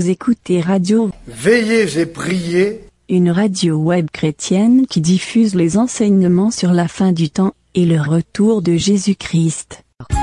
Vous écoutez Radio Veillez et priez, une radio web chrétienne qui diffuse les enseignements sur la fin du temps et le retour de Jésus-Christ.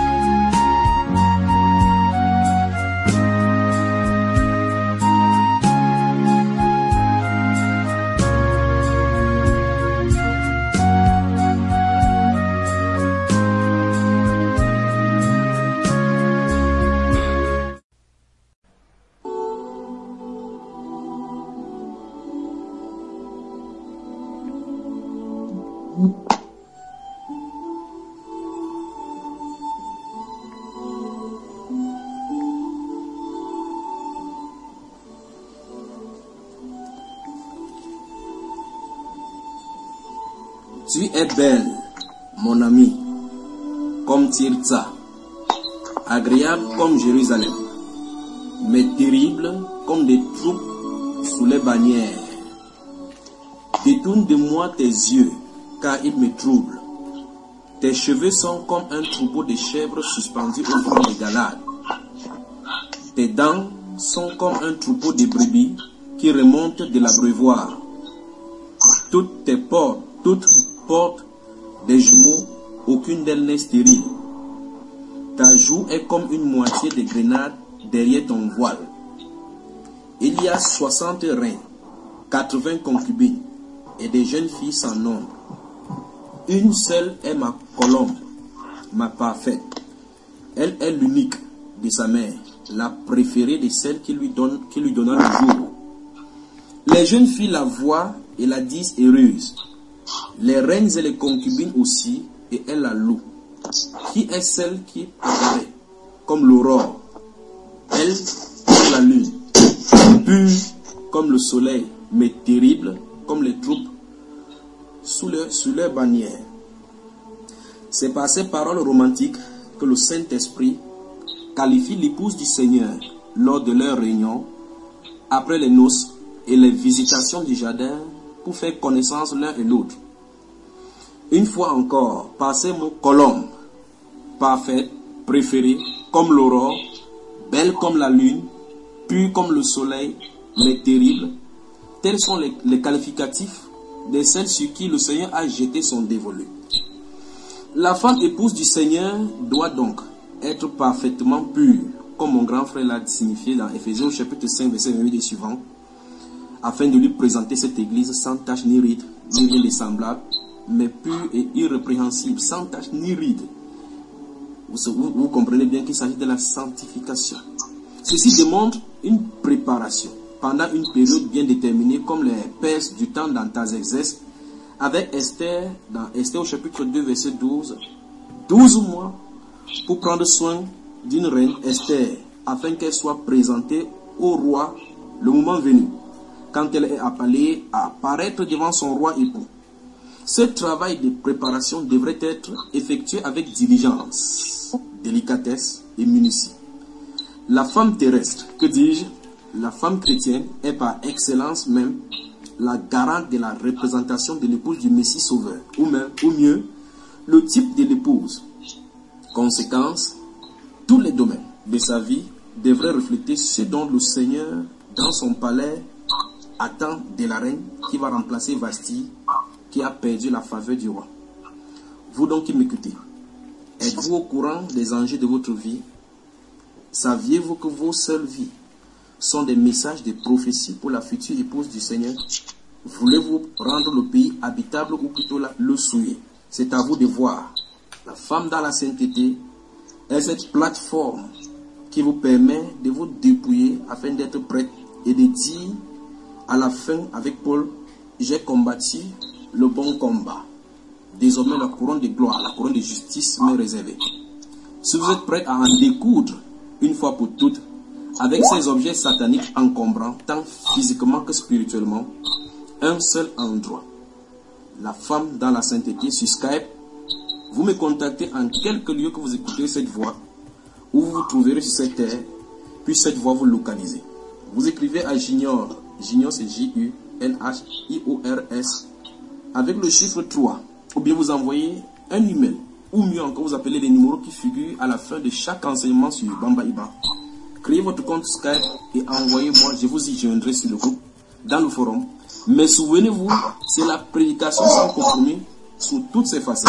Tu es belle, mon ami, comme Tirza, agréable comme Jérusalem, mais terrible comme des troupes sous les bannières. Détourne de moi tes yeux, car ils me troublent. Tes cheveux sont comme un troupeau de chèvres suspendus au front de Galade. Tes dents sont comme un troupeau de brebis qui remontent de l'abreuvoir. Toutes portent des jumeaux, aucune d'elles n'est stérile. Ta joue est comme une moitié de grenade derrière ton voile. Il y a 60 reins, 80 concubines et des jeunes filles sans nombre. Une seule est ma colombe, ma parfaite. Elle est l'unique de sa mère, la préférée de celle qui lui donna le jour. Les jeunes filles la voient et la disent heureuse. Les reines et les concubines aussi, et elles la louent. Qui est celle qui apparaît comme l'aurore, elle comme la lune, pure comme le soleil, mais terrible comme les troupes sous leur bannière. C'est par ces paroles romantiques que le Saint-Esprit qualifie l'épouse du Seigneur lors de leur réunion, après les noces et les visitations du jardin, pour faire connaissance l'un et l'autre. Une fois encore, par ces mots, colombe, parfaite, préférée, comme l'aurore, belle comme la lune, pure comme le soleil, mais terrible, tels sont les qualificatifs de celles sur qui le Seigneur a jeté son dévolu. La femme épouse du Seigneur doit donc être parfaitement pure, comme mon grand frère l'a signifié dans Éphésiens chapitre 5, verset 28 et suivant, afin de lui présenter cette église sans tache ni ride, ni rien de semblable, mais pure et irrépréhensible, sans tache ni ride. Vous comprenez bien qu'il s'agit de la sanctification. Ceci demande une préparation pendant une période bien déterminée, comme les Perses du temps d'Artaxerxès, avec Esther, dans Esther au chapitre 2, verset 12, 12 mois pour prendre soin d'une reine, Esther, afin qu'elle soit présentée au roi le moment venu, quand elle est appelée à apparaître devant son roi époux. Ce travail de préparation devrait être effectué avec diligence, délicatesse et minutie. La femme terrestre, que dis-je, la femme chrétienne est par excellence même la garante de la représentation de l'épouse du Messie Sauveur, ou mieux, le type de l'épouse. Conséquence, tous les domaines de sa vie devraient refléter ce dont le Seigneur, dans son palais, attend de la reine qui va remplacer Vasti, qui a perdu la faveur du roi. Vous donc qui m'écoutez, êtes-vous au courant des enjeux de votre vie? Saviez-vous que vos seules vies sont des messages de prophétie pour la future épouse du Seigneur? Voulez-vous rendre le pays habitable ou plutôt le souiller? C'est à vous de voir. La femme dans la sainteté est cette plateforme qui vous permet de vous dépouiller afin d'être prête et de dire à la fin avec Paul, j'ai combattu le bon combat. Désormais la couronne de gloire, la couronne de justice m'est réservée. Si vous êtes prêt à en découdre une fois pour toutes avec ces objets sataniques encombrants, tant physiquement que spirituellement, un seul endroit. La femme dans la sainteté sur Skype, vous me contactez en quelque lieu que vous écoutez cette voix, où vous vous trouverez sur cette terre, puis cette voix vous localisez. Vous écrivez à Junior, Junior c'est J-U-N-H-I-O-R-S, avec le chiffre 3, ou bien vous envoyez un email, ou mieux encore vous appelez les numéros qui figurent à la fin de chaque enseignement sur Bamba Iba. créez votre compte Skype et envoyez-moi, je vous y joindrai sur le groupe, dans le forum. Mais souvenez-vous, c'est la prédication sans compromis sous toutes ses facettes.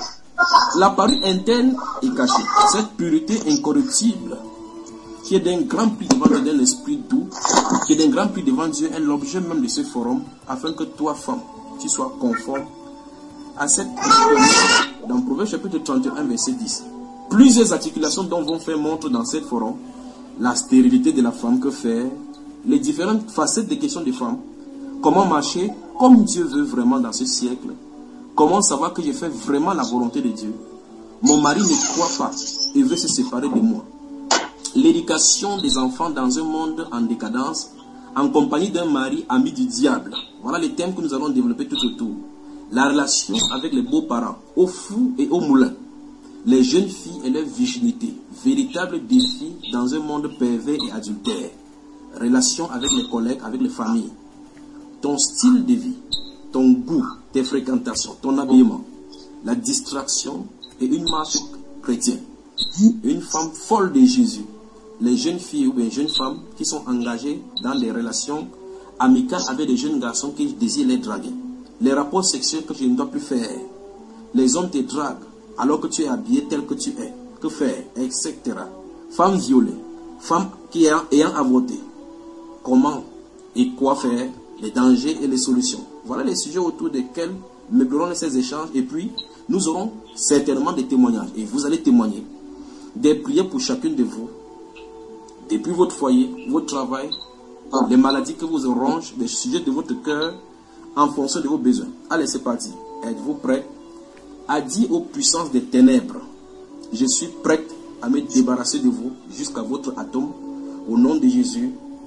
La parure interne est cachée. Cette pureté incorruptible, qui est d'un grand prix devant Dieu, d'un esprit doux, qui est d'un grand prix devant Dieu, est l'objet même de ce forum, afin que toi, femme, tu sois conforme à cette expérience dans Proverbe chapitre 31, verset 10. Plusieurs articulations dont vont faire montre dans cette forum, la stérilité de la femme, que faire, les différentes facettes des questions des femmes, comment marcher comme Dieu veut vraiment dans ce siècle, comment savoir que je fais vraiment la volonté de Dieu, mon mari ne croit pas et veut se séparer de moi, l'éducation des enfants dans un monde en décadence, en compagnie d'un mari ami du diable. Voilà les thèmes que nous allons développer tout autour. La relation avec les beaux-parents, au fou et au moulin. Les jeunes filles et leur virginité. Véritable défi dans un monde pervers et adultère. Relation avec les collègues, avec les familles. Ton style de vie, ton goût, tes fréquentations, ton habillement. La distraction et une marche chrétienne. Une femme folle de Jésus. Les jeunes filles ou bien jeunes femmes qui sont engagées dans des relations amicales avec des jeunes garçons qui désirent les draguer. Les rapports sexuels que je ne dois plus faire. Les hommes te draguent alors que tu es habillé tel que tu es. Que faire, etc. Femmes violées, femmes qui ayant avorté. Comment et quoi faire, les dangers et les solutions. Voilà les sujets autour desquels meublerons ces échanges. Et puis, nous aurons certainement des témoignages. Et vous allez témoigner. Des prières pour chacune de vous. Depuis votre foyer, votre travail, les maladies que vous rongent, les sujets de votre cœur, en fonction de vos besoins. Allez, c'est parti. Êtes-vous prêts? A dit aux puissances des ténèbres, je suis prête à me débarrasser de vous jusqu'à votre atome. Au nom de Jésus,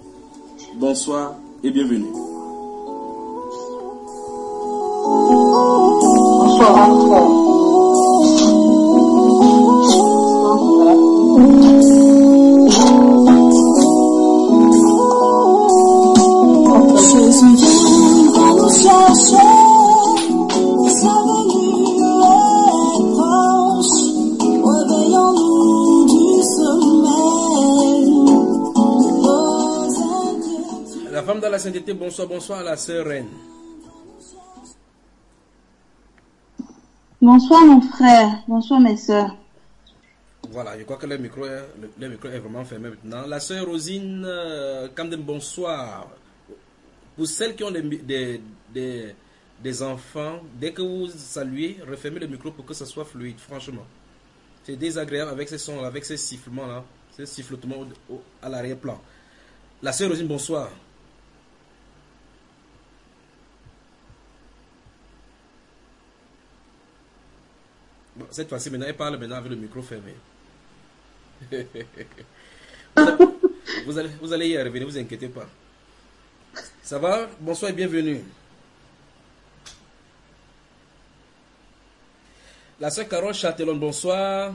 bonsoir et bienvenue. La femme dans la sainteté, bonsoir, bonsoir à la sœur Reine. Bonsoir mon frère, bonsoir mes sœurs. Voilà, je crois que le micro est vraiment fermé maintenant. La sœur Rosine Camden, bonsoir. Pour celles qui ont des enfants, dès que vous saluez, refermez le micro pour que ça soit fluide, franchement. C'est désagréable avec ces sons, avec ces sifflements-là, ces sifflements à l'arrière-plan. La sœur Rosine, bonsoir. Bon, cette fois-ci, maintenant, elle parle maintenant avec le micro fermé. Vous allez y arriver, ne vous inquiétez pas. Ça va? Bonsoir et bienvenue. La sœur Carole Châtellon, bonsoir.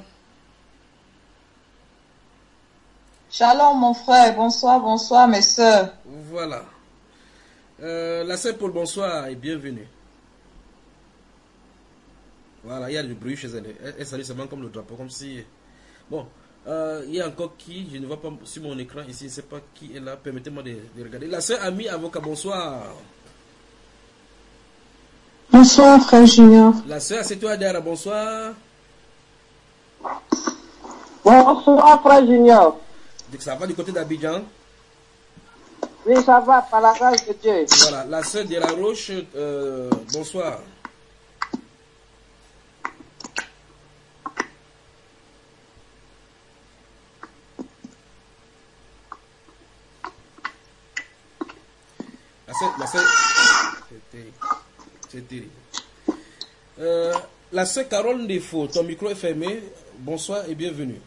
Shalom mon frère, bonsoir, bonsoir mes sœurs. Voilà. La sœur Paul, bonsoir et bienvenue. Voilà, il y a du bruit chez elle. Elle salue seulement comme le drapeau, comme si... Bon, il y a encore qui, je ne vois pas sur mon écran ici, je ne sais pas qui est là, permettez-moi de regarder. La sœur Ami Avocat, bonsoir. Bonsoir frère Junior. La sœur Asseto Adara, bonsoir. Bonsoir frère Junior. Ça va du côté d'Abidjan? Oui, ça va, par la grâce de Dieu. Voilà, la sœur de la Roche, bonsoir. C'est terrible. La sœur Carole Ndefo, ton micro est fermé. Bonsoir et bienvenue.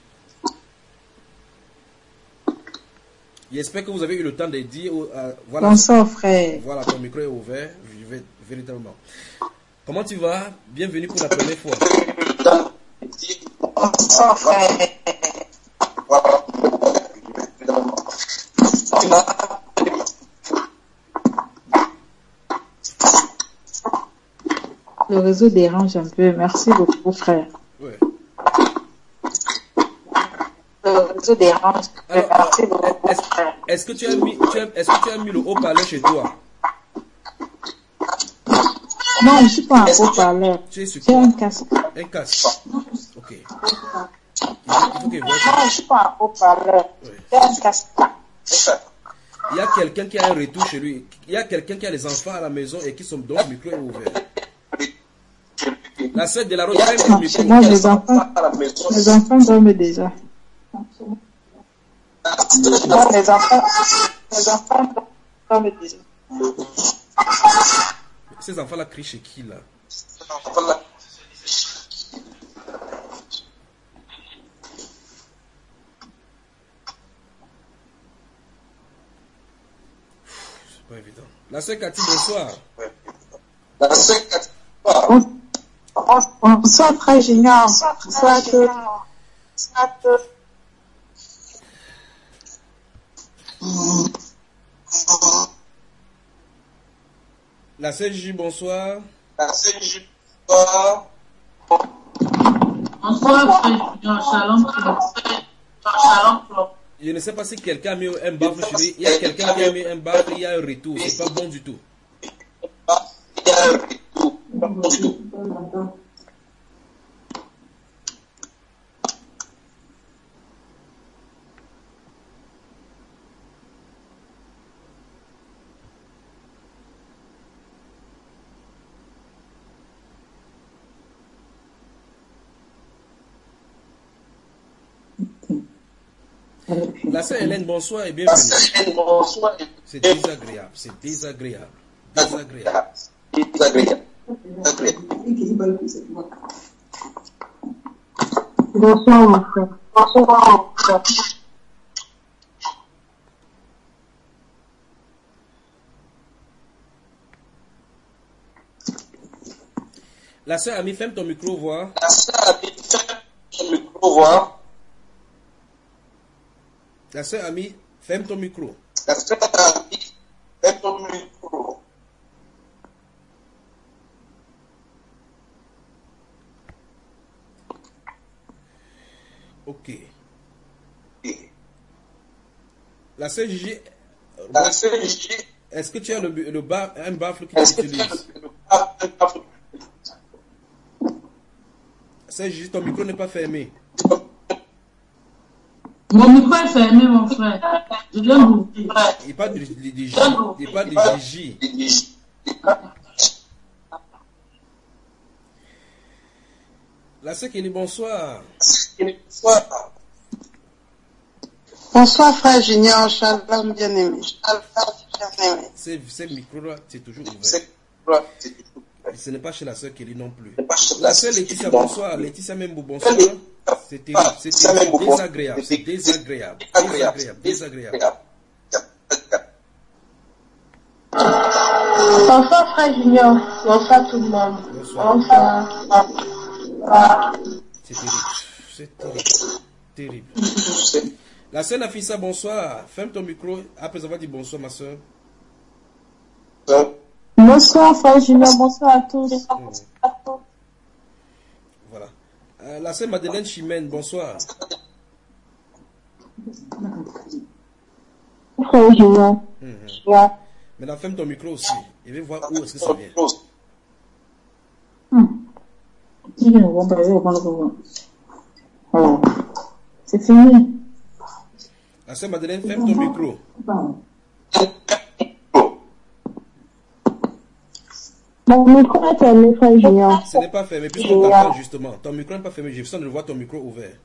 J'espère que vous avez eu le temps de dire. Voilà, bonsoir frère. Voilà, ton micro est ouvert. Véritablement. Comment tu vas? Bienvenue pour la première fois. Bonsoir frère. Le réseau dérange un peu. Merci beaucoup, frère. Ouais. le réseau dérange. Alors, est-ce que tu as mis le haut-parleur chez toi? Non, je ne suis pas un haut-parleur. Tu es sur J'ai quoi? un casque. Un casque. Ok. Il faut que Non, je ne suis pas un haut-parleur. Oui. J'ai un casque. Il y a quelqu'un qui a un retour chez lui. Il y a quelqu'un qui a les enfants à la maison et qui sont donc le micro est ouvert. La sœur de la Rose, ferme le micro. Moi, les enfants dorment déjà. Moi, les enfants dorment déjà. Ces enfants-là crient chez qui, là? C'est pas évident. La sœur Cathy, bonsoir. Bonsoir, frère Junior. Bonsoir à tous. La sœur J, bonsoir. Bonsoir, frère Junior. Shalom. Shalom. Je ne sais pas si quelqu'un a mis un baffle chez lui. Il y a quelqu'un qui a mis un baffle, il y a un retour. C'est pas bon du tout. La sœur Hélène, bonsoir et bienvenue. C'est désagréable, c'est désagréable. Désagréable. Bonsoir, mon frère. Bonsoir, mon frère. La sœur Ami, ferme ton micro, voir. La sœur Ami, ferme ton micro. Ok. La sœur Gigi, est-ce que tu as un baffle que tu utilises? Sœur Gigi, ton micro n'est pas fermé. Mon micro est fermé, mon frère. Je viens d'ouvrir. Il parle de Gigi. Il parle de Gigi. La sœur Kelly, bonsoir. Bonsoir, frère Junior. Shalom, bien-aimé. Ces micros-là, c'est toujours ouvert. Ce n'est pas chez la sœur Kelly non plus. La sœur Laetitia, bonsoir. Laetitia Membou, bonsoir. C'est terrible. C'est désagréable. C'est désagréable. Désagréable. Bonsoir, frère Junior. Bonsoir, tout le monde. Bonsoir. C'est terrible. C'est terrible. Terrible. La sœur Nafissa, bonsoir. Ferme ton micro après avoir dit bonsoir, ma sœur. Bonsoir, frère Junior. Bonsoir à tous. Voilà. La sœur Madeleine Chimène, bonsoir. Frère Junior. Maintenant, ferme ton micro aussi. Et viens voir où est-ce que ça vient. C'est fini. La sœur Madeleine, ferme ton micro. Mon micro est fermé, frère Junior. Ce n'est pas fermé, puisqu'on t'entend justement. Ton micro n'est pas fermé, j'ai besoin de voir ton micro ouvert.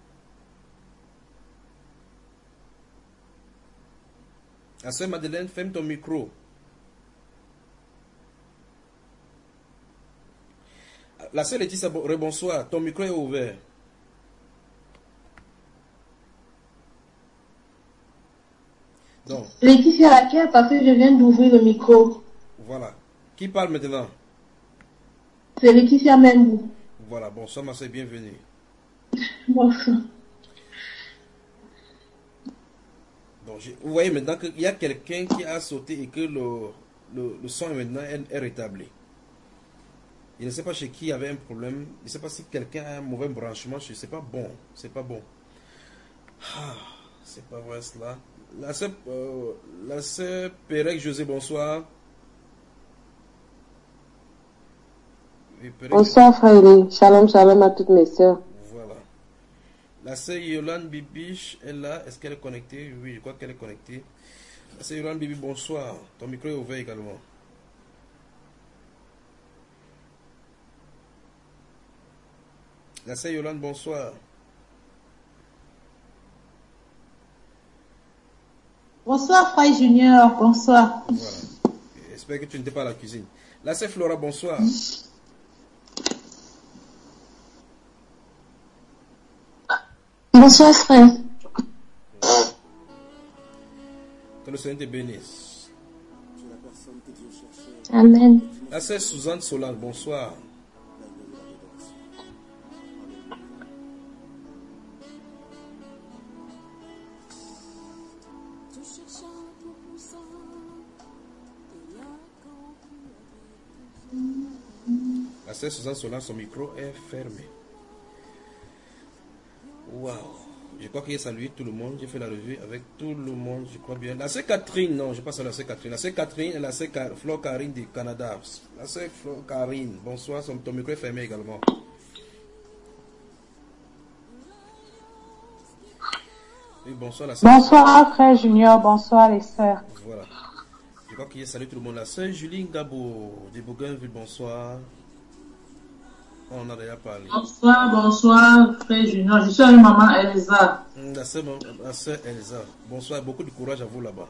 La sœur Madeleine, ferme ton micro. La sœur Laetitia, rebonsoir, ton micro est ouvert. Donc, Laetitia laquelle parce que je viens d'ouvrir le micro. Voilà. Qui parle maintenant? C'est Laetitia Membou. Voilà, bonsoir ma soeur, bienvenue. Bonsoir. Donc, vous voyez maintenant qu'il y a quelqu'un qui a sauté et que le son maintenant est rétabli. Je ne sais pas chez qui il y avait un problème. Je ne sais pas si quelqu'un a un mauvais branchement. C'est pas bon. C'est pas bon. Ah, c'est pas vrai cela. La sœur Pérec José, bonsoir. Oui, Pérec, Bonsoir, frère Eli. Shalom, shalom à toutes mes sœurs. voilà. La sœur Yolande Bibiche est là. Est-ce qu'elle est connectée? Oui, je crois qu'elle est connectée. La sœur Yolande Bibi, bonsoir. Ton micro est ouvert également. La sœur Yolande, bonsoir. Bonsoir, frère Junior. Bonsoir. Voilà. J'espère que tu n'étais pas à la cuisine. La sœur Flora, bonsoir. Bonsoir, frère. Que le Seigneur te bénisse. Amen. La sœur Suzanne Solange, bonsoir. La sœur Suzanne Solange, son micro est fermé. Waouh. Je crois qu'il a salué tout le monde. J'ai fait la revue avec tout le monde, je crois bien. La sœur Catherine, non, je ne pas saluer la sœur Catherine. La sœur Catherine et la sœur Flore Karine du Canada. La sœur Flore Karine, bonsoir, ton micro est fermé également. Oui, bonsoir la sœur. Bonsoir frère Junior, bonsoir les sœurs. Voilà. Je crois qu'il a salué tout le monde. La sœur Julie Ngabo de Bougainville, bonsoir. On a déjà parlé. Bonsoir, frère Junior. Je suis avec maman Elsa. La sœur Elsa. Bonsoir, beaucoup de courage à vous là-bas.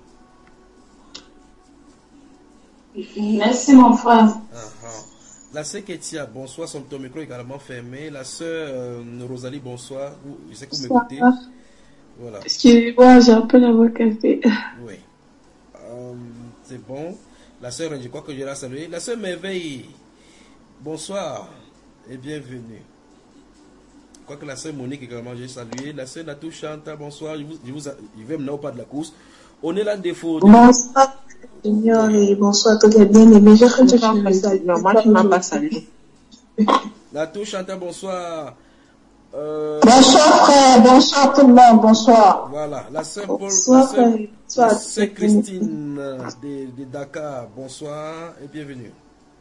Merci mon frère. La sœur Ketia, bonsoir, ton micro est également fermé. La sœur Rosalie, bonsoir. Je sais que vous m'écoutez. Voilà. Excusez-moi, j'ai un peu la voix cassée. Oui. C'est bon. La sœur, je crois que je l'ai saluée. La sœur Merveille, bonsoir et bienvenue. Je crois que la sœur Monique également, j'ai salué. La sœur Natou Chanta, bonsoir. Je vais mener au pas de la course. On est là des faux. Bonsoir, Seigneur, et bonsoir à tous les bien-aimés. Moi, je ne m'en pas salué. Natou Chanta, bonsoir. Bonsoir frère, bonsoir tout le monde, bonsoir. Voilà, la sœur Paul, Bonsoir, la sœur Christine de Dakar, bonsoir et bienvenue.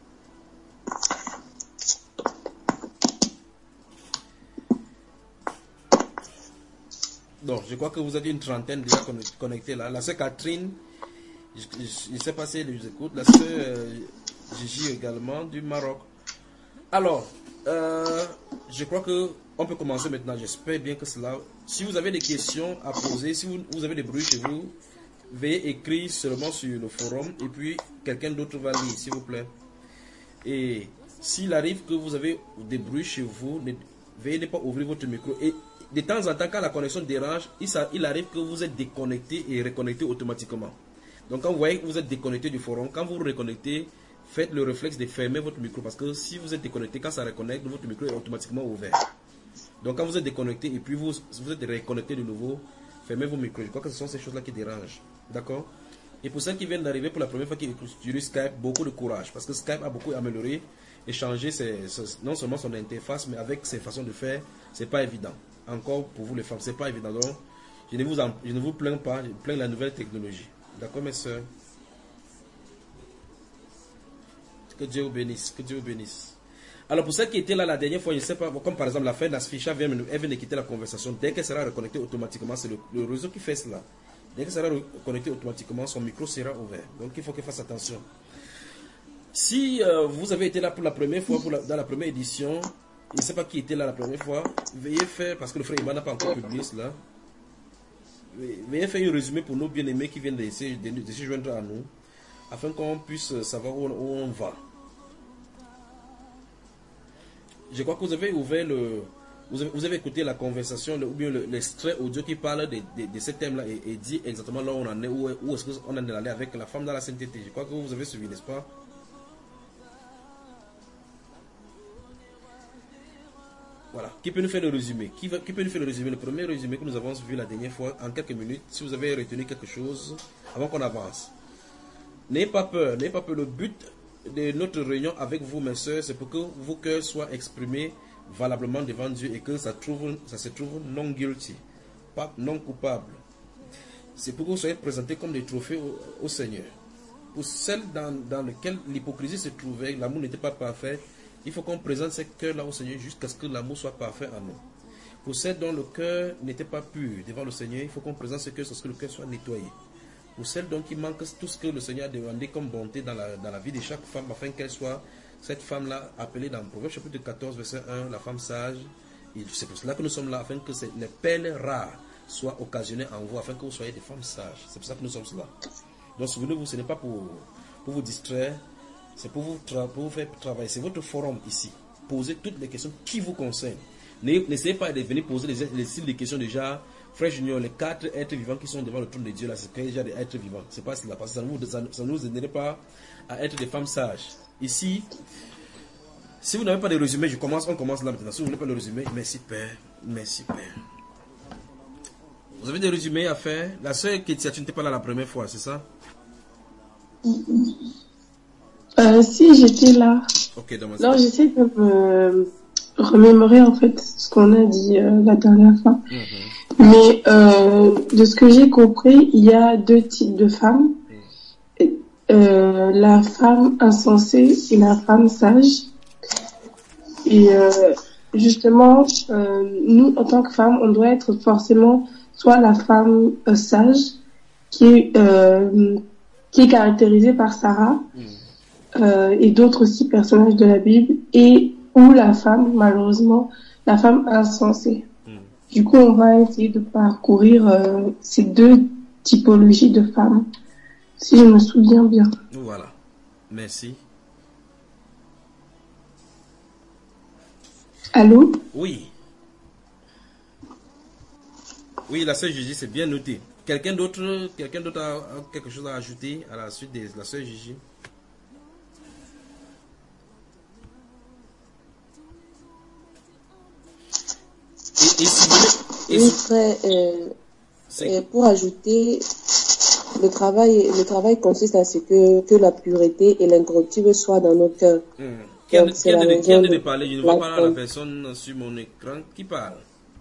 Donc, je crois que vous avez une trentaine déjà connectés là. La sœur Catherine, je ne sais pas si elle nous écoute. La sœur Gigi également du Maroc. Alors, je crois que on peut commencer maintenant. J'espère bien que cela. Si vous avez des questions à poser, si vous avez des bruits chez vous, veuillez écrire seulement sur le forum et puis quelqu'un d'autre va lire, s'il vous plaît. Et s'il arrive que vous avez des bruits chez vous, veuillez ne pas ouvrir votre micro. Et de temps en temps, quand la connexion dérange, il arrive que vous êtes déconnecté et reconnecté automatiquement. Donc quand vous voyez que vous êtes déconnecté du forum, quand vous vous reconnectez, faites le réflexe de fermer votre micro. Parce que si vous êtes déconnecté, quand ça reconnecte, votre micro est automatiquement ouvert. Donc quand vous êtes déconnecté et puis vous êtes reconnecté de nouveau, fermez vos micros. Je crois que ce sont ces choses-là qui dérangent. D'accord? Et pour ceux qui viennent d'arriver pour la première fois qui utilisent Skype, beaucoup de courage. Parce que Skype a beaucoup amélioré et changé non seulement son interface, mais avec ses façons de faire, c'est pas évident. Encore pour vous les femmes, c'est pas évident. Donc, je ne vous plains pas, je plains la nouvelle technologie. D'accord mes soeurs? Que Dieu vous bénisse, que Dieu vous bénisse. Alors pour ceux qui étaient là la dernière fois, je ne sais pas, comme par exemple la fête Nasficha vient de quitter la conversation, dès qu'elle sera reconnectée automatiquement, c'est le réseau qui fait cela. Dès qu'elle sera reconnectée automatiquement, son micro sera ouvert. Donc il faut qu'elle fasse attention. Si vous avez été là pour la première fois, dans la première édition, je ne sais pas qui était là la première fois, veuillez faire, parce que le frère Iman n'a pas encore publié cela, veuillez faire un résumé pour nos bien-aimés qui viennent de se joindre à nous, afin qu'on puisse savoir où on va. Je crois que vous avez ouvert vous avez écouté la conversation ou bien l'extrait audio qui parle de ce thème-là et dit exactement là où on en est, où est-ce qu'on en est allé avec la femme dans la sainteté. Je crois que vous avez suivi, n'est-ce pas? Voilà. Qui peut nous faire le résumé? Qui peut nous faire le résumé? Le premier résumé que nous avons vu la dernière fois en quelques minutes, si vous avez retenu quelque chose avant qu'on avance. N'ayez pas peur, n'ayez pas peur. Le but de notre réunion avec vous, mes soeurs, c'est pour que vos cœurs soient exprimés valablement devant Dieu et que ça se trouve non guilty. non coupables. C'est pour que vous soyez présentés comme des trophées au Seigneur. Pour celles dans lesquelles l'hypocrisie se trouvait, l'amour n'était pas parfait, il faut qu'on présente ces cœurs-là au Seigneur jusqu'à ce que l'amour soit parfait en nous. Pour celles dont le cœur n'était pas pur devant le Seigneur, il faut qu'on présente ce cœur jusqu'à ce que le cœur soit nettoyé. Pour celles dont il manque tout ce que le Seigneur a demandé comme bonté dans la vie de chaque femme, afin qu'elle soit, cette femme-là, appelée dans Proverbe chapitre 14, verset 1, la femme sage. C'est pour cela que nous sommes là, afin que les perles rares soient occasionnées en vous, afin que vous soyez des femmes sages. C'est pour ça que nous sommes là. Donc souvenez-vous, ce n'est pas pour vous distraire, c'est pour vous faire travailler. C'est votre forum ici. Posez toutes les questions qui vous concernent. N'essayez pas de venir poser les styles de questions déjà. Frère Junior, les 4 êtres vivants qui sont devant le trône de Dieu, là, c'est déjà des êtres vivants. C'est pas cela, parce que ça ne vous aiderait pas à être des femmes sages. Ici, si vous n'avez pas de résumé, on commence là maintenant. Si vous n'avez pas de résumé, merci Père, merci Père. Vous avez des résumés à faire? La sœur Kétia, tu n'étais pas là la première fois, c'est ça? Si, j'étais là. Ok, alors j'essaie de me remémorer en fait ce qu'on a dit la dernière fois. Mais de ce que j'ai compris, il y a 2 types de femmes. La femme insensée et la femme sage. Et justement, nous, en tant que femmes, on doit être forcément soit la femme sage, qui est caractérisée par Sarah, et d'autres aussi personnages de la Bible, et ou la femme, malheureusement, la femme insensée. Du coup, on va essayer de parcourir ces 2 typologies de femmes, si je me souviens bien. Voilà. Merci. Allô? Oui. Oui, la sœur Gigi, c'est bien noté. Quelqu'un d'autre a quelque chose à ajouter à la suite de la sœur Gigi? Pour ajouter, le travail consiste à ce que la pureté et l'incorruptible soient dans nos cœurs. Qui a de parler? Je ne vois pas la personne sur mon écran qui parle.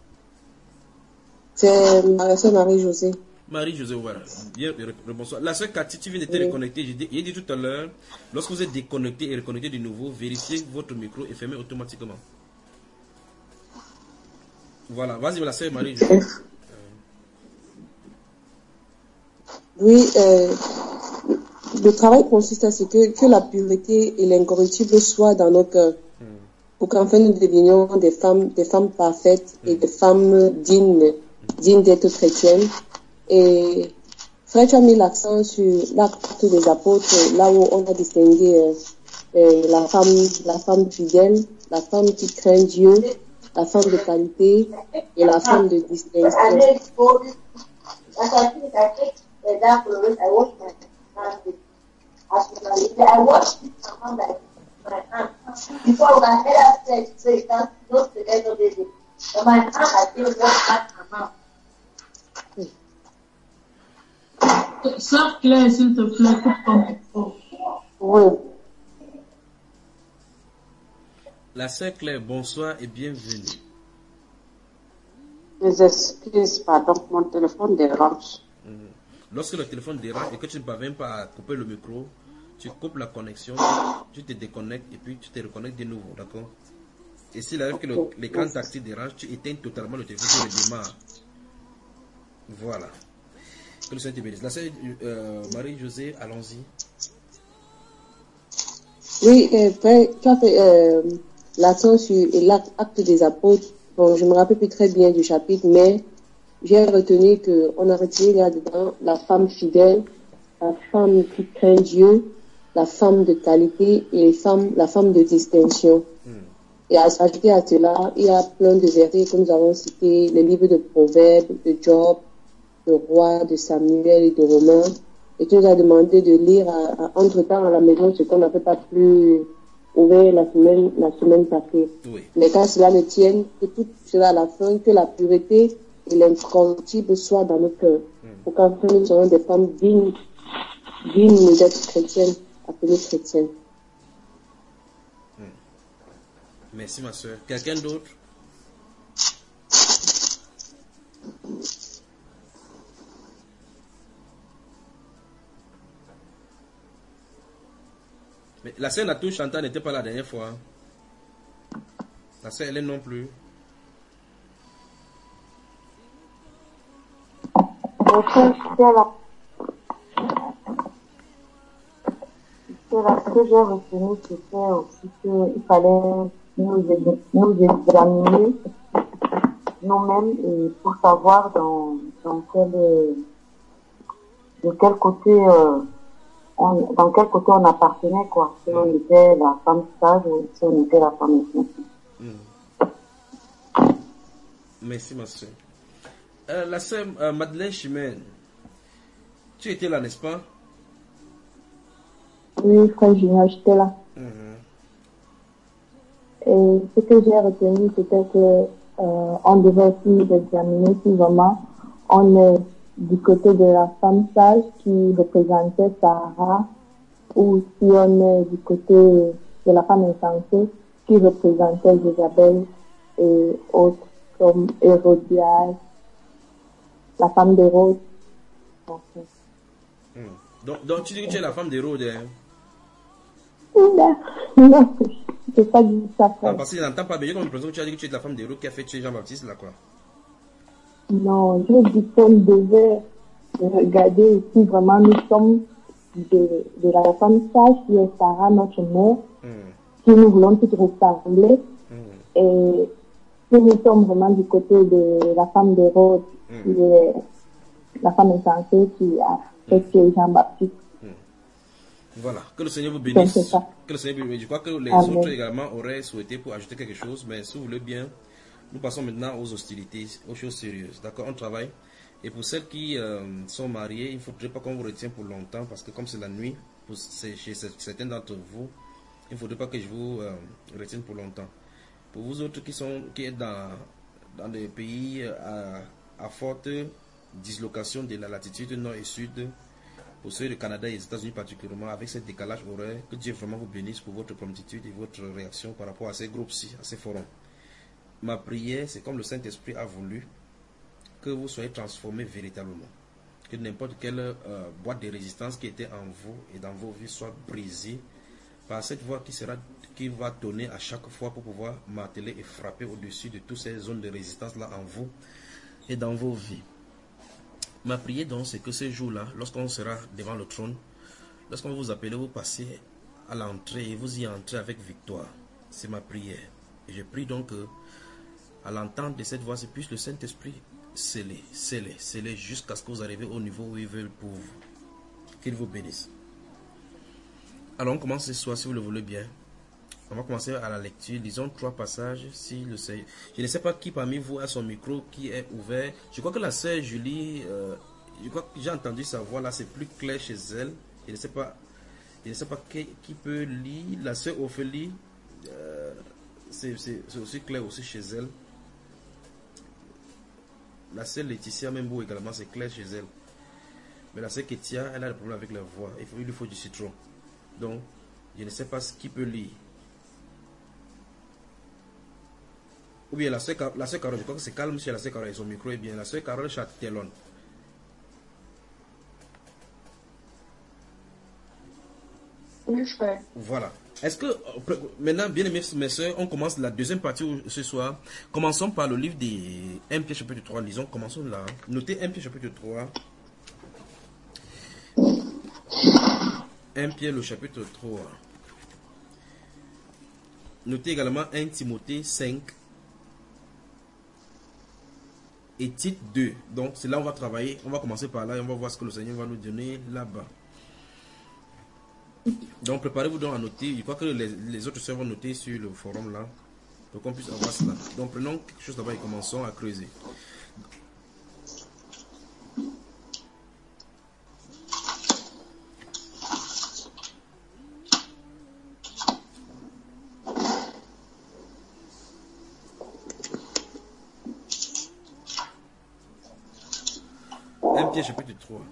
C'est ma soeur Marie-Josée. Marie-Josée, voilà. Bien, bonsoir. La soeur Cathy, tu viens de te reconnecter. J'ai dit tout à l'heure, lorsque vous êtes déconnecté et reconnecté de nouveau, vérifiez que votre micro est fermé automatiquement. Voilà, vas-y, la soeur Marie-Josée. Oui, le travail consiste à ce que la pureté et l'incorruptible soient dans nos cœurs. Pour qu'enfin nous devenions des femmes parfaites et des femmes dignes d'être chrétiennes. Et Frère, tu as mis l'accent sur l'acte des apôtres, là où on a distingué la femme fidèle, la femme qui craint Dieu, la femme de qualité et la femme de distinction. Sœur Claire, s'il te plaît, coupe ton micro. Oui. La sœur Claire, bonsoir et bienvenue. Mes excuses, pardon, mon téléphone dérange. Lorsque le téléphone dérange et que tu ne parviens pas à couper le micro, tu coupes la connexion, tu te déconnectes et puis tu te reconnectes de nouveau, d'accord? Et s'il arrive que l'écran tactile dérange, tu éteins totalement le téléphone, tu le démarres. Voilà. Que le Seigneur te bénisse. La sœur Marie-Josée, allons-y. Oui, tu as fait l'accent sur l'acte des apôtres. Bon, je me rappelle plus très bien du chapitre, mais j'ai retenu qu'on a retiré là-dedans la femme fidèle, la femme qui craint Dieu, la femme de qualité et la femme de distinction. Et à s'ajouter à cela, il y a plein de versets que nous avons cités, les livres de Proverbes, de Job, de Roi, de Samuel et de Romains. Et tu nous as demandé de lire entre-temps à la maison ce qu'on n'avait pas pu ouvrir la semaine passée. Oui. Mais quand cela ne tienne, que tout cela à la fin, que la pureté et l'incorruptible soient dans nos cœurs. Pour qu'enfin nous soyons des femmes dignes d'être chrétiennes, appelées chrétiennes. Merci ma soeur. Quelqu'un d'autre? La sœur Natou Chantal n'était pas la dernière fois. La sœur Hélène non plus. Ce que j'ai retenu, c'était aussi qu'il fallait nous examiner nous-mêmes et pour savoir de quel côté dans quel côté on appartenait, quoi. Si on était la femme sage ou si on était la femme innocente. Merci, ma soeur. La sœur Madeleine Chimène, tu étais là, n'est-ce pas? Oui, frère Junior, j'étais là. Et ce que j'ai retenu, c'était que on devait aussi nous examiner si vraiment on est du côté de la femme sage qui représentait Sarah, ou si on est du côté de la femme insensée qui représentait Jézabel et autres comme Hérodiade, la femme d'Hérode. Donc tu dis que tu es la femme d'Hérode, hein? Non, je n'ai pas dit ça. Ah, parce que je n'entends pas bien comme l'impression que tu as dit que tu es la femme d'Hérode qui a fait tuer Jean-Baptiste, là, quoi. Non, je dis qu'on devait regarder si vraiment nous sommes de la femme sage qui est Sarah, notre mère, si nous voulons toutes ressembler, et si nous sommes vraiment du côté de la femme d'Hérode, qui est la femme insensée qui a fait tuer Jean-Baptiste. Voilà, que le Seigneur vous bénisse. Que le Seigneur vous bénisse. Je crois que les autres également auraient souhaité pour ajouter quelque chose, mais si vous voulez bien, nous passons maintenant aux hostilités, aux choses sérieuses. D'accord, on travaille. Et pour celles qui sont mariées, il ne faudrait pas qu'on vous retienne pour longtemps, parce que comme c'est la nuit, chez certains d'entre vous, il ne faudrait pas que je vous retienne pour longtemps. Pour vous autres qui êtes dans des pays à forte dislocation de la latitude nord et sud, pour ceux du Canada et des États-Unis particulièrement, avec ce décalage horaire, que Dieu vraiment vous bénisse pour votre promptitude et votre réaction par rapport à ces groupes-ci, à ces forums. Ma prière, c'est comme le Saint-Esprit a voulu, que vous soyez transformés véritablement. Que n'importe quelle boîte de résistance qui était en vous et dans vos vies soit brisée par cette voix qui va donner à chaque fois pour pouvoir marteler et frapper au-dessus de toutes ces zones de résistance-là en vous et dans vos vies. Ma prière donc, c'est que ce jour-là, lorsqu'on sera devant le trône, lorsqu'on va vous appeler, vous passez à l'entrée et vous y entrez avec victoire. C'est ma prière. Et je prie donc que, à l'entente de cette voix, c'est plus le Saint-Esprit sceller jusqu'à ce que vous arrivez au niveau où il veut pour vous. Qu'il vous bénisse. Alors on commence ce soir si vous le voulez bien. On va commencer à la lecture. Lisons 3 passages. Si le Seigneur... Je ne sais pas qui parmi vous a son micro qui est ouvert. Je crois que la sœur Julie, je crois que j'ai entendu sa voix là, c'est plus clair chez elle. Je ne sais pas qui peut lire. La sœur Ophélie, c'est aussi clair aussi chez elle. La sœur Laetitia Membo également, c'est clair chez elle. Mais la sœur Ketia, elle a des problèmes avec la voix. Il lui faut du citron. Donc, je ne sais pas qui peut lire. Ou bien la sœur Carole, je crois que c'est calme chez la sœur Carole et son micro est bien. La sœur Carole Châtellon. Oui, frère. Voilà. Est-ce que, maintenant, bien aimés mes sœurs, on commence la deuxième partie ce soir. Commençons par le livre des 1 Pierre chapitre 3. Lisons, commençons là. Notez 1 Pierre chapitre 3. 1 Pierre le chapitre 3. Notez également 1 Timothée 5. Et Tite 2. Donc, c'est là où on va travailler. On va commencer par là et on va voir ce que le Seigneur va nous donner là-bas. Donc, préparez-vous donc à noter. Je crois que les autres sœurs vont noter sur le forum là. Pour qu'on puisse avoir cela. Donc, prenons quelque chose là-bas et commençons à creuser. Pierre chapitre 3.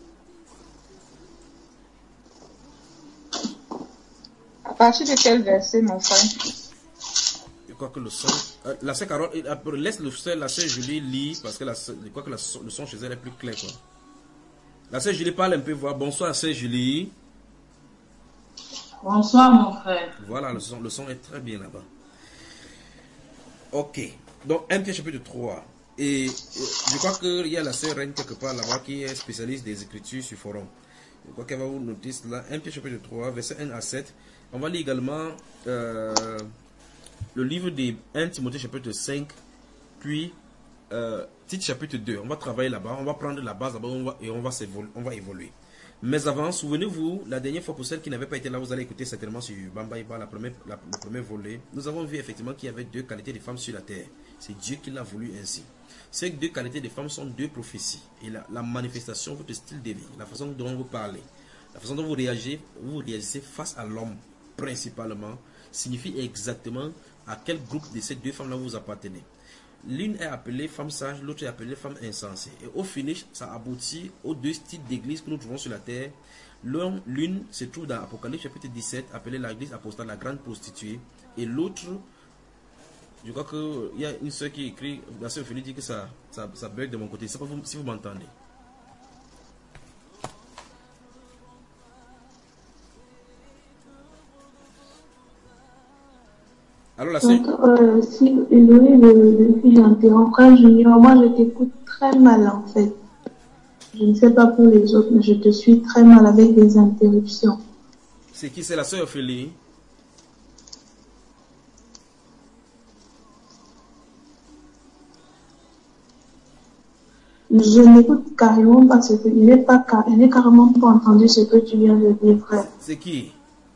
À partir de quel verset, mon frère? Je crois que le son... la sœur Carole, laisse la sœur Julie lire, parce que je crois que le son chez elle est plus clair. Quoi. La sœur Julie parle un peu, voir. Bonsoir, sœur Julie. Bonsoir, mon frère. Voilà, le son est très bien là-bas. Ok. Donc, 1 Pierre chapitre 3. Et je crois qu'il y a la sœur Reine quelque part là-bas qui est spécialiste des Écritures sur forum. Je crois qu'elle va vous noter cela. 1 Pierre chapitre 3, verset 1 à 7. On va lire également le livre de 1 Timothée chapitre 5, puis Tite chapitre 2. On va travailler là-bas, on va prendre la base là-bas et on va évoluer. Mais avant, souvenez-vous, la dernière fois, pour celles qui n'avaient pas été là, vous allez écouter certainement sur Bamba Iba, le premier volet. Nous avons vu effectivement qu'il y avait 2 qualités de femmes sur la terre. C'est Dieu qui l'a voulu ainsi. Ces 2 qualités de femmes sont 2 prophéties. Et la manifestation, votre style de vie, la façon dont vous parlez, la façon dont vous réagissez face à l'homme, principalement, signifie exactement à quel groupe de ces 2 femmes-là vous appartenez. L'une est appelée femme sage, l'autre est appelée femme insensée. Et au finish, ça aboutit aux 2 styles d'église que nous trouvons sur la terre. L'une se trouve dans Apocalypse chapitre 17, appelée l'église apostale, la grande prostituée. Et l'autre, je crois qu'il y a une soeur qui écrit, la soeur Ophélie dit que ça bug de mon côté. Je ne sais pas si vous m'entendez. Alors la soeur... Si depuis j'interromps, frère Junior, moi je t'écoute très mal en fait. Je ne sais pas pour les autres, mais je te suis très mal avec des interruptions. C'est qui? C'est la soeur Ophélie? Je n'écoute carrément pas ce que il n'est carrément pas entendu ce que tu viens de dire, frère. C'est qui?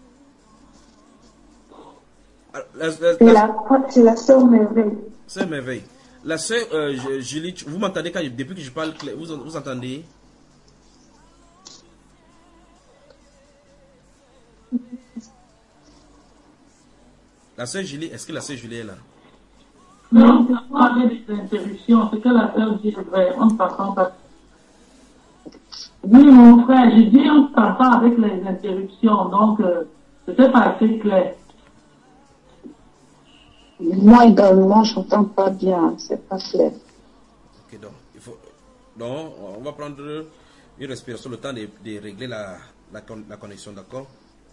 C'est la sœur Merveille. Sœur Merveille. La sœur Julie, vous m'entendez depuis que je parle, vous entendez? La sœur Julie, est-ce que la sœur Julie est là? Non, on avait des interruptions. Ce que la sœur dit est vrai. On ne t'entend pas. Oui, mon frère, je dis on t'entend avec les interruptions. Donc, c'était pas assez clair. Moi également, je n'entends pas bien, c'est pas clair. Ok, donc, on va prendre une respiration, le temps de régler la connexion, d'accord?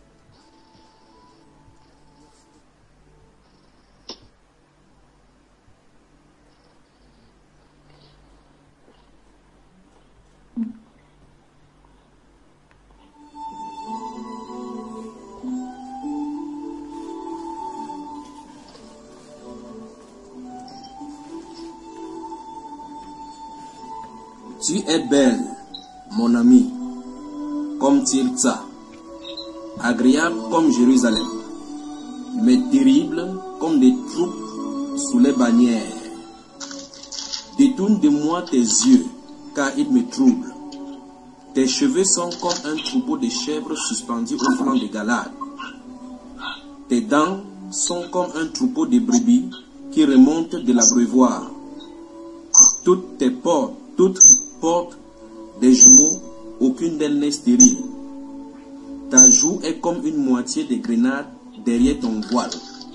Tu es belle, mon ami, comme Tirza, agréable comme Jérusalem, mais terrible comme des troupes sous les bannières. Détourne de moi tes yeux, car ils me troublent. Tes cheveux sont comme un troupeau de chèvres suspendus au flanc de Galade. Tes dents sont comme un troupeau de brebis qui remontent de l'abreuvoir. Toutes portent des jumeaux, aucune d'elles n'est stérile. Ta joue est comme une moitié de grenade derrière ton voile.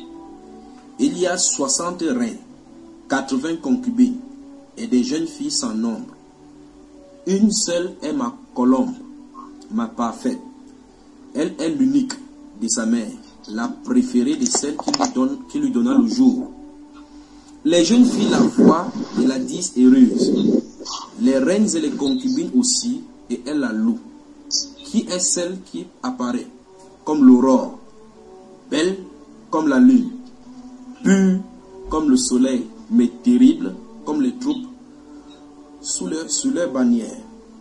Il y a 60 reines, 80 concubines et des jeunes filles sans nombre. Une seule est ma colombe, ma parfaite. Elle est l'unique de sa mère, la préférée de celle qui lui donna le jour. Les jeunes filles la voient et la disent heureuse. Les reines et les concubines aussi, et elles la louent. Qui est celle qui apparaît comme l'aurore, belle comme la lune, pure comme le soleil, mais terrible comme les troupes sous leur bannière.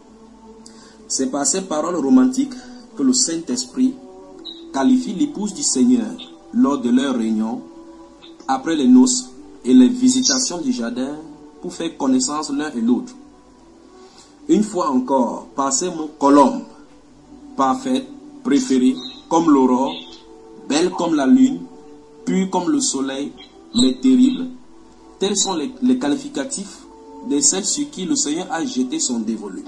C'est par ces paroles romantiques que le Saint-Esprit qualifie l'épouse du Seigneur lors de leur réunion, après les noces et les visitations du jardin, pour faire connaissance l'un et l'autre. Une fois encore, par ces mots colombe, parfaite, préférée, comme l'aurore, belle comme la lune, pure comme le soleil, mais terrible, tels sont les qualificatifs de celles sur qui le Seigneur a jeté son dévolu.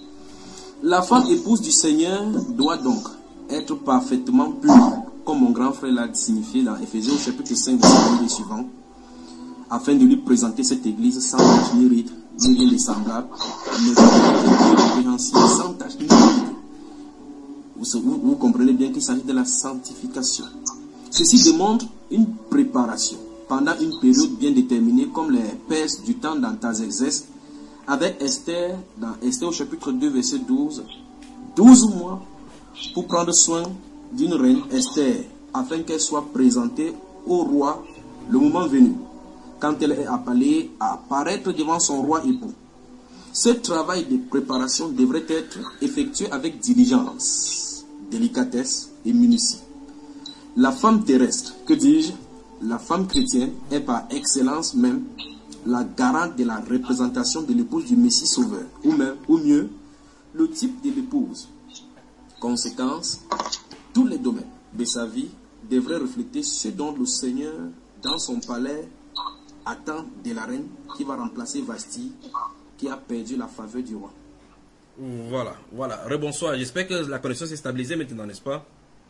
La femme épouse du Seigneur doit donc être parfaitement pure, comme mon grand frère l'a signifié dans Éphésiens chapitre 5, verset 1 et suivant, afin de lui présenter cette église sans tache ni ride, ni rien de semblable, mais répréhensible, sans tache ni ride. vous comprenez bien qu'il s'agit de la sanctification. Ceci demande une préparation pendant une période bien déterminée, comme les Perses du temps d'Artaxerxès, avec Esther, dans Esther au chapitre 2, verset 12, 12 mois pour prendre soin d'une reine, Esther, afin qu'elle soit présentée au roi le moment venu, quand elle est appelée à apparaître devant son roi époux. Ce travail de préparation devrait être effectué avec diligence, délicatesse et minutie. La femme terrestre, que dis-je, la femme chrétienne est par excellence même la garante de la représentation de l'épouse du Messie Sauveur, ou mieux, le type de l'épouse. Conséquence, tous les domaines de sa vie devraient refléter ce dont le Seigneur, dans son palais, attend de la reine qui va remplacer Vashti, qui a perdu la faveur du roi. Voilà. Rebonsoir. J'espère que la connexion s'est stabilisée maintenant, n'est-ce pas?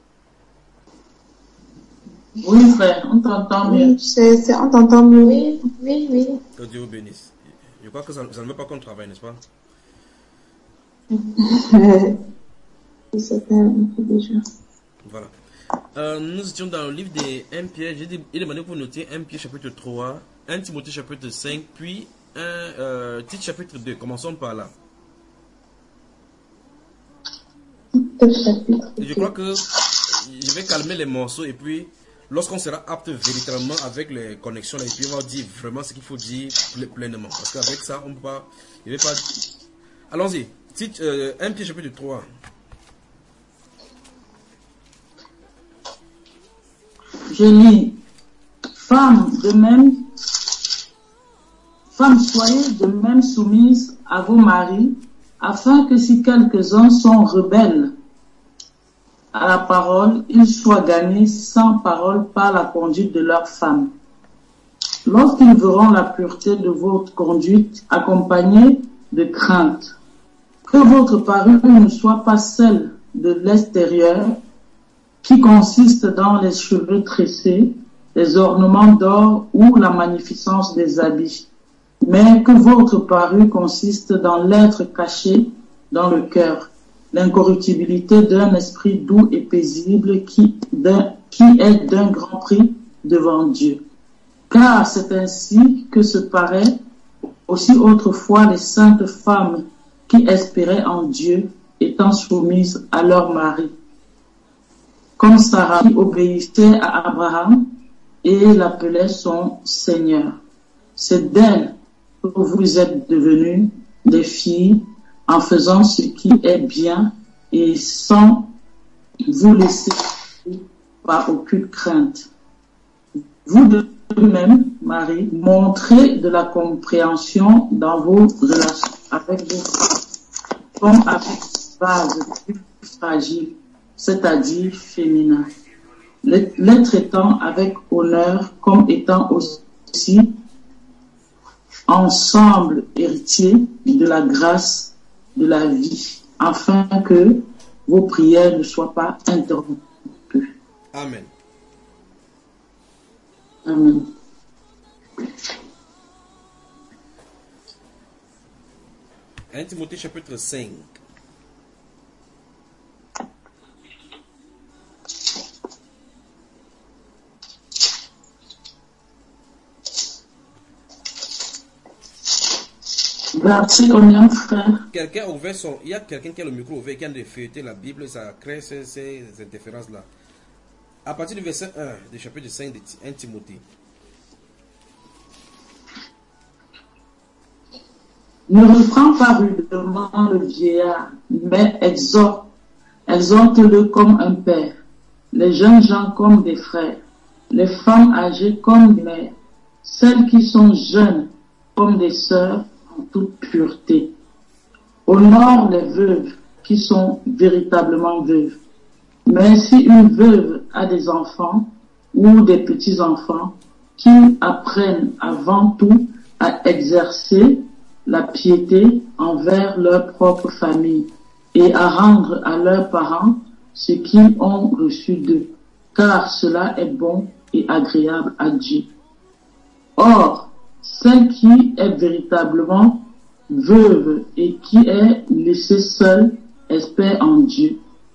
Oui, frère, on t'entend mieux. On t'entend mieux. Oui. Que Dieu vous bénisse. Je crois que ça ne veut pas qu'on travaille, n'est-ce pas? C'était un peu déjà. Voilà. Nous étions dans le livre de 1 Pierre. Il demandé pour noter 1 Pierre chapitre 3, 1 Timothée chapitre 5, puis Tite chapitre 2. Commençons par là. Je crois que je vais calmer les morceaux et puis lorsqu'on sera apte véritablement avec les connexions là, et puis on va dire vraiment ce qu'il faut dire pleinement. Parce qu'avec ça, on ne peut pas... Allons-y. 1 Pierre chapitre 3. Je lis. Femmes, soyez de même soumises à vos maris, afin que si quelques-uns sont rebelles à la parole, ils soient gagnés sans parole par la conduite de leurs femmes. Lorsqu'ils verront la pureté de votre conduite accompagnée de crainte, que votre parure ne soit pas celle de l'extérieur, qui consiste dans les cheveux tressés, les ornements d'or ou la magnificence des habits, mais que votre parure consiste dans l'être caché dans le cœur, l'incorruptibilité d'un esprit doux et paisible qui est d'un grand prix devant Dieu. Car c'est ainsi que se paraît aussi autrefois les saintes femmes qui espéraient en Dieu, étant soumises à leur mari. Comme Sarah qui obéissait à Abraham et l'appelait son Seigneur. C'est d'elle que vous êtes devenus des filles en faisant ce qui est bien et sans vous laisser par aucune crainte. Vous de même, Marie, montrez de la compréhension dans vos relations avec vos femmes, comme avec une base plus fragile, c'est-à-dire féminin, les traitant avec honneur comme étant aussi ensemble héritiers de la grâce de la vie, afin que vos prières ne soient pas interrompues. Amen. Amen. Timothée chapitre 5. Merci, combien, frère? Quelqu'un a ouvert son... Il y a quelqu'un qui a le micro ouvert, qui a de feuilleter la Bible, ça crée ces interférences-là. À partir du verset 1 du chapitre 5 de 1 Timothée. Ne reprends pas rudement le vieillard, mais exhorte-le comme un père, les jeunes gens comme des frères, les femmes âgées comme des mères, celles qui sont jeunes comme des sœurs en toute pureté. Honore les veuves qui sont véritablement veuves. Mais si une veuve a des enfants ou des petits-enfants, qui apprennent avant tout à exercer la piété envers leur propre famille et à rendre à leurs parents ce qu'ils ont reçu d'eux, car cela est bon et agréable à Dieu. Or, celle qui est véritablement veuve et qui est laissée seule espère en Dieu,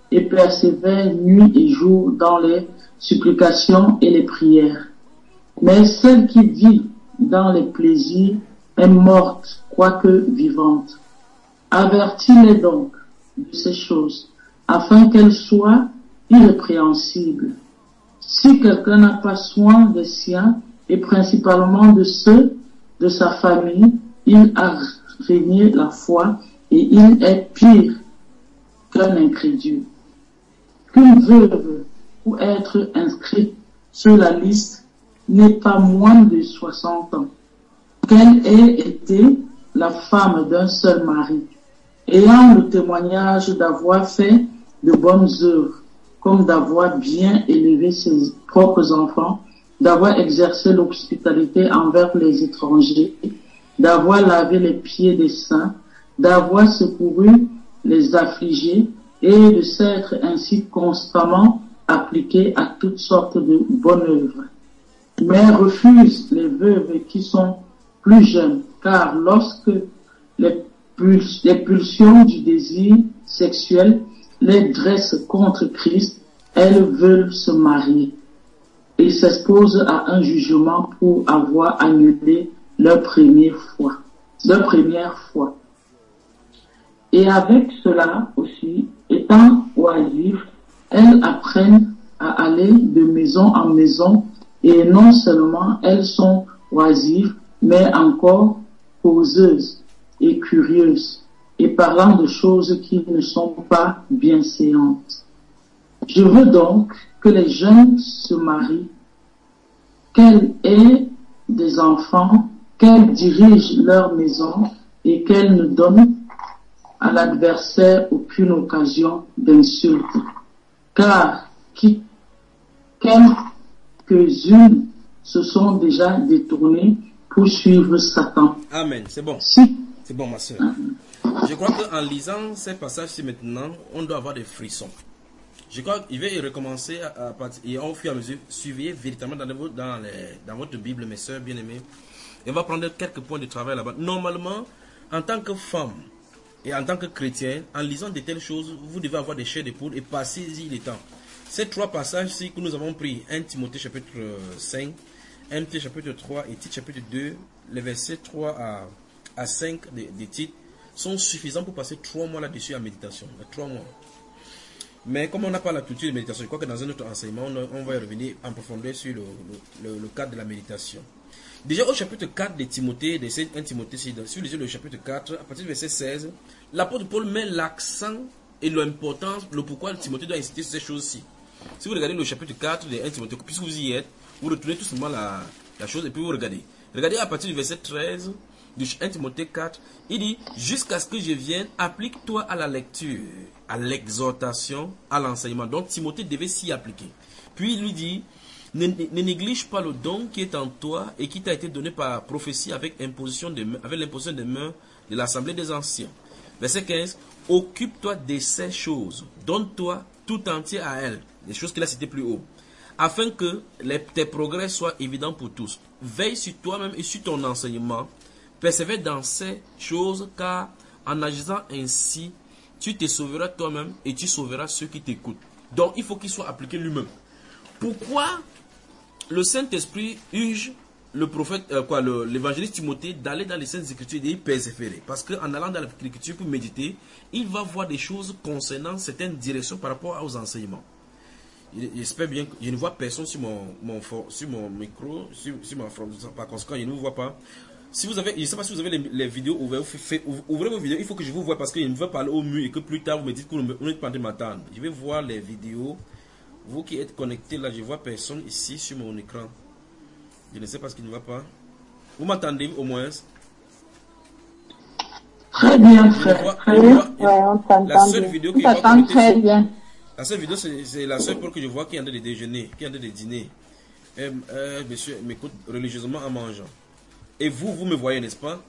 et persévère nuit et jour dans les supplications et les prières. Mais celle qui vit dans les plaisirs est morte, quoique vivante. Avertis-les donc de ces choses, afin qu'elles soient irrépréhensibles. Si quelqu'un n'a pas soin des siens, et principalement de ceux de sa famille, il a régné la foi, et il est pire qu'un incrédule. Qu'une veuve, pour être inscrite sur la liste, n'est pas moins de 60 ans, qu'elle ait été la femme d'un seul mari, ayant le témoignage d'avoir fait de bonnes œuvres, comme d'avoir bien élevé ses propres enfants, d'avoir exercé l'hospitalité envers les étrangers, d'avoir lavé les pieds des saints, d'avoir secouru les affligés et de s'être ainsi constamment appliquée à toutes sortes de bonnes œuvres. Mais refuse les veuves qui sont plus jeunes, car lorsque les pulsions du désir sexuel les dressent contre Christ, elles veulent se marier et s'exposent à un jugement pour avoir annulé leur première foi. Et avec cela aussi, étant oisives, elles apprennent à aller de maison en maison, et non seulement elles sont oisives, mais encore causeuses et curieuses, et parlant de choses qui ne sont pas bienséantes. Je veux donc que les jeunes se marient, qu'elles aient des enfants, qu'elles dirigent leur maison et qu'elles ne donnent à l'adversaire aucune occasion d'insulte. Car quelques-unes se sont déjà détournées pour suivre Satan. Amen, c'est bon. C'est bon, ma soeur. Je crois qu'en lisant ces passages-ci maintenant, on doit avoir des frissons. Je crois qu'il va y recommencer à partir, et au fur et à mesure, suivez véritablement dans votre Bible, mes soeurs bien-aimées. Et on va prendre quelques points de travail là-bas. Normalement, en tant que femme et en tant que chrétien, en lisant de telles choses, vous devez avoir des chairs de poule et passez-y le temps. Ces trois passages-ci que nous avons pris, 1 Timothée chapitre 5, 1 Timothée chapitre 3 et Tite chapitre 2, les versets 3 à 5 des titres, sont suffisants pour passer 3 mois là-dessus en méditation. 3 mois. Mais comme on n'a pas la culture de méditation, je crois que dans un autre enseignement, on va y revenir en profondeur sur le cadre de la méditation. Déjà au chapitre 4 de Timothée, de 1 Timothée, si vous lisez le chapitre 4, à partir du verset 16, l'apôtre Paul met l'accent et l'importance, le pourquoi Timothée doit insister sur ces choses-ci. Si vous regardez le chapitre 4 de 1 Timothée, puisque vous y êtes, vous retournez tout simplement la chose et puis vous regardez. Regardez à partir du verset 13 du 1 Timothée 4, il dit « Jusqu'à ce que je vienne, applique-toi à la lecture, à l'exhortation, à l'enseignement. » Donc Timothée devait s'y appliquer. Puis il lui dit « Ne néglige pas le don qui est en toi et qui t'a été donné par prophétie avec l'imposition des mains de l'assemblée des anciens. » Verset 15 « Occupe-toi de ces choses, donne-toi tout entier à elles. » Les choses qu'il a citées plus haut. Afin que tes progrès soient évidents pour tous. Veille sur toi-même et sur ton enseignement. Persévère dans ces choses, car en agissant ainsi, tu te sauveras toi-même et tu sauveras ceux qui t'écoutent. Donc, il faut qu'il soit appliqué lui-même. Pourquoi le Saint-Esprit urge le prophète, l'évangéliste Timothée d'aller dans les Saintes Écritures et d'y persévérer? Parce qu'en allant dans l'Écriture pour méditer, il va voir des choses concernant certaines directions par rapport aux enseignements. J'espère bien que je ne vois personne sur mon micro, sur ma front. Par conséquent, je ne vous vois pas. Si vous avez, je ne sais pas si vous avez les vidéos ouvertes, ouvrez vos vidéos, il faut que je vous voie parce que je ne veux parler au mur et que plus tard vous me dites que vous n'êtes pas en train de m'attendre. Je vais voir les vidéos. Vous qui êtes connectés là, je ne vois personne ici sur mon écran. Je ne sais pas ce qui ne va pas. Vous m'entendez au moins? Très bien, frère. La seule vidéo que je vois très bien. La seule vidéo, c'est la seule pour que je vois qui est en train de déjeuner, qui est en train de dîner. Monsieur m'écoute religieusement en mangeant. Et vous me voyez, n'est-ce pas?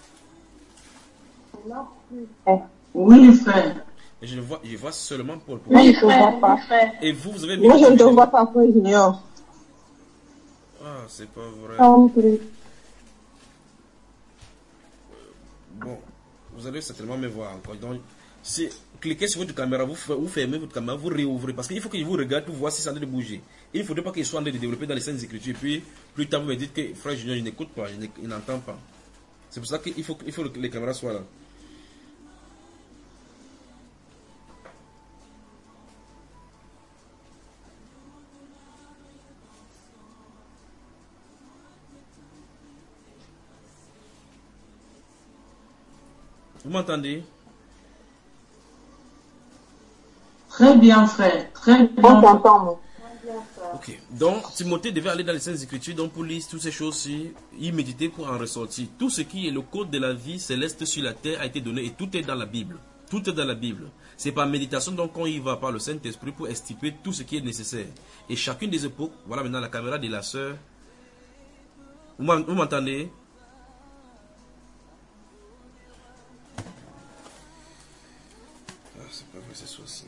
Oui, frère. Je vois seulement Paul. Oui, je ne vois pas. Et vous avez... Moi, je ne te vois pas, frère Junior. Ah, c'est pas vrai. Non plus. Bon, vous allez certainement me voir encore. Donc, Cliquez sur votre caméra, vous fermez votre caméra, vous réouvrez. Parce qu'il faut que vous regardiez pour voir si ça a de bouger. Il ne faudrait pas qu'il soit en train de développer dans les Saintes Écritures. Puis, plus tard, vous me dites que frère Junior, je n'écoute pas, il n'entend pas. C'est pour ça qu'il faut que les caméras soient là. Vous m'entendez? Très bien, frère. Très bien. On t'entend, moi. Ok. Donc, Timothée devait aller dans les Saintes Écritures, donc pour lire toutes ces choses-ci, y méditer pour en ressortir. Tout ce qui est le code de la vie céleste sur la terre a été donné et tout est dans la Bible. Tout est dans la Bible. C'est par méditation donc qu'on y va par le Saint-Esprit pour instituer tout ce qui est nécessaire. Et chacune des époques, voilà maintenant la caméra de la sœur. Vous m'entendez? Ah, c'est pas vrai, c'est soit ci.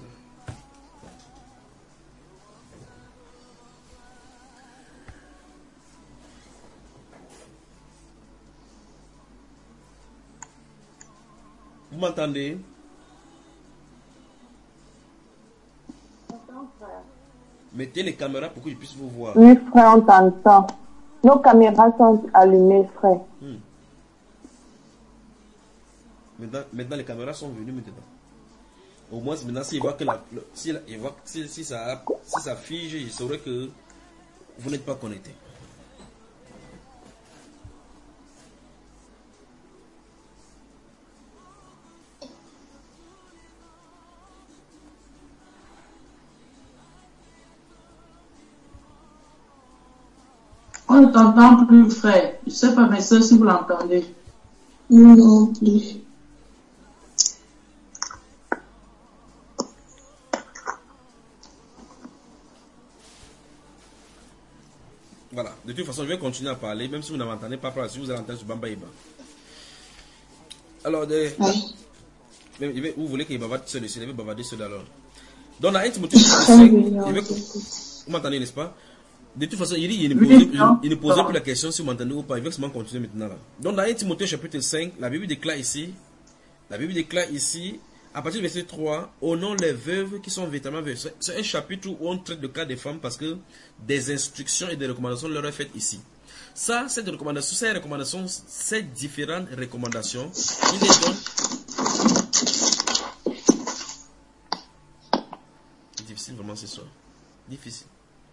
Vous m'entendez? Mettez les caméras pour que je puisse vous voir. Oui, frère, on t'entend. Nos caméras sont allumées, frère. Maintenant, les caméras sont venues maintenant. Au moins, maintenant, s'il voit que si ça fige, je saurais que vous n'êtes pas connecté. On ne t'entend plus, frère. Je ne sais pas, mes soeurs, si vous l'entendez. Non plus. Voilà. De toute façon, je vais continuer à parler, même si vous n'entendez pas parler, si vous allez entendre sur Bamba Iba. Alors, vous voulez qu'il bavarde seul ici, il va bavarder seul alors. Donc, dans 1 Timothée 5, vous m'entendez, n'est-ce pas? De toute façon, il ne posait plus la question si vous m'entendez ou pas. Il veut seulement continuer maintenant là. Donc, dans 1 Timothée chapitre 5, la Bible déclare ici, à partir du verset 3, honorons les veuves qui sont véritablement veuves. C'est un chapitre où on traite le cas des femmes parce que des instructions et des recommandations leur sont faites ici. Ces différentes recommandations, il les donne. C'est difficile vraiment ce soir. Difficile.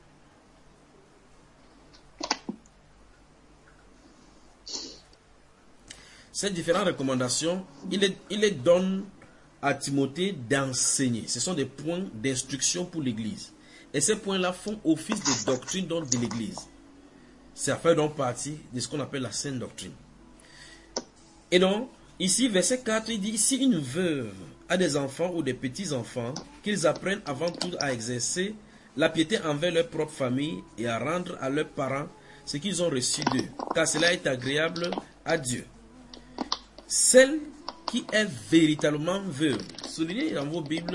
Ces différentes recommandations, il les donne à Timothée d'enseigner. Ce sont des points d'instruction pour l'Église. Et ces points-là font office de doctrine de l'Église. Ça fait donc partie de ce qu'on appelle la sainte doctrine. Et donc, ici, verset 4, il dit, si une veuve a des enfants ou des petits-enfants, qu'ils apprennent avant tout à exercer la piété envers leur propre famille et à rendre à leurs parents ce qu'ils ont reçu d'eux, car cela est agréable à Dieu. Celle qui est véritablement veuve. Soulignez dans vos Bibles.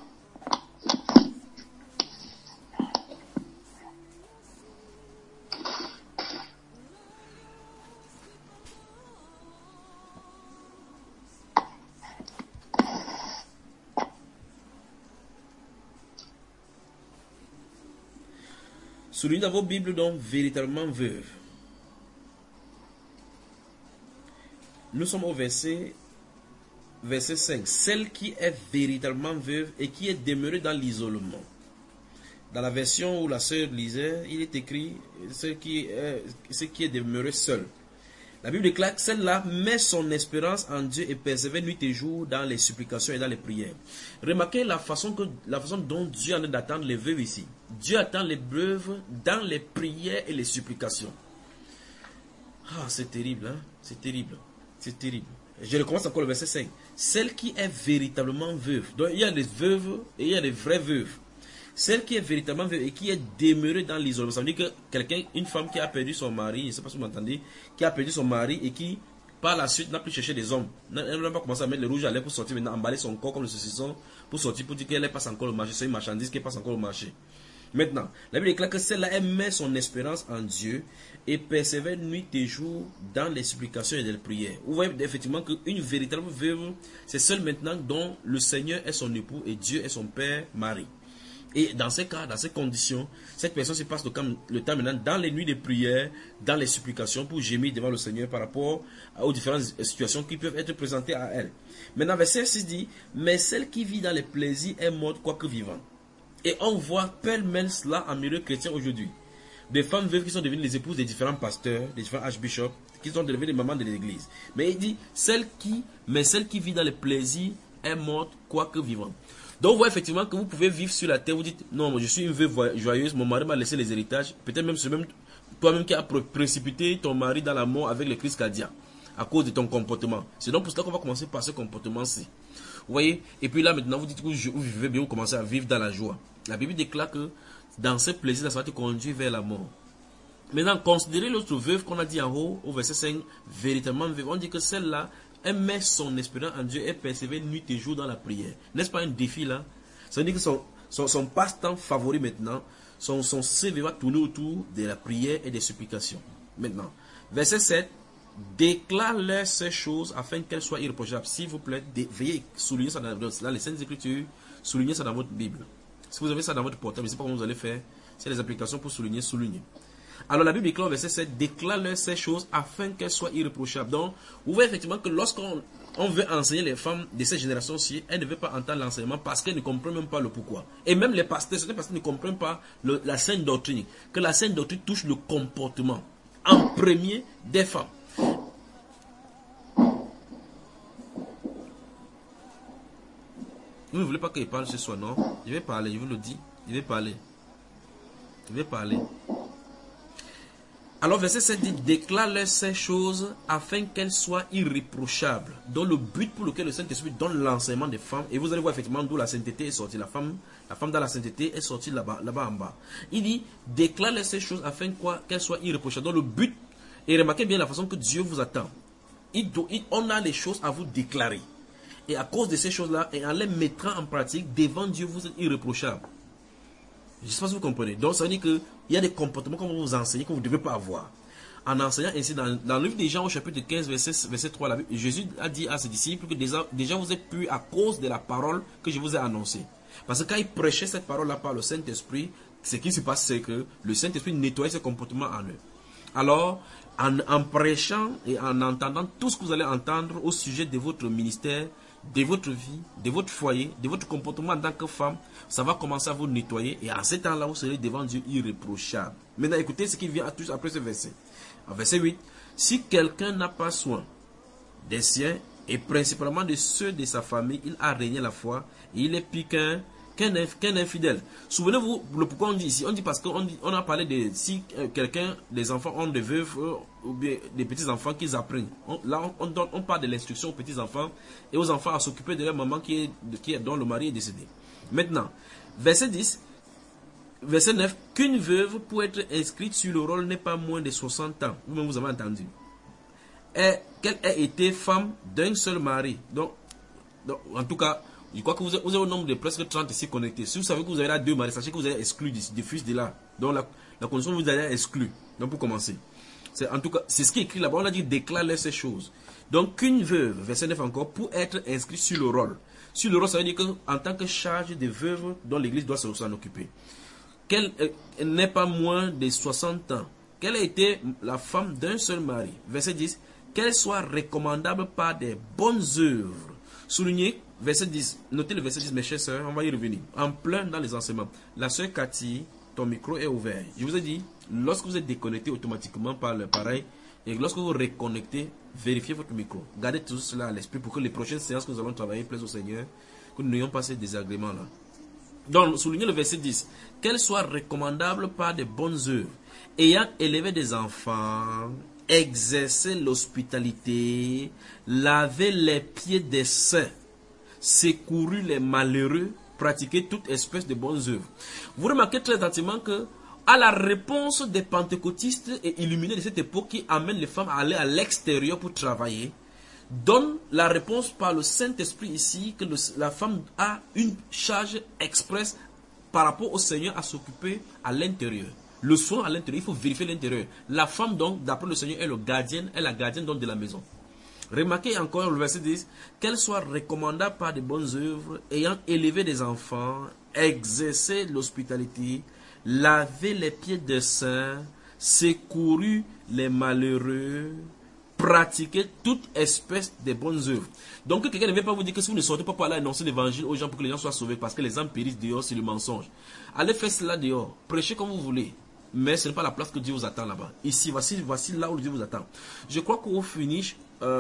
Soulignez dans vos Bibles donc véritablement veuve. Nous sommes au verset 5. Celle qui est véritablement veuve et qui est demeurée dans l'isolement. Dans la version où la sœur lisait, il est écrit ce qui est demeurée seule. La Bible déclare que celle-là met son espérance en Dieu et persévère nuit et jour dans les supplications et dans les prières. Remarquez la façon dont Dieu en est d'attendre les veuves ici. Dieu attend les veuves dans les prières et les supplications. Ah, c'est terrible, hein? C'est terrible. C'est terrible. Je recommence encore le verset 5. Celle qui est véritablement veuve. Donc il y a des veuves et il y a des vraies veuves. Celle qui est véritablement veuve et qui est demeurée dans l'isolement. Ça veut dire que une femme qui a perdu son mari, je ne sais pas si vous m'entendez, qui a perdu son mari et qui, par la suite, n'a plus cherché des hommes. Elle n'a pas commencé à mettre le rouge à lèvres pour sortir maintenant, emballer son corps comme le saucisson pour sortir, pour dire qu'elle passe encore au marché. C'est une marchandise qui passe encore au marché. Maintenant, la Bible déclare que celle-là, elle met son espérance en Dieu et persévère nuit et jour dans les supplications et les prières. Vous voyez effectivement qu'une véritable veuve, c'est celle maintenant dont le Seigneur est son époux et Dieu est son père, mari. Et dans ces cas, dans ces conditions, cette personne se passe le temps maintenant dans les nuits de prière, dans les supplications pour gémir devant le Seigneur par rapport aux différentes situations qui peuvent être présentées à elle. Maintenant, verset 6 dit, mais celle qui vit dans les plaisirs est morte quoique vivante. Et on voit pêle-mêle cela en milieu chrétien aujourd'hui. Des femmes veuves qui sont devenues les épouses des différents pasteurs, des différents archbishops, qui sont devenues les mamans de l'église. Mais il dit, celle qui vit dans les plaisirs est morte quoique vivante. Donc vous voyez effectivement que vous pouvez vivre sur la terre, vous dites, non, moi je suis une veuve joyeuse, mon mari m'a laissé les héritages, peut-être même c'est même toi-même qui as précipité ton mari dans la mort avec les crises cardiaques, à cause de ton comportement. C'est donc pour cela qu'on va commencer par ce comportement-ci. Vous voyez, et puis là maintenant vous dites que vous vivez bien, vous commencez à vivre dans la joie. La Bible déclare que dans ce plaisir, ça va te conduire vers la mort. Maintenant, considérez l'autre veuve qu'on a dit en haut, au verset 5, véritablement veuve. On dit que celle-là, elle met son espérance en Dieu et persévère nuit et jour dans la prière. N'est-ce pas un défi là? Ça veut dire que son passe-temps favori maintenant, son CV va tourner autour de la prière et des supplications. Maintenant, verset 7, déclare-leur ces choses afin qu'elles soient irréprochables. S'il vous plaît, veuillez souligner ça dans les Saintes Écritures, soulignez ça dans votre Bible. Si vous avez ça dans votre portable, je ne sais pas comment vous allez faire. C'est les applications pour souligner. Alors la Bible déclare, verset 7, déclare-leur ces choses afin qu'elles soient irréprochables. Donc, vous voyez effectivement que lorsqu'on veut enseigner les femmes de cette génération-ci, elles ne veulent pas entendre l'enseignement parce qu'elles ne comprennent même pas le pourquoi. Et même les pasteurs, certains pasteurs ne comprennent pas la sainte doctrine. Que la sainte doctrine touche le comportement en premier des femmes. Vous ne voulez pas que je parle ce soir, non? Je vais parler, je vous le dis. Je vais parler. Alors verset 7 dit, déclare-leur ces choses afin qu'elles soient irréprochables. Donc le but pour lequel le Saint-Esprit donne l'enseignement des femmes, et vous allez voir effectivement d'où la sainteté est sortie. La femme dans la sainteté est sortie là-bas en bas. Il dit, déclare-leur ces choses afin qu'elles soient irréprochables. Donc le but, et remarquez bien la façon que Dieu vous attend. On a les choses à vous déclarer. Et à cause de ces choses-là, et en les mettant en pratique, devant Dieu, vous êtes irréprochable. Je ne sais pas si vous comprenez. Donc, ça veut dire qu'il y a des comportements qu'on va vous enseigner que vous ne devez pas avoir. En enseignant ainsi, dans le livre des Jean, au chapitre 15, verset 3, Jésus a dit à ses disciples que déjà vous êtes purs à cause de la parole que je vous ai annoncée. Parce que quand il prêchait cette parole-là par le Saint-Esprit, ce qui se passe, c'est que le Saint-Esprit nettoyait ses comportements en eux. Alors, en prêchant et en entendant tout ce que vous allez entendre au sujet de votre ministère, de votre vie, de votre foyer, de votre comportement en tant que femme, ça va commencer à vous nettoyer et en ce temps-là, vous serez devant Dieu irréprochable. Maintenant, écoutez ce qui vient après ce verset. En verset 8, si quelqu'un n'a pas soin des siens et principalement de ceux de sa famille, il a régné la foi et il est pire qu'un infidèle. Souvenez-vous le pourquoi on dit ici. On dit parce qu'on a parlé de si des enfants ont des veuves ou bien des petits-enfants qu'ils apprennent. On parle de l'instruction aux petits-enfants et aux enfants à s'occuper de leur maman dont le mari est décédé. Maintenant, verset 10, verset 9, qu'une veuve pour être inscrite sur le rôle n'est pas moins de 60 ans. Vous-même vous avez entendu. Et qu'elle ait été femme d'un seul mari. Donc, en tout cas, je crois que vous avez au nombre de presque 30 ici connectés. Si vous savez que vous avez là 2 maris, sachez que vous avez exclu des fils de là. Donc la condition vous avez exclu. Donc pour commencer. En tout cas, c'est ce qui est écrit là-bas. On a dit déclare ces choses. Donc qu'une veuve, verset 9 encore, pour être inscrite sur le rôle. Sur le rôle, ça veut dire qu'en tant que charge de veuve dont l'église doit s'en occuper. Qu'elle n'ait pas moins de 60 ans. Qu'elle ait été la femme d'un seul mari. Verset 10. Qu'elle soit recommandable par des bonnes œuvres. Soulignez, verset 10. Notez le verset 10, mes chers sœurs, on va y revenir. En plein dans les enseignements. La sœur Cathy, ton micro est ouvert. Je vous ai dit, lorsque vous êtes déconnecté automatiquement par l'appareil, et lorsque vous reconnectez, vérifiez votre micro. Gardez tout cela à l'esprit pour que les prochaines séances que nous allons travailler plaisent au Seigneur, que nous n'ayons pas ces désagréments-là. Donc, soulignez le verset 10. Qu'elle soit recommandable par de bonnes œuvres, ayant élevé des enfants, exercer l'hospitalité, laver les pieds des saints, secourir les malheureux, pratiquer toute espèce de bonnes œuvres. Vous remarquez très attentivement que à la réponse des pentecôtistes et illuminés de cette époque qui amènent les femmes à aller à l'extérieur pour travailler, donne la réponse par le Saint-Esprit ici que la femme a une charge express par rapport au Seigneur à s'occuper à l'intérieur. Le soin à l'intérieur, il faut vérifier l'intérieur. La femme donc, d'après le Seigneur, est la gardienne donc de la maison. Remarquez encore le verset 10, qu'elle soit recommandable par de bonnes œuvres, ayant élevé des enfants, exercé l'hospitalité, lavé les pieds des saints, secouru les malheureux, pratiquer toute espèce de bonnes œuvres. Donc quelqu'un ne vient pas vous dire que si vous ne sortez pas pour aller annoncer l'évangile aux gens pour que les gens soient sauvés, parce que les hommes périssent dehors, c'est le mensonge. Allez faire cela dehors, prêchez comme vous voulez, mais ce n'est pas la place que Dieu vous attend là-bas. Ici, voici là où Dieu vous attend. Je crois qu'au finish,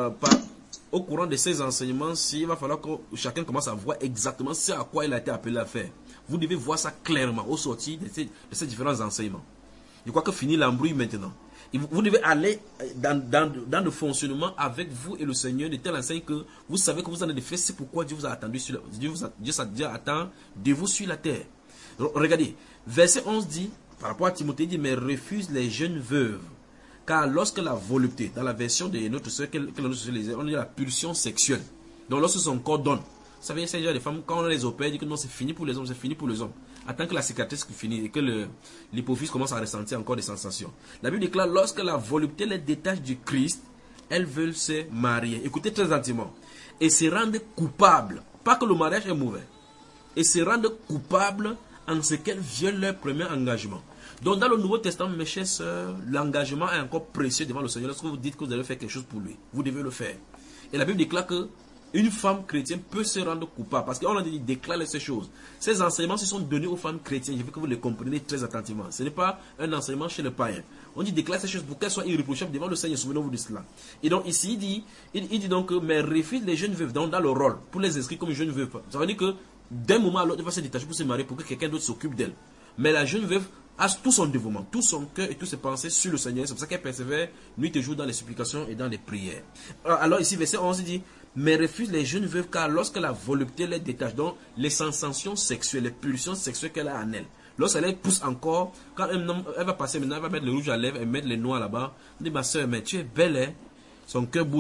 au courant de ces enseignements, il va falloir que chacun commence à voir exactement ce à quoi il a été appelé à faire. Vous devez voir ça clairement au sortir de ces différents enseignements. Je crois que fini l'embrouille maintenant. Vous devez aller dans le fonctionnement avec vous et le Seigneur de telle enseigne que vous savez que vous en avez fait. C'est pourquoi Dieu vous a attendu Dieu attend de vous sur la terre. Regardez, verset 11 dit, par rapport à Timothée, il dit, mais refuse les jeunes veuves. Car lorsque la volupté, dans la version de notre soeur, on dit la pulsion sexuelle. Donc lorsque son corps donne, vous savez, c'est déjà des femmes, quand on les opère, dit que non, c'est fini pour les hommes, c'est fini pour les hommes. Attends que la cicatrice finisse et que l'hypophyse commence à ressentir encore des sensations. La Bible déclare, lorsque la volupté les détache du Christ, elles veulent se marier. Écoutez très attentivement. Et se rendre coupables. Pas que le mariage est mauvais. Et se rendre coupables en ce qu'elles violent leur premier engagement. Donc dans le Nouveau Testament, mes chers sœurs, l'engagement est encore précieux devant le Seigneur. Lorsque vous dites que vous allez faire quelque chose pour lui, vous devez le faire. Et la Bible déclare que une femme chrétienne peut se rendre coupable. Parce qu'on a dit, déclare ces choses. Ces enseignements se sont donnés aux femmes chrétiennes. Je veux que vous les compreniez très attentivement. Ce n'est pas un enseignement chez le païen. On dit, déclare ces choses pour qu'elles soient irréprochables devant le Seigneur. Souvenez-vous de cela. Et donc ici, il dit donc, mais refuse les jeunes veuves dans le rôle, pour les inscrire comme jeunes veuves. Ça veut dire que d'un moment à l'autre, elle va se détacher pour se marier, pour que quelqu'un d'autre s'occupe d'elle. Mais la jeune veuve a tout son dévouement, tout son cœur et toutes ses pensées sur le Seigneur. C'est pour ça qu'elle persévère nuit et jour dans les supplications et dans les prières. Alors ici, verset 11 dit, mais refuse les jeunes veuves, car lorsque la volupté les détache, donc les sensations sexuelles, les pulsions sexuelles qu'elle a en elle, lorsqu'elle les pousse encore, quand elle va passer maintenant, elle va mettre le rouge à lèvres et mettre les noirs là-bas, elle dit, ma soeur, mais tu es belle, hein? Son cœur bouge,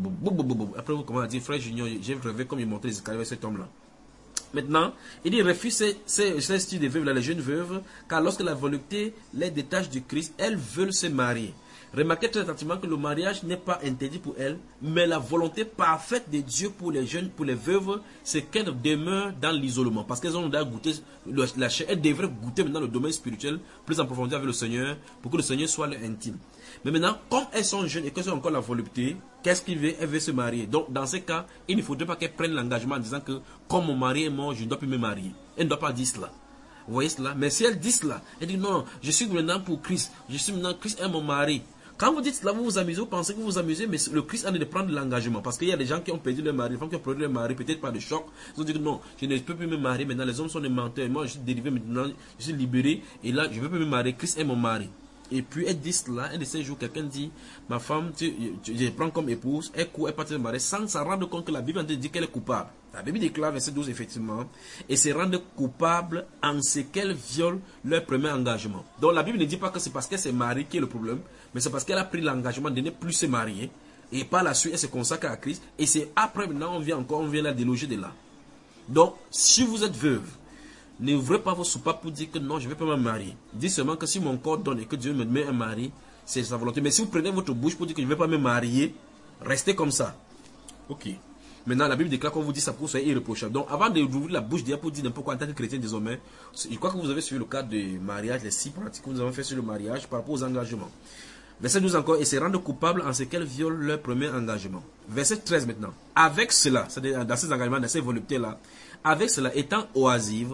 après vous commencez à dire, frère Junior, j'ai rêvé comme il montrait les escaliers avec cet homme-là. Maintenant, il dit, refuse ces styles de veuves, là, les jeunes veuves, car lorsque la volupté les détache du Christ, elles veulent se marier. Remarquez très attentivement que le mariage n'est pas interdit pour elles, mais la volonté parfaite de Dieu pour les jeunes, pour les veuves, c'est qu'elles demeurent dans l'isolement. Parce qu'elles ont déjà goûté la chair, elles devraient goûter maintenant le domaine spirituel, plus en profondeur avec le Seigneur, pour que le Seigneur soit leur intime. Mais maintenant, comme elles sont jeunes et qu'elles ont encore la volupté, qu'est-ce qu'il veut? Elle veut se marier. Donc, dans ces cas, il ne faudrait pas qu'elles prennent l'engagement en disant que, comme mon mari est mort, je ne dois plus me marier. Elle ne doit pas dire cela. Vous voyez cela? Mais si elle dit cela, elle dit non, je suis maintenant pour Christ. Christ est mon mari. Quand vous dites cela, vous vous amusez, vous pensez que vous vous amusez, mais le Christ a de prendre l'engagement. Parce qu'il y a des gens qui ont perdu leur mari, des femmes qui ont perdu leur mari, peut-être pas de choc. Ils ont dit que non, je ne peux plus me marier. Maintenant, les hommes sont des menteurs. Moi, je suis délivré maintenant, je suis libéré. Et là, je ne veux plus me marier. Christ est mon mari. Et puis, elle dit cela. Un de ces jours, quelqu'un dit, ma femme, je prends comme épouse. Elle court, elle part se marier sans s'en rendre compte que la Bible dit qu'elle est coupable. La Bible déclare, verset 12, effectivement, et se rendre coupable en ce qu'elle viole leur premier engagement. Donc la Bible ne dit pas que c'est parce qu'elle s'est mariée qui est le problème, mais c'est parce qu'elle a pris l'engagement de ne plus se marier, et par la suite elle se consacre à Christ, et c'est après maintenant on vient la déloger de là. Donc si vous êtes veuve, n'ouvrez pas vos soupapes pour dire que non, je ne vais pas me marier. Dites seulement que si mon corps donne et que Dieu me met un mari, c'est sa volonté. Mais si vous prenez votre bouche pour dire que je ne vais pas me marier, restez comme ça. Ok. Maintenant, la Bible déclare qu'on vous dit ça pour que vous soyez irréprochable. Donc, avant d'ouvrir la bouche pour dire n'importe quoi en tant que chrétien désormais, je crois que vous avez suivi le cadre du mariage, les 6 pratiques que nous avons fait sur le mariage par rapport aux engagements. Verset 12 encore, et se rendre coupables en ce qu'elles violent leur premier engagement. Verset 13 maintenant. Avec cela, c'est-à-dire dans ces engagements, dans ces voluptés-là, avec cela, étant oisives,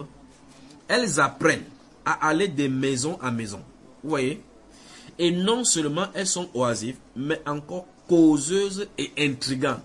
elles apprennent à aller de maison à maison. Vous voyez? Et non seulement elles sont oisives, mais encore causeuses et intrigantes,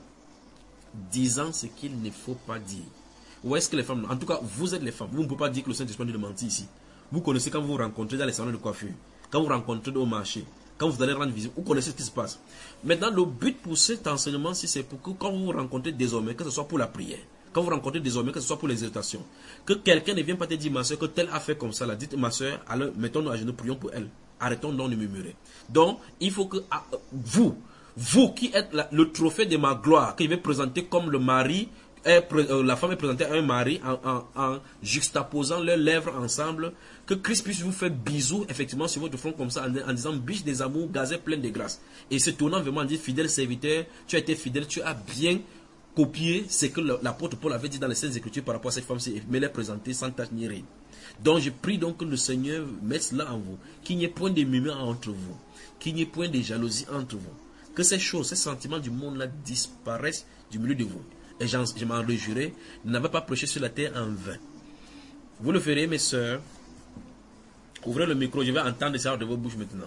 disant ce qu'il ne faut pas dire. Où est-ce que les femmes, en tout cas vous êtes les femmes, vous ne pouvez pas dire que le Saint-Esprit nous mentit ici. Vous connaissez quand vous vous rencontrez dans les salons de coiffure, quand vous rencontrez au marché, quand vous allez rendre visite, vous connaissez ce qui se passe. Maintenant le but pour cet enseignement-ci, c'est pour que quand vous vous rencontrez désormais, que ce soit pour la prière, quand vous rencontrez désormais, que ce soit pour les exhortations, que quelqu'un ne vienne pas te dire ma soeur que tel a fait comme ça, là, dites ma soeur, alors mettons-nous à genoux, prions pour elle, arrêtons donc de murmurer. Donc il faut que vous qui êtes le trophée de ma gloire, que je vais présenter comme le mari la femme est présentée à un mari en juxtaposant leurs lèvres ensemble, que Christ puisse vous faire bisous effectivement sur votre front comme ça en disant biche des amours, gazet plein de grâce. Et se tournant vraiment en disant fidèle serviteur, tu as été fidèle, tu as bien copié ce que l'apôtre Paul avait dit dans les Saintes Écritures par rapport à cette femme-ci, mais les présenter sans tache ni ride. Donc je prie donc que le Seigneur mette cela en vous, qu'il n'y ait point de murmures entre vous, qu'il n'y ait point de jalousie entre vous, que ces choses, ces sentiments du monde-là disparaissent du milieu de vous. Et je m'en réjouirai, ne n'avez pas prêché sur la terre en vain. Vous le ferez, mes sœurs. Ouvrez le micro, je vais entendre ça de vos bouches maintenant.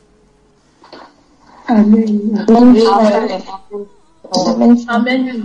Amen. Amen.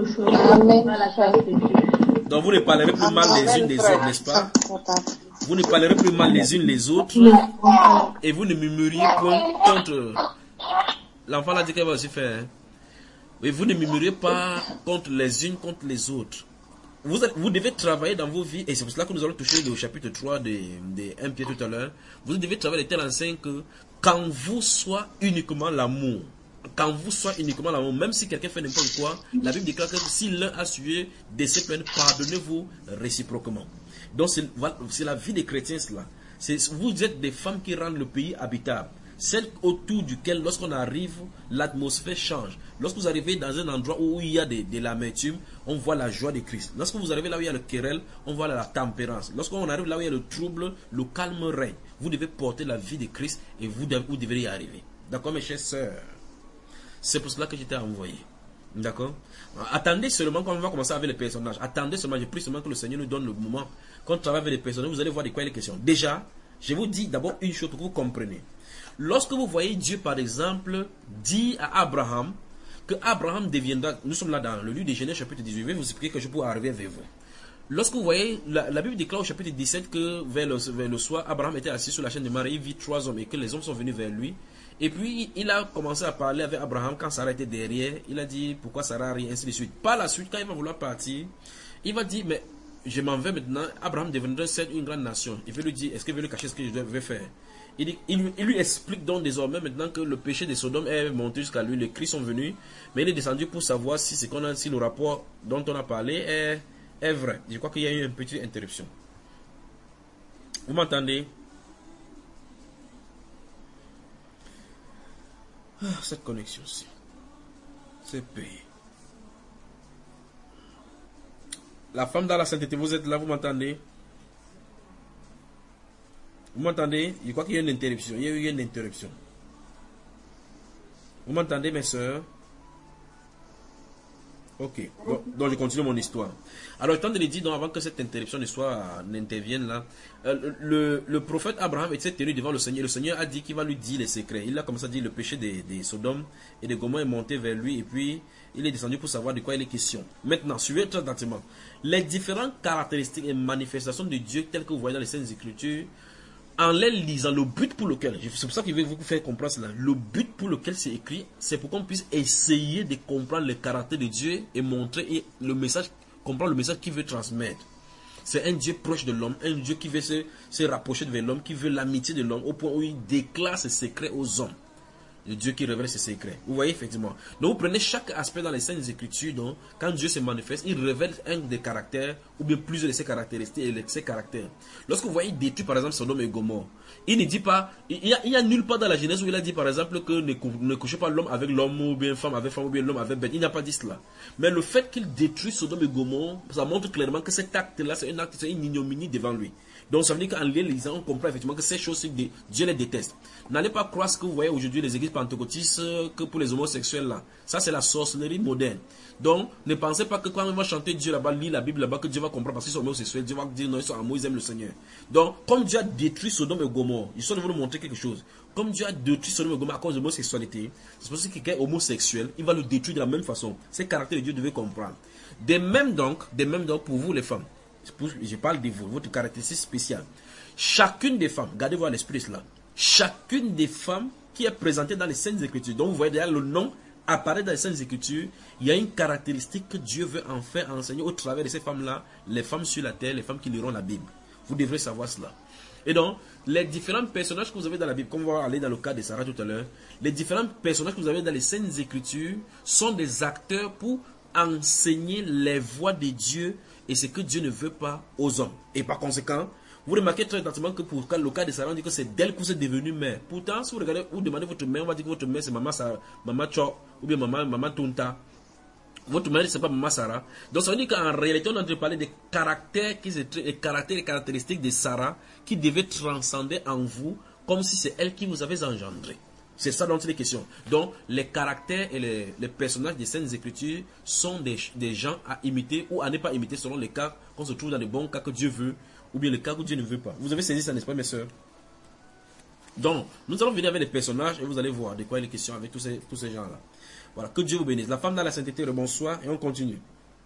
Donc vous ne parlerez plus mal les unes des autres, n'est-ce pas? Vous ne parlerez plus mal les unes les autres. Et vous ne murmuriez point contre... L'enfant l'a dit qu'elle va aussi faire. Hein? Et vous ne murmurez pas contre les unes contre les autres. Vous devez travailler dans vos vies, et c'est pour cela que nous allons toucher au chapitre 3 de 1 Pierre tout à l'heure. Vous devez travailler de telle enseigne que quand vous soit uniquement l'amour, même si quelqu'un fait n'importe quoi, la Bible déclare que si l'un a sué de ses peines, pardonnez-vous réciproquement. Donc c'est la vie des chrétiens cela. Vous êtes des femmes qui rendent le pays habitable. Celle autour duquel, lorsqu'on arrive, l'atmosphère change. Lorsque vous arrivez dans un endroit où il y a de l'amertume, on voit la joie de Christ. Lorsque vous arrivez là où il y a le querelle, on voit la tempérance. Lorsqu'on arrive là où il y a le trouble, le calme règne. Vous devez porter la vie de Christ et vous devez y arriver. D'accord, mes chères sœurs? C'est pour cela que j'étais envoyé. D'accord? Attendez seulement quand on va commencer avec les personnages. Attendez seulement, je prie seulement que le Seigneur nous donne le moment. Quand on travaille avec les personnages, vous allez voir de quoi il est question. Déjà, je vous dis d'abord une chose pour que vous compreniez. Lorsque vous voyez Dieu, par exemple, dit à Abraham que Abraham deviendra, nous sommes là dans le livre de Genèse chapitre 18, je vais vous expliquer que je pourrais arriver vers vous. Lorsque vous voyez, la Bible déclare au chapitre 17 que vers le soir, Abraham était assis sur la chaîne de Marie, il vit 3 hommes et que les hommes sont venus vers lui. Et puis, il a commencé à parler avec Abraham quand Sarah était derrière. Il a dit, pourquoi Sarah rit, ainsi de suite. Par la suite, quand il va vouloir partir, il va dire, mais je m'en vais maintenant. Abraham deviendra une grande nation. Il veut lui dire, est-ce qu'il veut lui cacher ce que je devais faire? Il lui explique donc désormais maintenant que le péché de Sodome est monté jusqu'à lui. Les cris sont venus, mais il est descendu pour savoir si le rapport dont on a parlé est vrai. Je crois qu'il y a eu une petite interruption. Vous m'entendez? Cette connexion-ci, c'est payé. La femme dans la sainteté, vous êtes là, vous m'entendez? Vous m'entendez? Je crois qu'il y a une interruption. Il y a eu une interruption. Vous m'entendez, mes sœurs? Ok. Bon, donc je continue mon histoire. Alors, étant donné dit, donc, avant que cette interruption n'intervienne là, le prophète Abraham était tenu devant le Seigneur. Le Seigneur a dit qu'il va lui dire les secrets. Il a commencé à dire le péché des Sodome et de Gomorrhe est monté vers lui. Et puis, il est descendu pour savoir de quoi il est question. Maintenant, suivez très attentivement. Les différentes caractéristiques et manifestations de Dieu telles que vous voyez dans les Saintes Écritures, en les lisant, le but pour lequel, c'est pour ça qu'il veut vous faire comprendre cela, le but pour lequel c'est écrit, c'est pour qu'on puisse essayer de comprendre le caractère de Dieu et montrer comprendre le message qu'il veut transmettre. C'est un Dieu proche de l'homme, un Dieu qui veut se rapprocher de l'homme, qui veut l'amitié de l'homme, au point où il déclare ses secrets aux hommes. Le Dieu qui révèle ses secrets. Vous voyez effectivement. Donc vous prenez chaque aspect dans les Saintes Écritures. Donc, quand Dieu se manifeste, il révèle un des caractères ou bien plusieurs de ses caractéristiques et de ses caractères. Lorsque vous voyez détruit par exemple Sodome et Gomorrhe, il ne dit pas, il y a nulle part dans la Genèse où il a dit par exemple que ne couchez pas l'homme avec l'homme ou bien femme avec femme ou bien l'homme avec bête. Il n'a pas dit cela. Mais le fait qu'il détruit Sodome et Gomorrhe, ça montre clairement que cet acte-là, c'est une ignominie devant lui. Donc ça veut dire qu'en les lisant, on comprend effectivement que ces choses-ci, Dieu les déteste. N'allez pas croire ce que vous voyez aujourd'hui les églises pentecôtistes que pour les homosexuels là. Ça c'est la sorcellerie moderne. Donc ne pensez pas que quand on va chanter Dieu là-bas, lire la Bible là-bas, que Dieu va comprendre parce qu'ils sont homosexuels. Dieu va dire non, ils sont amoureux, ils aiment le Seigneur. Donc comme Dieu a détruit Sodome et Gomorrhe, ils sont venus nous montrer quelque chose. Comme Dieu a détruit Sodome et Gomorrhe à cause de l'homosexualité, c'est pour ça que quelqu'un est homosexuel, il va le détruire de la même façon. Ces caractères de Dieu devez comprendre. De même donc pour vous les femmes. Je parle de vous, votre caractéristique spéciale. Chacune des femmes, gardez-vous à l'esprit cela. Chacune des femmes qui est présentée dans les Saintes Écritures, donc vous voyez derrière le nom apparaît dans les Saintes Écritures, il y a une caractéristique que Dieu veut en faire enseigner au travers de ces femmes-là, les femmes sur la terre, les femmes qui liront la Bible. Vous devrez savoir cela. Et donc, les différents personnages que vous avez dans la Bible, comme on va aller dans le cas de Sarah tout à l'heure, les différents personnages que vous avez dans les Saintes Écritures sont des acteurs pour enseigner les voies de Dieu et ce que Dieu ne veut pas aux hommes. Et par conséquent, vous remarquez très attentivement que pour le cas de Sarah, on dit que c'est d'elle que vous êtes devenu mère. Pourtant, si vous regardez ou demandez votre mère, on va dire que votre mère c'est maman Sarah, maman Cho, ou bien maman Tunta. Votre mère c'est pas maman Sarah. Donc ça veut dire qu'en réalité, on est en train de parler des caractères, les caractéristiques de Sarah qui devaient transcender en vous comme si c'est elle qui vous avait engendré. C'est ça dont il est question. Donc, les caractères et les personnages des Saintes Écritures sont des gens à imiter ou à ne pas imiter selon les cas qu'on se trouve dans les bons cas que Dieu veut ou bien les cas que Dieu ne veut pas. Vous avez saisi ça, n'est-ce pas, mes sœurs? Donc, nous allons venir avec les personnages et vous allez voir de quoi il est question avec tous ces gens-là. Voilà, que Dieu vous bénisse. La femme dans la sainteté, le bonsoir, et on continue.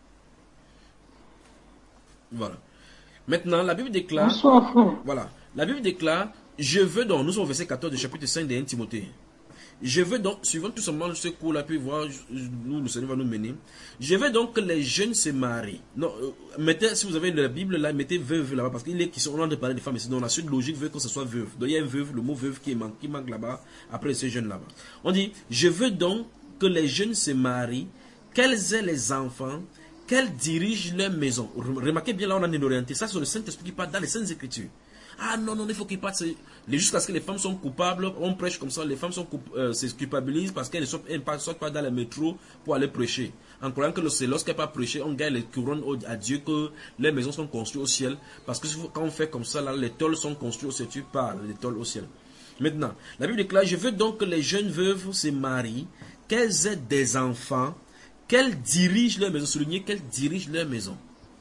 Voilà. Maintenant, la Bible déclare... Bonsoir, frère. Voilà. La Bible déclare... Je veux donc, nous sommes au verset 14 du chapitre 5 de 1 Timothée. Je veux donc, suivant tout simplement ce cours-là, puis voir, nous, le Seigneur va nous mener. Je veux donc que les jeunes se marient. Non, mettez, si vous avez la Bible là, mettez veuve là-bas, parce qu'il est qui sont en train de parler des femmes ici. Donc la suite logique veut que ce soit veuve. Donc il y a un veuve, le mot veuve qui manque là-bas, après ces jeunes là-bas. On dit, je veux donc que les jeunes se marient, qu'elles aient les enfants, qu'elles dirigent leur maison. Remarquez bien là, on a une orienté. Ça, c'est le Saint-Esprit qui parle dans les Saintes Écritures. Ah non, il faut qu'ils partent. Jusqu'à ce que les femmes sont coupables, on prêche comme ça, les femmes se culpabilisent parce qu'elles ne sortent pas dans le métro pour aller prêcher. En croyant que c'est lorsqu'elles ne pas prêcher, on gagne les couronnes à Dieu que les maisons sont construites au ciel. Parce que quand on fait comme ça, là, les tôles sont construites au ciel, tu parles, les tôles au ciel. Maintenant, la Bible déclare, je veux donc que les jeunes veuves se marient, qu'elles aient des enfants, qu'elles dirigent leur maison. Soulignez qu'elles dirigent leur maison.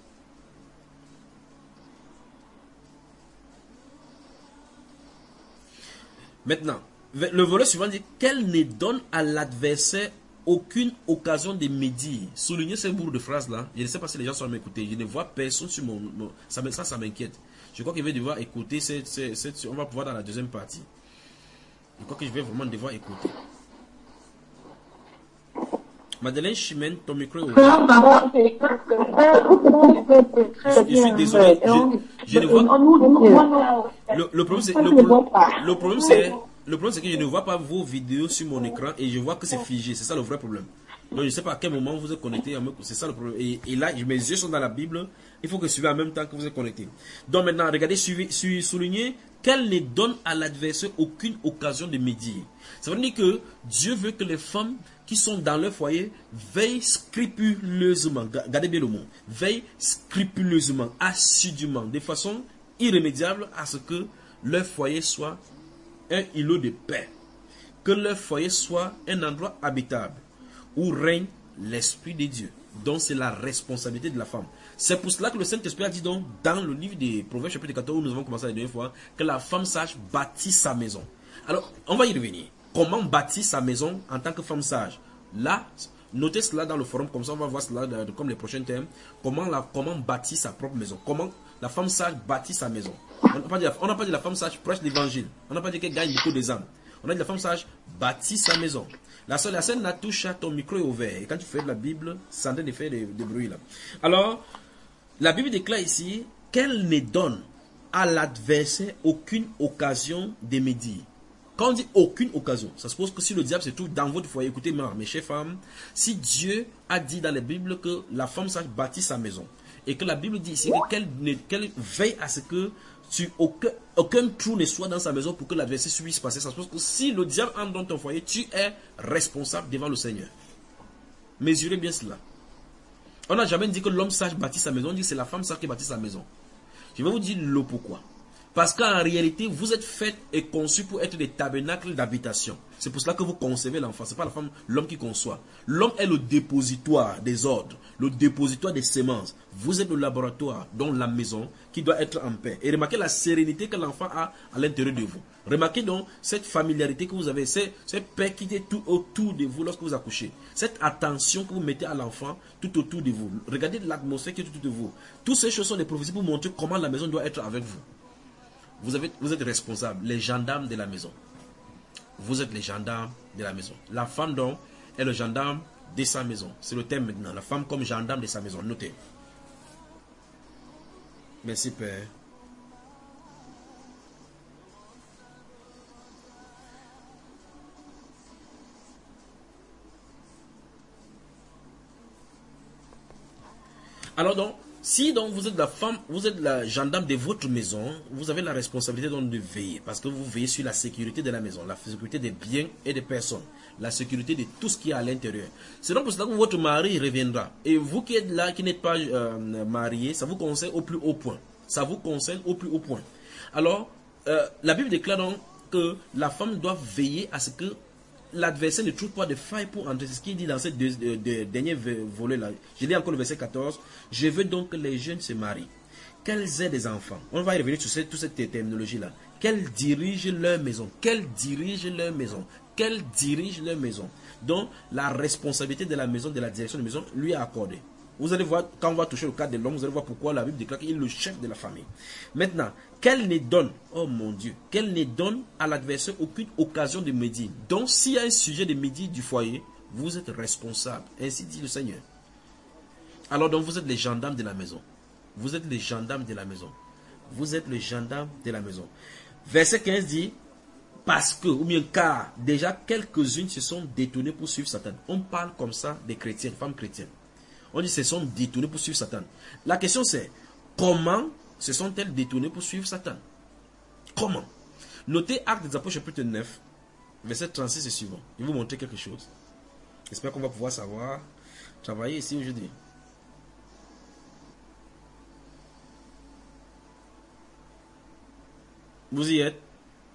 Maintenant, le volet suivant dit qu'elle ne donne à l'adversaire aucune occasion de médire. Soulignez ce bout de phrase-là. Je ne sais pas si les gens sont à m'écouter. Je ne vois personne sur mon... Ça m'inquiète. Je crois qu'il va devoir écouter. On va pouvoir dans la deuxième partie. Je crois que je vais vraiment devoir écouter. Madeleine Chimène, ton micro est ouvert. Je suis désolé. Je ne vois... Le problème c'est que je ne vois pas vos vidéos sur mon écran et je vois que c'est figé. C'est ça le vrai problème. Donc je ne sais pas à quel moment vous êtes connecté. C'est ça le problème. Et là, mes yeux sont dans la Bible. Il faut que vous suivez en même temps que vous êtes connecté. Donc maintenant, regardez, soulignez qu'elle ne donne à l'adversaire aucune occasion de médire. Ça veut dire que Dieu veut que les femmes qui sont dans leur foyer veillent scrupuleusement. Regardez bien le mot. Veillent scrupuleusement, assidûment, de façon irrémédiable à ce que leur foyer soit un îlot de paix. Que leur foyer soit un endroit habitable où règne l'Esprit de Dieu. Donc c'est la responsabilité de la femme. C'est pour cela que le Saint-Esprit a dit donc dans le livre des Proverbes chapitre 14 où nous avons commencé la dernière fois que la femme sage bâtit sa maison. Alors on va y revenir. Comment bâtir sa maison en tant que femme sage? Là, notez cela dans le forum, comme ça on va voir cela comme les prochains thèmes. Comment bâtir sa propre maison? Comment la femme sage bâtit sa maison? On n'a pas dit de la femme sage prêche l'évangile. On n'a pas dit qu'elle gagne beaucoup des âmes. On a dit la femme sage bâtit sa maison. La scène n'a touché, ton micro est ouvert. Et quand tu fais de la Bible, ça ne fait des bruits là. Alors, la Bible déclare ici qu'elle ne donne à l'adversaire aucune occasion de médire. Quand on dit aucune occasion, ça suppose que si le diable se trouve dans votre foyer, écoutez mes chères femmes, si Dieu a dit dans la Bible que la femme sage bâtit sa maison, et que la Bible dit ici qu'elle veille à ce que aucun trou ne soit dans sa maison pour que l'adversaire puisse passer, ça suppose que si le diable entre dans ton foyer, tu es responsable devant le Seigneur. Mesurez bien cela. On n'a jamais dit que l'homme sage bâtit sa maison, on dit que c'est la femme sage qui bâtit sa maison. Je vais vous dire le pourquoi. Parce qu'en réalité, vous êtes faits et conçus pour être des tabernacles d'habitation. C'est pour cela que vous concevez l'enfant. Ce n'est pas la femme, l'homme qui conçoit. L'homme est le dépositoire des ordres, le dépositoire des semences. Vous êtes le laboratoire, dont la maison, qui doit être en paix. Et remarquez la sérénité que l'enfant a à l'intérieur de vous. Remarquez donc cette familiarité que vous avez, cette paix qui est tout autour de vous lorsque vous accouchez. Cette attention que vous mettez à l'enfant tout autour de vous. Regardez l'atmosphère qui est tout autour de vous. Toutes ces choses sont des prophéties pour montrer comment la maison doit être avec vous. Vous êtes responsables, les gendarmes de la maison. Vous êtes les gendarmes de la maison. La femme donc est le gendarme de sa maison. C'est le thème maintenant. La femme comme gendarme de sa maison. Notez. Merci Père. Alors donc, si donc vous êtes la femme, vous êtes la gendarme de votre maison, vous avez la responsabilité donc de veiller, parce que vous veillez sur la sécurité de la maison, la sécurité des biens et des personnes, la sécurité de tout ce qui est à l'intérieur. C'est donc pour cela que votre mari reviendra. Et vous qui êtes là, qui n'êtes pas marié, ça vous concerne au plus haut point. Ça vous concerne au plus haut point. Alors, la Bible déclare donc que la femme doit veiller à ce que l'adversaire ne trouve pas de faille pour entrer. C'est ce qu'il dit dans ces deux derniers volets-là. Je lis encore le verset 14. Je veux donc que les jeunes se marient, qu'elles aient des enfants. On va y revenir sur toute cette terminologie-là. Qu'elles dirigent leur maison. Qu'elles dirigent leur maison. Qu'elles dirigent leur maison. Donc, la responsabilité de la maison, de la direction de la maison, lui est accordée. Vous allez voir, quand on va toucher le cadre de l'homme, vous allez voir pourquoi la Bible déclare qu'il est le chef de la famille. Maintenant, qu'elle ne donne, oh mon Dieu, qu'elle ne donne à l'adversaire aucune occasion de médire. Donc, s'il y a un sujet de médire du foyer, vous êtes responsable. Ainsi dit le Seigneur. Alors donc, vous êtes les gendarmes de la maison. Vous êtes les gendarmes de la maison. Vous êtes les gendarmes de la maison. Verset 15 dit, parce que, ou bien car, déjà quelques-unes se sont détournées pour suivre Satan. On parle comme ça des chrétiens, femmes chrétiennes. On dit se sont détournées pour suivre Satan. La question c'est, comment se sont-elles détournées pour suivre Satan? Comment? Notez Actes des Apôtres chapitre 9, verset 36 et suivant. Je vais vous montrer quelque chose. J'espère qu'on va pouvoir savoir travailler ici aujourd'hui. Vous y êtes?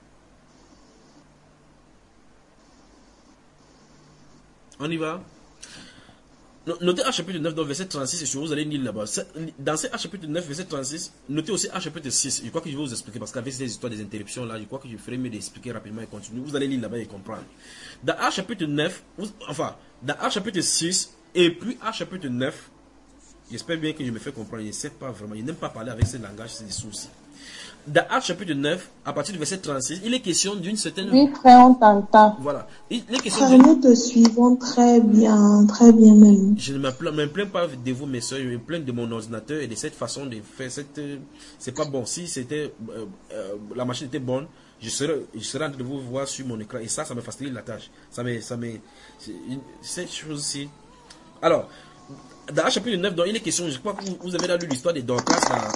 On y va? Notez Actes chapitre 9, dans verset 36, et sur vous allez lire là-bas. Dans ce Actes chapitre 9, verset 36, notez aussi Actes chapitre 6. Je crois que je vais vous expliquer, parce qu'avec ces histoires des interruptions là, je crois que je ferai mieux d'expliquer rapidement et continuer. Vous allez lire là-bas et comprendre. Dans Actes chapitre 9, dans Actes chapitre 6, et puis Actes chapitre 9, j'espère bien que je me fais comprendre. Je ne sais pas vraiment, je n'aime pas parler avec ce langage, c'est des soucis. Dans Actes chapitre 9, à partir du verset 36, il est question d'une certaine... Oui, frère, on t'entend. Voilà. Il est question frère, nous te suivons très bien même. Je ne me plains pas de vous, mes soeurs, je me plains de mon ordinateur et de cette façon de faire. C'est pas bon. Si c'était la machine était bonne, je serais en train de vous voir sur mon écran. Et ça me facilite la tâche. Cette chose-ci. Alors, dans Actes chapitre 9, donc, il est question, je crois que vous avez lu l'histoire des Dorcas.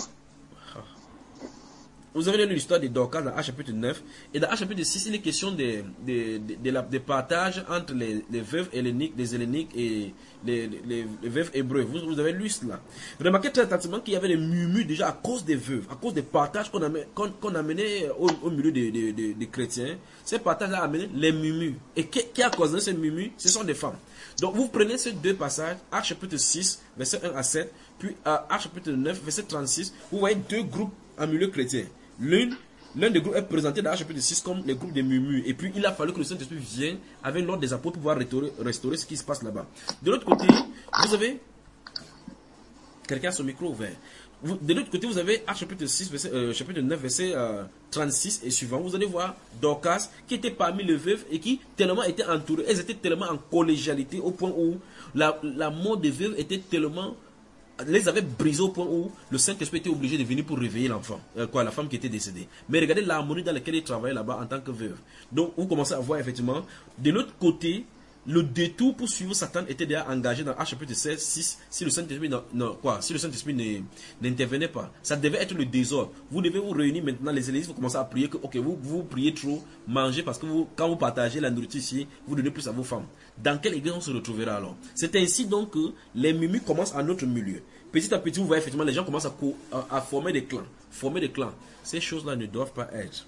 Vous avez lu l'histoire de Dorcas dans Actes chapitre 9. Et dans Actes chapitre 6, il est question des partages entre les veuves helléniques, les helléniques et les veuves hébreux. Vous avez lu cela. Remarquez très attentivement qu'il y avait des murmures déjà à cause des veuves, à cause des partages qu'on amenait au milieu des chrétiens. Ces partages ont amené les murmures. Et qui a causé ces murmures? Ce sont des femmes. Donc vous prenez ces deux passages, Actes chapitre 6, verset 1 à 7, puis Actes chapitre 9, verset 36, vous voyez deux groupes en milieu chrétien. L'un des groupes est présenté dans Actes chapitre 6 comme les groupes des murmures. Et puis il a fallu que le Saint-Esprit vienne avec l'ordre des apôtres pour pouvoir restaurer ce qui se passe là-bas. De l'autre côté, vous avez... Quelqu'un a son micro ouvert. De l'autre côté, vous avez Actes chapitre 6, chapitre 9, verset 36 et suivant. Vous allez voir Dorcas qui était parmi les veuves et qui tellement étaient entourées. Elles étaient tellement en collégialité au point où la mort des veuves était tellement... les avait brisés au point où le Saint-Esprit était obligé de venir pour réveiller l'enfant, la femme qui était décédée. Mais regardez l'harmonie dans laquelle il travaillait là-bas en tant que veuve. Donc vous commencez à voir effectivement, de l'autre côté, le détour pour suivre Satan était déjà engagé dans Actes chapitre 16, 6, si le Saint-Esprit n'intervenait pas. Ça devait être le désordre. Vous devez vous réunir maintenant, les églises, vous commencez à prier que, ok, vous priez trop, mangez, parce que quand vous partagez la nourriture ici, vous donnez plus à vos femmes. Dans quelle église on se retrouvera alors? C'est ainsi donc que les murmures commencent à notre milieu. Petit à petit, vous voyez effectivement, les gens commencent à former des clans. Ces choses-là ne doivent pas être.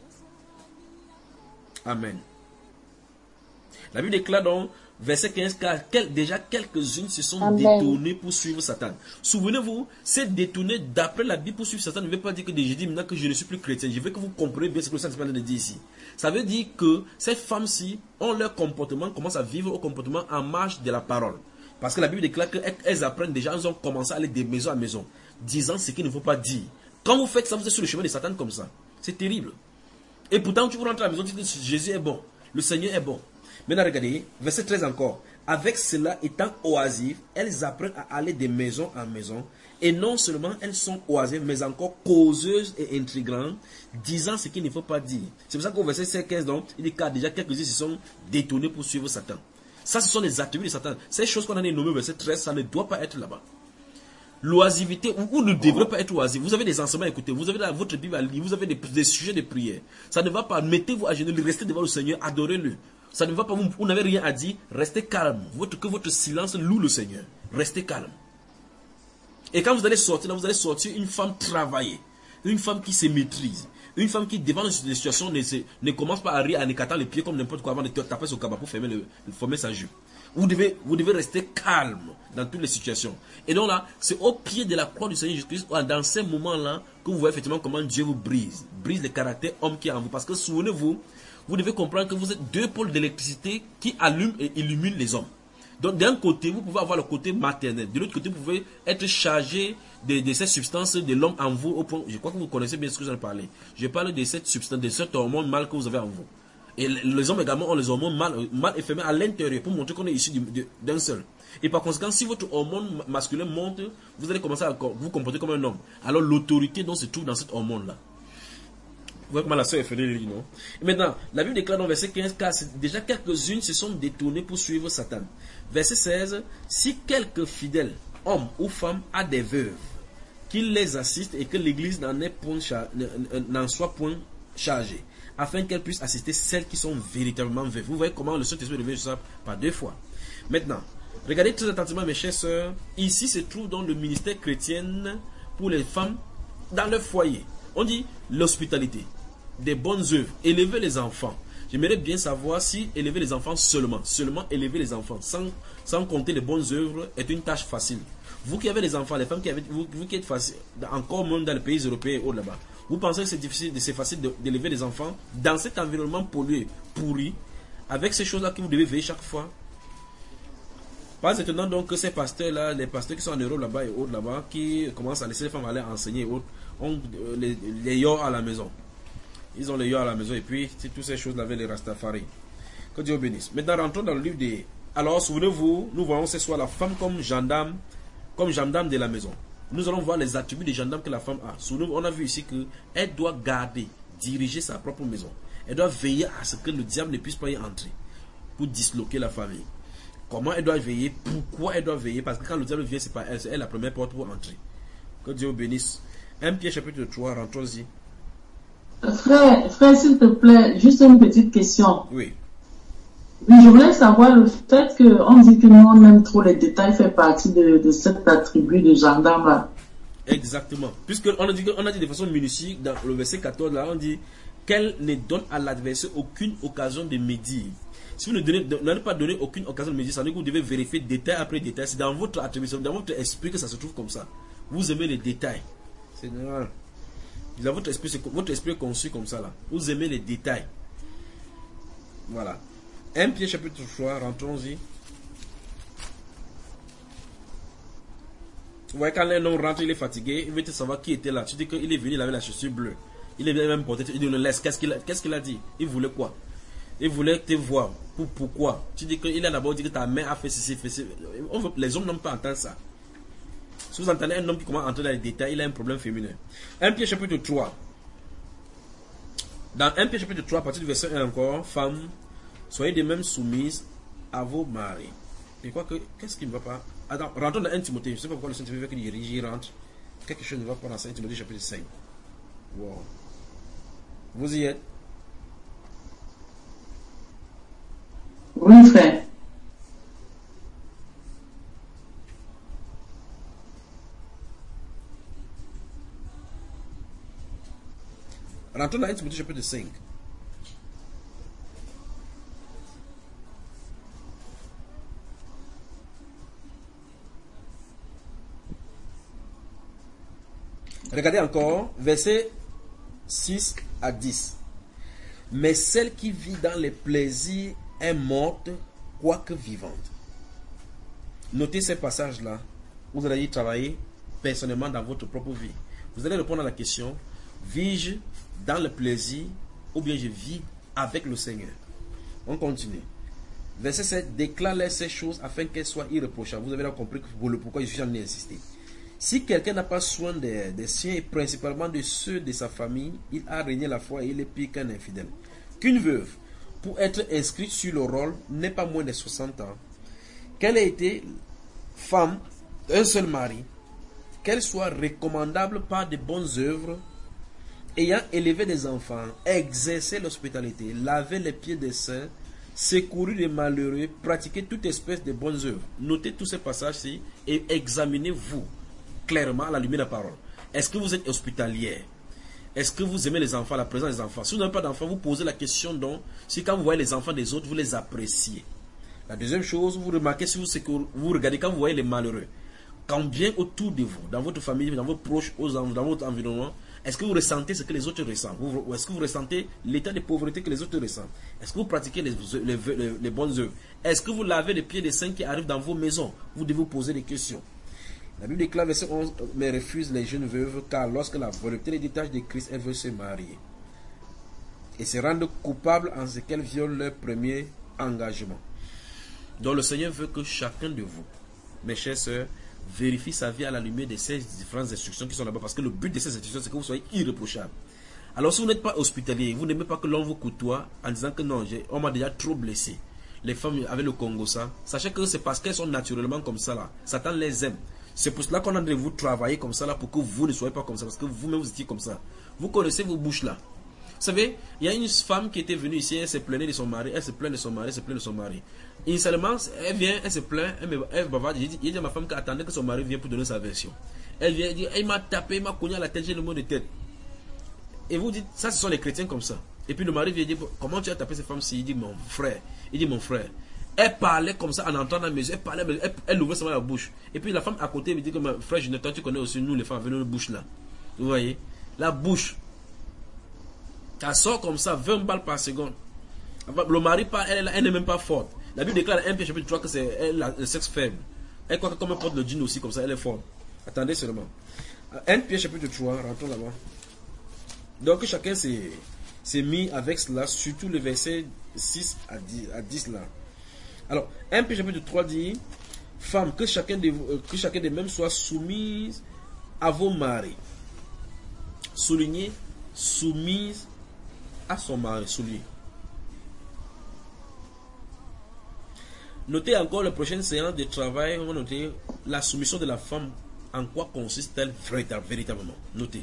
Amen. La Bible déclare donc, verset 15, car déjà quelques-unes se sont détournées pour suivre Satan. Souvenez-vous, c'est détourné d'après la Bible pour suivre Satan ne veut pas dire que je dis maintenant que je ne suis plus chrétien. Je veux que vous compreniez bien ce que le Saint-Esprit dit ici. Ça veut dire que ces femmes-ci ont leur comportement, commencent à vivre au comportement en marge de la parole. Parce que la Bible déclare qu'elles apprennent déjà, elles ont commencé à aller de maison à maison, disant ce qu'il ne faut pas dire. Quand vous faites ça, vous êtes sur le chemin de Satan comme ça. C'est terrible. Et pourtant, tu vous rentres à la maison, tu dis que Jésus est bon, le Seigneur est bon. Maintenant, regardez, verset 13 encore. Avec cela étant oisives, elles apprennent à aller de maison en maison. Et non seulement elles sont oisives, mais encore causeuses et intrigantes, disant ce qu'il ne faut pas dire. C'est pour ça qu'au verset 15, donc, il dit qu'il déjà quelques-uns se sont détournés pour suivre Satan. Ça, ce sont les attributs de Satan. Ces choses qu'on a nommées au verset 13, ça ne doit pas être là-bas. L'oisivité, vous ne devrez pas être oisif. Vous avez des enseignements à écouter, vous avez votre Bible à lire, vous avez des sujets de prière. Ça ne va pas. Mettez-vous à genoux, restez devant le Seigneur, adorez-le. Ça ne va pas, vous n'avez rien à dire, restez calme. Que votre silence loue le Seigneur. Restez calme. Et quand vous allez sortir, là, vous allez sortir une femme travaillée, une femme qui se maîtrise, une femme qui, devant les situations, ne commence pas à rire en écartant les pieds comme n'importe quoi avant de taper sur le cabas pour fermer sa jupe. Vous devez rester calme dans toutes les situations. Et donc là, c'est au pied de la croix du Seigneur Jésus-Christ, dans ces moments-là, que vous voyez effectivement comment Dieu vous brise le caractère homme qui est en vous. Parce que souvenez-vous, vous devez comprendre que vous êtes deux pôles d'électricité qui allument et illuminent les hommes. Donc d'un côté, vous pouvez avoir le côté maternel. De l'autre côté, vous pouvez être chargé de cette substance de l'homme en vous. Au point, je crois que vous connaissez bien ce que j'en ai parlé. Je parle de cette substance, de cet hormone mâle que vous avez en vous. Et les hommes également ont les hormones mâles et féminins à l'intérieur pour montrer qu'on est issu d'un seul. Et par conséquent, si votre hormone masculin monte, vous allez commencer à vous comporter comme un homme. Alors l'autorité dont se trouve dans cette hormone-là. Vous voyez comment la sœur est fenue, non? Et maintenant, la Bible déclare dans verset 15, car déjà quelques-unes se sont détournées pour suivre Satan. Verset 16, si quelque fidèle, homme ou femme, a des veuves, qu'il les assiste et que l'église n'en soit point chargée, afin qu'elle puisse assister celles qui sont véritablement veuves. Vous voyez comment le Saint-Esprit revient sur ça par deux fois. Maintenant, regardez très attentivement mes chers sœurs, ici se trouve donc le ministère chrétien pour les femmes dans leur foyer. On dit l'hospitalité, des bonnes œuvres, élever les enfants. J'aimerais bien savoir si élever les enfants seulement élever les enfants, sans compter les bonnes œuvres, est une tâche facile. Vous qui avez les enfants, les femmes qui avez, vous qui êtes facile, encore même dans les pays européens et autres là-bas, vous pensez que c'est difficile, c'est facile d'élever les enfants dans cet environnement pollué, pourri, avec ces choses-là que vous devez veiller chaque fois? Pas étonnant donc que ces pasteurs-là, les pasteurs qui sont en Europe là-bas et autres là-bas, qui commencent à laisser les femmes aller enseigner et autres, ont les yords à la maison. Ils ont les yords à la maison et puis toutes ces choses-là avec les Rastafari. Que Dieu bénisse. Maintenant, rentrons dans le livre des... Alors, souvenez-vous, nous voyons ce soir la femme comme gendarme de la maison. Nous allons voir les attributs des gendarmes que la femme a. Souvenez-vous, on a vu ici qu'elle doit garder, diriger sa propre maison. Elle doit veiller à ce que le diable ne puisse pas y entrer pour disloquer la famille. Comment elle doit veiller? Pourquoi elle doit veiller? Parce que quand le diable vient, c'est pas elle, c'est elle la première porte pour entrer. Que Dieu bénisse. 1 Pierre chapitre 3, rentrons-y. Frère, s'il te plaît, juste une petite question. Oui. Oui, je voulais savoir le fait qu'on dit que nous on aime trop les détails fait partie de cet attribut de gendarme là. Exactement. Puisqu'on a dit de façon minutiaire dans le verset 14 là, on dit qu'elle ne donne à l'adversaire aucune occasion de médire. Si vous n'avez pas donné aucune occasion de médire, ça veut dire que vous devez vérifier détail après détail. C'est dans votre attribution, dans votre esprit que ça se trouve comme ça. Vous aimez les détails. C'est normal. Dans votre esprit est conçu comme ça là. Vous aimez les détails. Voilà. 1 Pierre chapitre 3, rentrons-y. Vous voyez, quand un homme rentre, il est fatigué, il veut te savoir qui était là. Tu dis qu'il est venu, il avait la chaussure bleue. Il est venu même porter, il dit, le laisse. Qu'est-ce qu'il a dit? Il voulait quoi? Il voulait te voir. Pourquoi? Tu dis qu'il a d'abord dit que ta mère a fait ceci, fait ceci. Les hommes n'ont pas entendu ça. Si vous entendez un homme qui commence à entrer dans les détails, il a un problème féminin. 1 Pierre chapitre 3. Dans 1 Pierre chapitre 3, à partir du verset 1 encore, femmes, soyez de même soumises à vos maris. Je crois que, qu'est-ce qui ne va pas? Attends, rentrons dans 1 Timothée. Je ne sais pas pourquoi le Saint-Timothée veut qu'il dirige, il rentre. Quelque chose ne va pas dans 1 Timothée chapitre 5. Wow. Vous y êtes? Oui, frère. Rentrons dans 1 Timothée chapitre 5. Regardez encore, versets 6 à 10. Mais celle qui vit dans les plaisirs est morte, quoique vivante. Notez ces passages-là. Vous allez y travailler personnellement dans votre propre vie. Vous allez répondre à la question, vis-je dans le plaisir ou bien je vis avec le Seigneur? On continue. Verset 7, déclare-les ces choses afin qu'elles soient irréprochables. Vous avez là compris pourquoi je suis en train d'insister. Si quelqu'un n'a pas soin des siens et principalement de ceux de sa famille, il a régné la foi et il est pire qu'un infidèle. Qu'une veuve, pour être inscrite sur le rôle, n'est pas moins de 60 ans, qu'elle ait été femme d'un seul mari, qu'elle soit recommandable par de bonnes œuvres, ayant élevé des enfants, exercé l'hospitalité, lavé les pieds des saints, secouru les malheureux, pratiquer toute espèce de bonnes œuvres. Notez tous ces passages-ci et examinez-vous clairement à la lumière de la parole. Est-ce que vous êtes hospitalière? Est-ce que vous aimez les enfants, la présence des enfants? Si vous n'avez pas d'enfants, vous posez la question donc, si quand vous voyez les enfants des autres, vous les appréciez. La deuxième chose, vous remarquez, si vous regardez quand vous voyez les malheureux, combien autour de vous, dans votre famille, dans vos proches, dans votre environnement, est-ce que vous ressentez ce que les autres ressentent? Ou est-ce que vous ressentez l'état de pauvreté que les autres ressentent? Est-ce que vous pratiquez les bonnes œuvres? Est-ce que vous lavez les pieds des saints qui arrivent dans vos maisons? Vous devez vous poser des questions. La Bible déclare, verset 11, mais refuse les jeunes veuves, car lorsque la volonté les détache de Christ, elles veulent se marier et se rendre coupables en ce qu'elles violent leur premier engagement. Donc le Seigneur veut que chacun de vous, mes chères sœurs, vérifie sa vie à la lumière de ces différentes instructions qui sont là-bas, parce que le but de ces instructions, c'est que vous soyez irréprochables. Alors si vous n'êtes pas hospitalier, vous n'aimez pas que l'on vous côtoie en disant que non, on m'a déjà trop blessé. Les femmes avec le Congo, ça, sachez que c'est parce qu'elles sont naturellement comme ça là. Satan les aime. C'est pour cela qu'on a de vous travailler comme ça là, pour que vous ne soyez pas comme ça, parce que vous-même vous étiez comme ça. Vous connaissez vos bouches là. Vous savez, il y a une femme qui était venue ici, elle se plaignait de son mari, elle se plaint de son mari, elle se plaint de son mari. Initialement, elle vient, elle se plaint, elle bavarde. J'ai dit à ma femme qu'elle attendait que son mari vienne pour donner sa version. Elle vient, elle dit, il m'a tapé, il m'a cogné à la tête, j'ai le mot de tête. Et vous dites, ça ce sont les chrétiens comme ça. Et puis le mari vient dire, comment tu as tapé cette femme-ci? Il dit, mon frère. Il dit, mon frère. Elle parlait comme ça en entrant dans la maison, elle parlait, elle ouvrait seulement la bouche. Et puis la femme à côté me dit, comme frère Jonathan, tu connais aussi nous les femmes avec notre bouche là. Vous voyez? La bouche. Elle sort comme ça, 20 balles par seconde. Le mari parle, elle n'est même pas forte. La Bible déclare dans 1 Pierre chapitre 3 que c'est le sexe faible. Elle croit que comme elle porte le djinn aussi, comme ça, elle est forte. Attendez seulement. 1 Pierre chapitre 3, rentrons là-bas. Donc chacun s'est mis avec cela, surtout le verset 6 à 10 là. Alors, 1 Pierre chapitre 3 dit, femmes, que chacun de même soit soumise à vos maris. Soulignez, soumise à son mari, soulignez. Notez encore la prochaine séance de travail, on va noter la soumission de la femme, en quoi consiste-t-elle véritablement. Notez.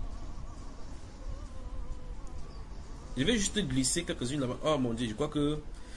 Je vais juste glisser quelques-unes là-bas. Oh mon Dieu, je crois que...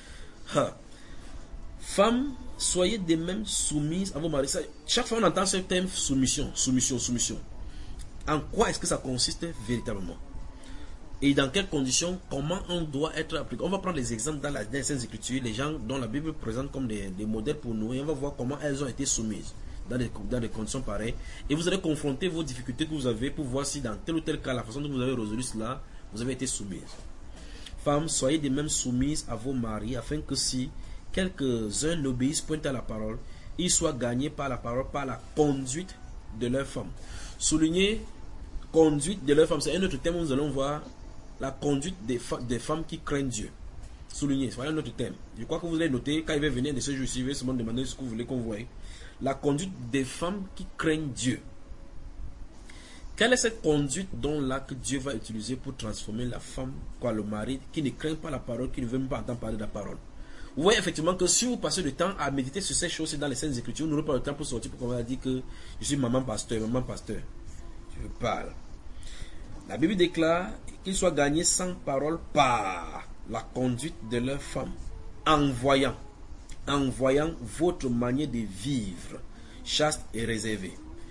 Femmes, soyez de même soumises à vos maris. Chaque fois on entend ce thème soumission, soumission, soumission. En quoi est-ce que ça consiste véritablement? Et dans quelles conditions, comment on doit être appliqué? On va prendre les exemples dans les Saintes Écritures, les gens dont la Bible présente comme des modèles pour nous, et on va voir comment elles ont été soumises dans des conditions pareilles. Et vous allez confronter vos difficultés que vous avez pour voir si dans tel ou tel cas, la façon dont vous avez résolu cela, vous avez été soumise. Femmes, soyez de même soumises à vos maris, afin que si quelques-uns n'obéissent point à la parole, ils soient gagnés par la parole, par la conduite de leur femme. Soulignez conduite de leur femme, c'est un autre thème où nous allons voir la conduite des femmes qui craignent Dieu. Soulignez, c'est un autre thème. Je crois que vous allez noter, quand il va venir de ce jour-ci, il va se demander ce que vous voulez qu'on voie. La conduite des femmes qui craignent Dieu. Quelle est cette conduite dont là que Dieu va utiliser pour transformer la femme, quoi, le mari, qui ne craint pas la parole, qui ne veut même pas entendre parler de la parole? Vous voyez effectivement que si vous passez le temps à méditer sur ces choses dans les Saintes Écritures, vous n'aurez pas le temps pour sortir pour qu'on va dire que je suis maman pasteur. Je parle. La Bible déclare qu'ils soient gagnés sans parole par la conduite de leur femme, en voyant votre manière de vivre chaste et réservée.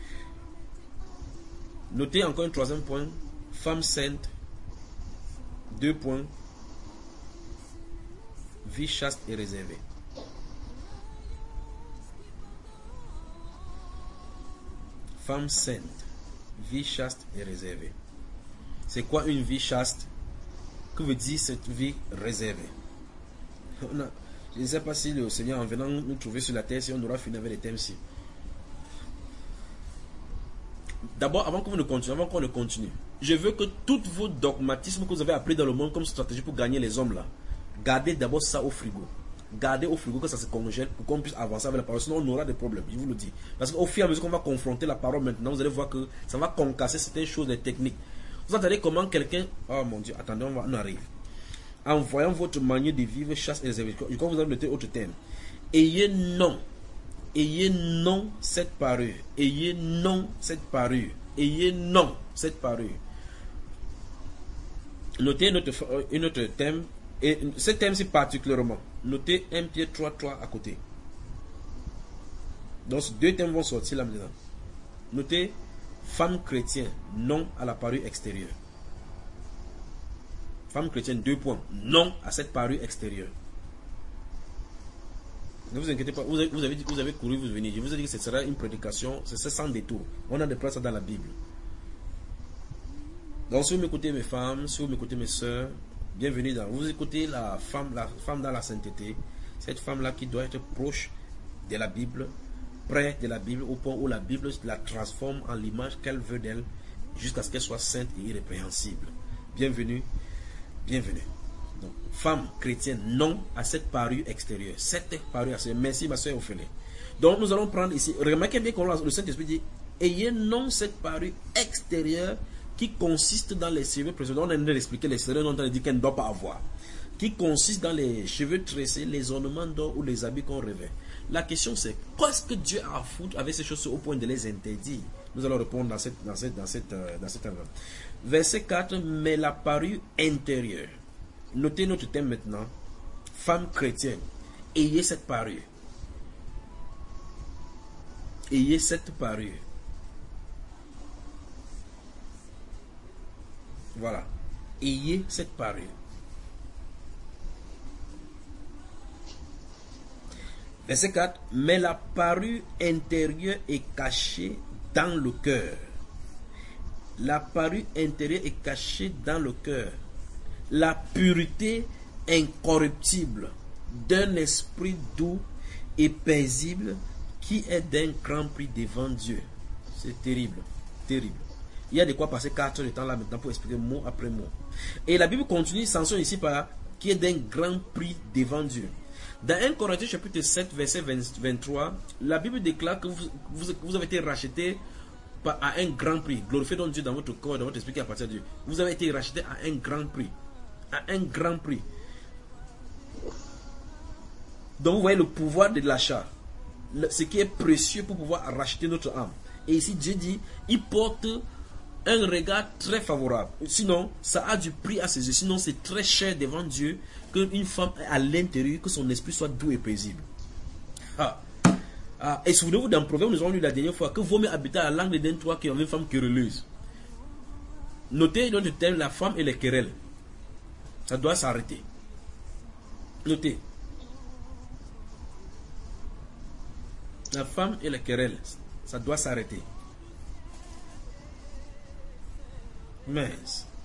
Notez encore un troisième point, femme sainte, 2 points, vie chaste et réservée. Femme sainte, vie chaste et réservée. C'est quoi une vie chaste? Que veut dire cette vie réservée? Je ne sais pas si le Seigneur, en venant nous trouver sur la terre, si on aura fini avec les thèmes-ci. D'abord, avant qu'on ne continue, je veux que tous vos dogmatismes que vous avez appris dans le monde comme stratégie pour gagner les hommes là, gardez d'abord ça au frigo. Gardez au frigo que ça se congèle pour qu'on puisse avancer avec la parole. Sinon, on aura des problèmes, je vous le dis. Parce qu'au fur et à mesure qu'on va confronter la parole maintenant, vous allez voir que ça va concasser certaines choses, des techniques. Vous entendez comment quelqu'un... Oh mon Dieu, attendez, on arrive. En voyant votre manière de vivre chaste et réservée. Je crois que vous avez noté autre thème. Ayez non ayez non cette parure. Ayez non cette parure. Ayez non cette parure. Notez un autre thème. Et ce thème-ci particulièrement. Notez 1 Pierre 3 à côté. Donc, ces deux thèmes vont sortir là maintenant. Notez femme chrétienne, non à la parure extérieure. Femme chrétienne, 2 points. Non à cette parure extérieure. Ne vous inquiétez pas, vous avez couru, vous venez. Je vous ai dit que ce sera une prédication, c'est sans détour. On a des places dans la Bible. Donc, si vous m'écoutez mes femmes, si vous m'écoutez mes soeurs, bienvenue dans. Vous écoutez la femme dans la sainteté. Cette femme-là qui doit être proche de la Bible, près de la Bible, au point où la Bible la transforme en l'image qu'elle veut d'elle, jusqu'à ce qu'elle soit sainte et irrépréhensible. Bienvenue, bienvenue. Donc, femme chrétienne, non à cette parure extérieure. Cette parure extérieure. Merci ma soeur Ophélie. Donc nous allons prendre ici, remarquez bien qu'on le Saint-Esprit dit, ayez non cette parure extérieure qui consiste dans les cheveux précédents. On a expliqué l'extérieur, on a dit qu'elle ne doit pas avoir. Qui consiste dans les cheveux tressés, les ornements d'or ou les habits qu'on revêt. La question c'est, qu'est-ce que Dieu a à foutre avec ces choses au point de les interdire? Nous allons répondre dans cette enveloppe. Verset 4, mais la parure intérieure. Notez notre thème maintenant. Femme chrétienne, ayez cette parure. Ayez cette parure. Voilà. Ayez cette parure. Verset 4. Mais la parure intérieure est cachée dans le cœur. La parure intérieure est cachée dans le cœur. La pureté incorruptible d'un esprit doux et paisible qui est d'un grand prix devant Dieu. C'est terrible, terrible. Il y a de quoi passer 4 heures de temps là maintenant pour expliquer mot après mot. Et la Bible continue, sanction ici par qui est d'un grand prix devant Dieu. Dans 1 Corinthiens chapitre 7 verset 23, la Bible déclare que vous avez été racheté à un grand prix. Glorifiez donc Dieu dans votre corps et dans votre esprit qui appartient à Dieu. Vous avez été racheté à un grand prix. À un grand prix. Donc vous voyez le pouvoir de l'achat. Ce qui est précieux pour pouvoir racheter notre âme. Et ici Dieu dit, il porte un regard très favorable. Sinon, ça a du prix à ses yeux. Sinon, c'est très cher devant Dieu qu'une femme à l'intérieur, que son esprit soit doux et paisible. Et souvenez-vous d'un proverbe, nous avons lu la dernière fois, que vaut mieux habiter à l'angle d'un toit qu'une femme querelleuse. Notez dans le thème la femme et les querelles. Ça doit s'arrêter. Notez. La femme et les querelles, ça doit s'arrêter. Mince.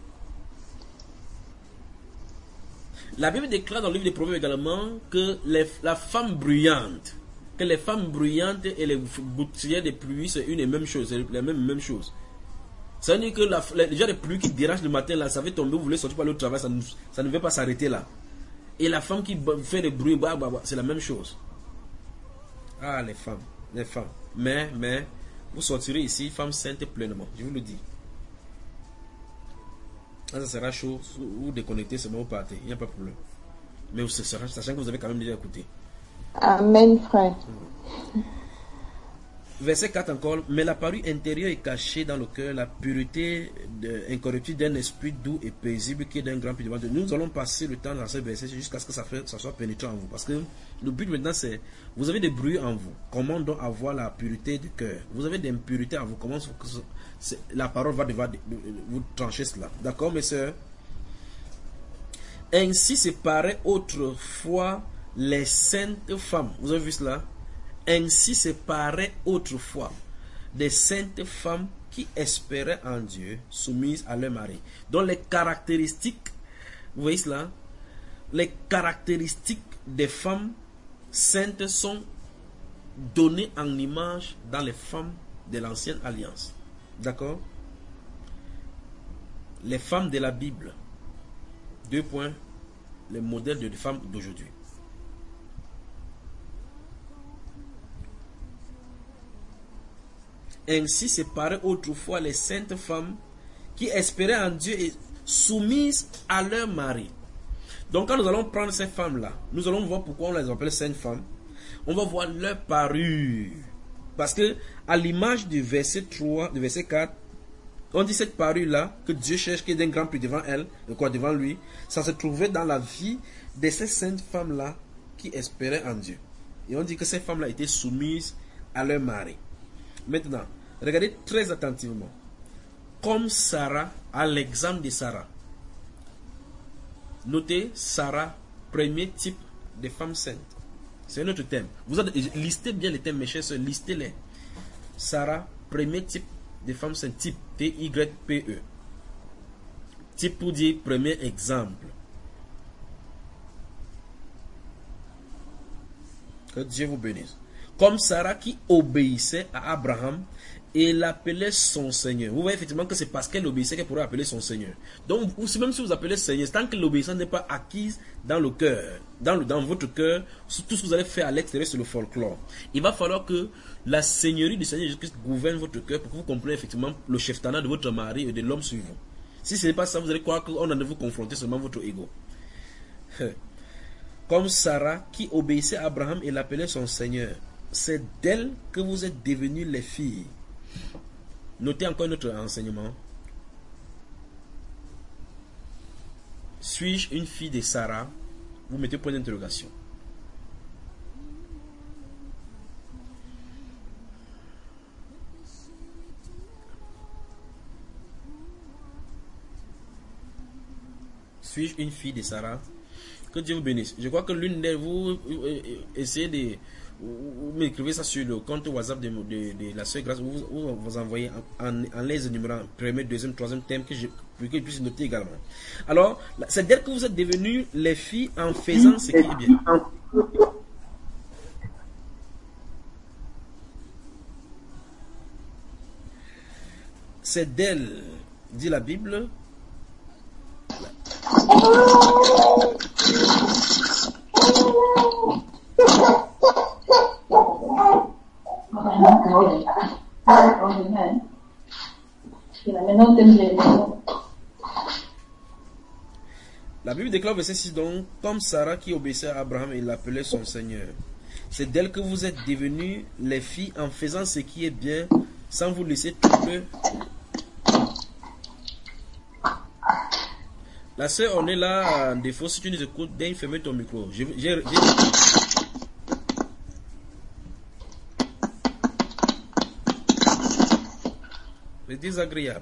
La Bible déclare dans le livre des Proverbes également que la femme bruyante, que les femmes bruyantes et les bouteilles de pluie, c'est une et même chose, c'est la même chose. Ça veut dire que les gens de pluie qui dérangent le matin, là, ça va tomber, vous voulez sortir par le travail, ça ne veut pas s'arrêter là. Et la femme qui fait des bruits, c'est la même chose. Ah, les femmes. Mais, vous sortirez ici, femme sainte pleinement, je vous le dis. Ça sera chaud, vous déconnectez, c'est bon, vous partez, il n'y a pas de problème. Mais sachant que vous avez quand même déjà écouté. Amen, frère. Verset 4 encore. Mais la parure intérieure est cachée dans le cœur, la pureté incorruptible d'un esprit doux et paisible qui est d'un grand prix devant Dieu. Nous allons passer le temps dans ce verset jusqu'à ce que ça soit pénétrant en vous. Parce que le but maintenant c'est, vous avez des bruits en vous. Comment donc avoir la pureté du cœur? Vous avez des impuretés en vous. Comment la parole va devoir vous trancher cela. D'accord, mes sœurs? Ainsi séparaient autrefois les saintes femmes. Vous avez vu cela? Ainsi séparaient autrefois des saintes femmes qui espéraient en Dieu, soumises à leur mari. Donc les caractéristiques, vous voyez cela? Les caractéristiques des femmes saintes sont données en image dans les femmes de l'ancienne alliance. D'accord? Les femmes de la Bible. 2 points. Les modèles de femmes d'aujourd'hui. Ainsi séparaient autrefois les saintes femmes qui espéraient en Dieu et soumises à leur mari. Donc quand nous allons prendre ces femmes-là, nous allons voir pourquoi on les appelle saintes femmes. on va voir leur parure. Parce que, à l'image du verset 3, du verset 4, on dit cette parure-là, que Dieu cherche, qui est d'un grand prix devant elle, devant lui, ça se trouvait dans la vie de ces saintes femmes-là qui espéraient en Dieu. Et on dit que ces femmes-là étaient soumises à leur mari. Maintenant, regardez très attentivement. Comme Sarah, à l'exemple de Sarah. Notez Sarah, premier type de femme sainte. C'est notre thème. Vous listez bien les thèmes, mes chers soeurs, listez-les. Sarah, premier type de femme sainte, type T-Y-P-E. Type pour dire premier exemple. Que Dieu vous bénisse. Comme Sarah qui obéissait à Abraham et l'appelait son Seigneur. Vous voyez effectivement que c'est parce qu'elle obéissait qu'elle pourrait appeler son Seigneur. Donc, même si vous appelez Seigneur, tant que l'obéissance n'est pas acquise dans le cœur, dans votre cœur, tout ce que vous allez faire à l'extérieur, c'est le folklore. Il va falloir que la Seigneurie du Seigneur Jésus-Christ gouverne votre cœur pour que vous compreniez effectivement le cheftanat de votre mari et de l'homme suivant. Si ce n'est pas ça, vous allez croire qu'on en a vous confronter seulement votre ego. Comme Sarah qui obéissait à Abraham et l'appelait son Seigneur. C'est d'elle que vous êtes devenues les filles. Notez encore notre enseignement. Suis-je une fille de Sarah? Vous mettez point d'interrogation. Suis-je une fille de Sarah? Que Dieu vous bénisse. Je crois que l'une de vous essayez de... Vous m'écrivez ça sur le compte WhatsApp de la Sœur Grâce. Vous envoyez en les énumérant premier, deuxième, troisième thème pour que je puisse noter également. Alors, c'est-à-dire que vous êtes devenus les filles en faisant ce qui est bien. C'est d'elle, dit la Bible. La Bible déclare verset 6 donc, comme Sarah qui obéissait à Abraham et l'appelait son Seigneur. C'est d'elle que vous êtes devenues les filles en faisant ce qui est bien, sans vous laisser troubler. La sœur, on est là, en défaut, si tu nous écoutes, dès fermer ton micro. C'est désagréable.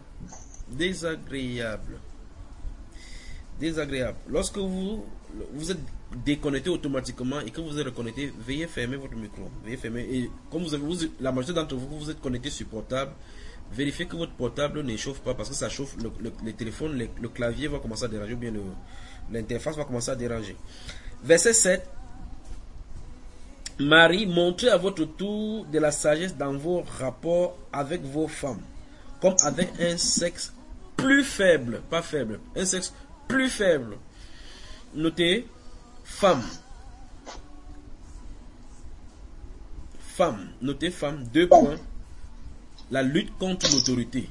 Désagréable. Lorsque vous êtes déconnecté automatiquement et que vous êtes reconnecté, veuillez fermer votre micro. Veuillez fermer. Et comme la majorité d'entre vous êtes connecté sur portable, vérifiez que votre portable ne chauffe pas parce que ça chauffe le téléphone, le clavier va commencer à déranger ou bien l'interface va commencer à déranger. Verset 7. Marie, montrez à votre tour de la sagesse dans vos rapports avec vos femmes, comme avec un sexe plus faible, pas faible, un sexe plus faible. Notez, femme. Femme, notez femme, 2 points. La lutte contre l'autorité.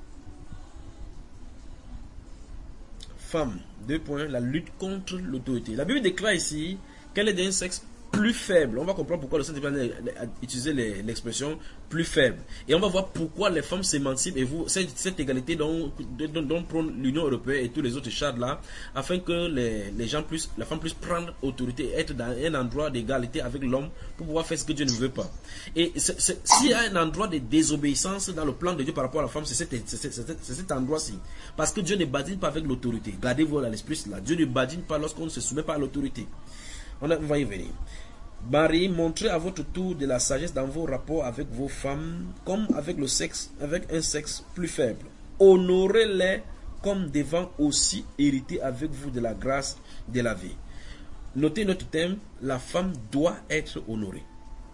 Femme, 2 points, la lutte contre l'autorité. La Bible déclare ici qu'elle est d'un sexe plus faible. On va comprendre pourquoi le Saint-Esprit a utilisé l'expression plus faible. Et on va voir pourquoi les femmes s'émancipent et cette égalité dont prône l'Union européenne et tous les autres chars là, afin que la femme puisse prendre autorité et être dans un endroit d'égalité avec l'homme pour pouvoir faire ce que Dieu ne veut pas. Et s'il y a un endroit de désobéissance dans le plan de Dieu par rapport à la femme, c'est cet endroit-ci. Parce que Dieu ne badine pas avec l'autorité. Gardez-vous à l'esprit cela. Dieu ne badine pas lorsqu'on ne se soumet pas à l'autorité. On va y venir. Marie, montrez à votre tour de la sagesse dans vos rapports avec vos femmes, comme avec un sexe plus faible. Honorez-les comme devant aussi hériter avec vous de la grâce de la vie. Notez notre thème, la femme doit être honorée.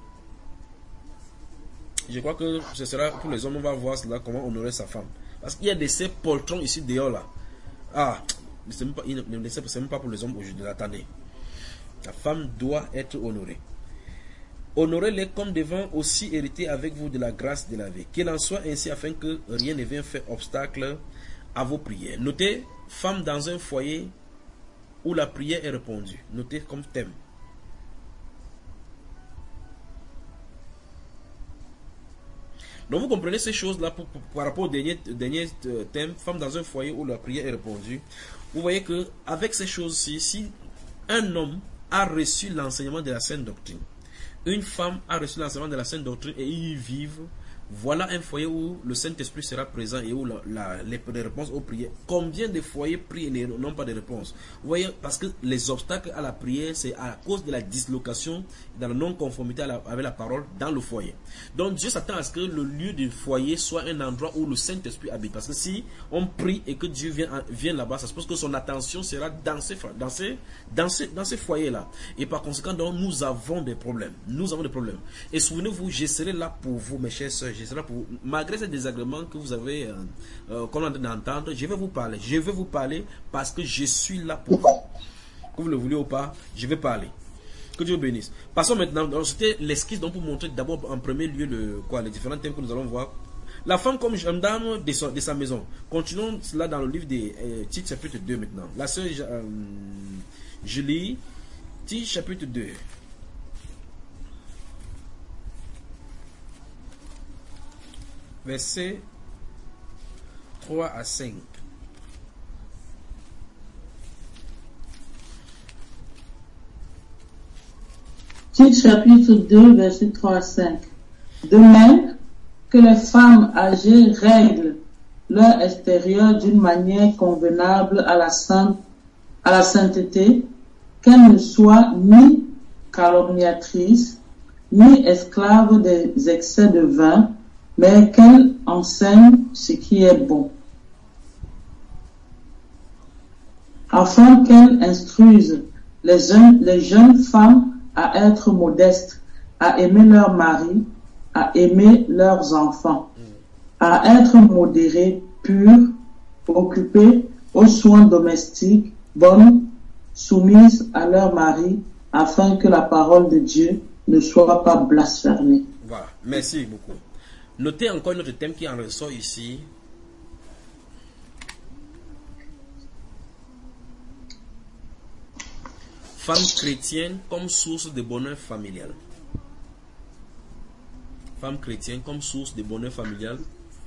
Je crois que ce sera pour les hommes, on va voir cela, comment honorer sa femme. Parce qu'il y a de ces poltrons ici dehors là. Ah, ce n'est même pas pour les hommes aujourd'hui, attendez. La femme doit être honorée. Honorez-les comme devant aussi hériter avec vous de la grâce de la vie. Qu'il en soit ainsi afin que rien ne vienne faire obstacle à vos prières. Notez, femme dans un foyer où la prière est répondue. Notez comme thème. Donc vous comprenez ces choses-là par rapport au dernier thème, femme dans un foyer où la prière est répondue. Vous voyez que avec ces choses-ci, si un homme a reçu l'enseignement de la Sainte Doctrine, une femme a reçu l'enseignement de la Sainte Doctrine et ils y vivent, voilà un foyer où le Saint-Esprit sera présent et où les réponses aux prières. Combien de foyers prient et n'ont pas de réponse? Vous voyez, parce que les obstacles à la prière, c'est à cause de la dislocation, dans la non-conformité avec la parole dans le foyer. Donc Dieu s'attend à ce que le lieu du foyer soit un endroit où le Saint-Esprit habite. Parce que si on prie et que Dieu vient là-bas, ça suppose que son attention sera dans ces foyers-là. Et par conséquent, donc, nous avons des problèmes. Nous avons des problèmes. Et souvenez-vous, je serai là pour vous, mes chers sœurs. Je serai là pour vous. Malgré ces désagréments que vous avez, qu'on est en train d'entendre, je vais vous parler. Je vais vous parler parce que je suis là pour vous. Que vous le voulez ou pas, je vais parler. Que Dieu bénisse. Passons maintenant, c'était l'esquisse donc pour montrer d'abord en premier lieu les différents thèmes que nous allons voir. La femme comme dame de sa maison. Continuons cela dans le livre des Tite chapitre 2 maintenant. La sœur je lis Tite chapitre 2. Versets 3 à 5. Tite chapitre 2, versets 3 à 5. De même que les femmes âgées règlent leur extérieur d'une manière convenable à la sainteté, qu'elles ne soient ni calomniatrices, ni esclaves des excès de vin, mais qu'elles enseignent ce qui est bon, afin qu'elles instruisent les jeunes femmes à être modestes, à aimer leur mari, à aimer leurs enfants, à être modérées, pures, occupées aux soins domestiques, bonnes, soumises à leur mari, afin que la parole de Dieu ne soit pas blasphémée. Voilà, merci beaucoup. Notez encore notre thème qui en ressort ici. Femme chrétienne comme source de bonheur familial. Femme chrétienne comme source de bonheur familial.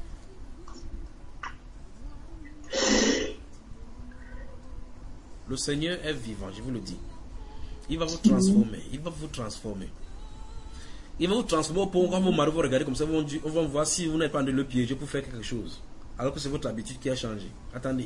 Le Seigneur est vivant, je vous le dis. Il va vous transformer. Il va vous transformer. Il va vous transformer au point où quand vos maris vont regarder comme ça, on va voir si vous n'êtes pas de le piéger pour faire quelque chose. Alors que c'est votre habitude qui a changé. Attendez.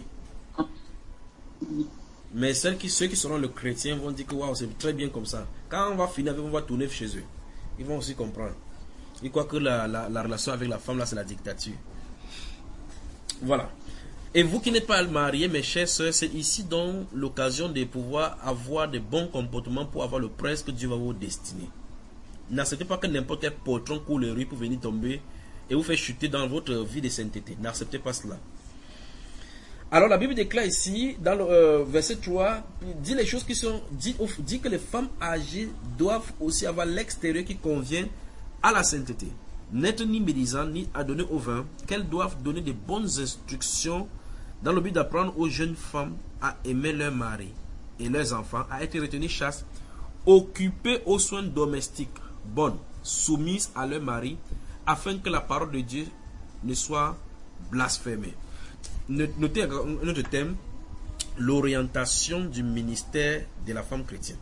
Mais ceux qui seront le chrétien vont dire que waouh, c'est très bien comme ça. Quand on va finir avec, on va tourner chez eux. Ils vont aussi comprendre. Ils croient que la relation avec la femme là, c'est la dictature. Voilà. Et vous qui n'êtes pas mariés, mes chers sœurs, c'est ici donc l'occasion de pouvoir avoir de bons comportements pour avoir le prince que Dieu va vous destiner. N'acceptez pas que n'importe quel poltron coule les rues pour venir tomber et vous faire chuter dans votre vie de sainteté. N'acceptez pas cela. Alors la Bible déclare ici, dans le verset 3, dit les choses qui sont dit que les femmes âgées doivent aussi avoir l'extérieur qui convient à la sainteté. N'être ni médisant ni à donner au vin, qu'elles doivent donner de bonnes instructions dans le but d'apprendre aux jeunes femmes à aimer leur mari et leurs enfants, à être retenues chaste, occupées aux soins domestiques, bonnes, soumises à leur mari, afin que la parole de Dieu ne soit blasphémée. Notez notre thème, l'orientation du ministère de la femme chrétienne.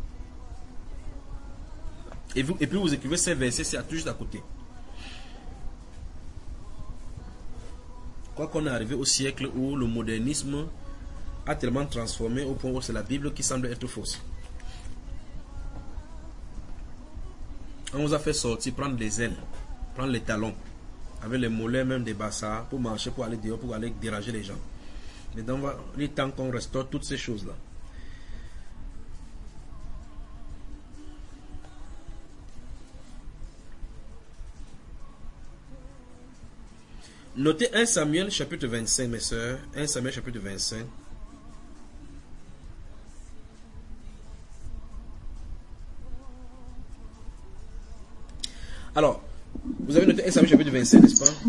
Et puis vous écrivez ces versets, c'est juste à côté. Quoi qu'on est arrivé au siècle où le modernisme a tellement transformé au point où c'est la Bible qui semble être fausse. On nous a fait sortir, prendre les ailes, prendre les talons, avec les mollets même des bassards, pour marcher, pour aller dehors, pour aller déranger les gens. Mais donc, il est temps qu'on restaure toutes ces choses-là. Notez 1 Samuel chapitre 25, mes sœurs. 1 Samuel chapitre 25. Alors, vous avez noté 1 Samuel chapitre 25, n'est-ce pas?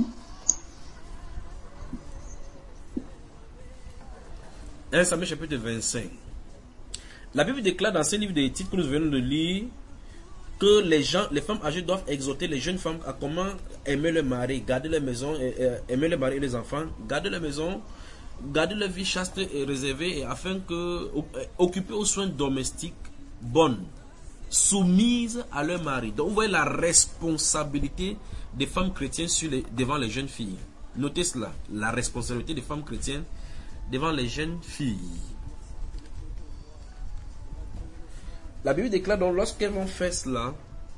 1 Samuel chapitre 25. La Bible déclare dans ce livre des titres que nous venons de lire que les femmes âgées doivent exhorter les jeunes femmes à comment aimer leur mari, garder leur maison, aimer le mari et les enfants, garder leur maison, garder leur vie chaste et réservée, et afin que occuper aux soins domestiques bonnes, soumises à leur mari. Donc vous voyez la responsabilité des femmes chrétiennes devant les jeunes filles. Notez cela, la responsabilité des femmes chrétiennes devant les jeunes filles. La Bible déclare donc, lorsqu'elles vont faire cela,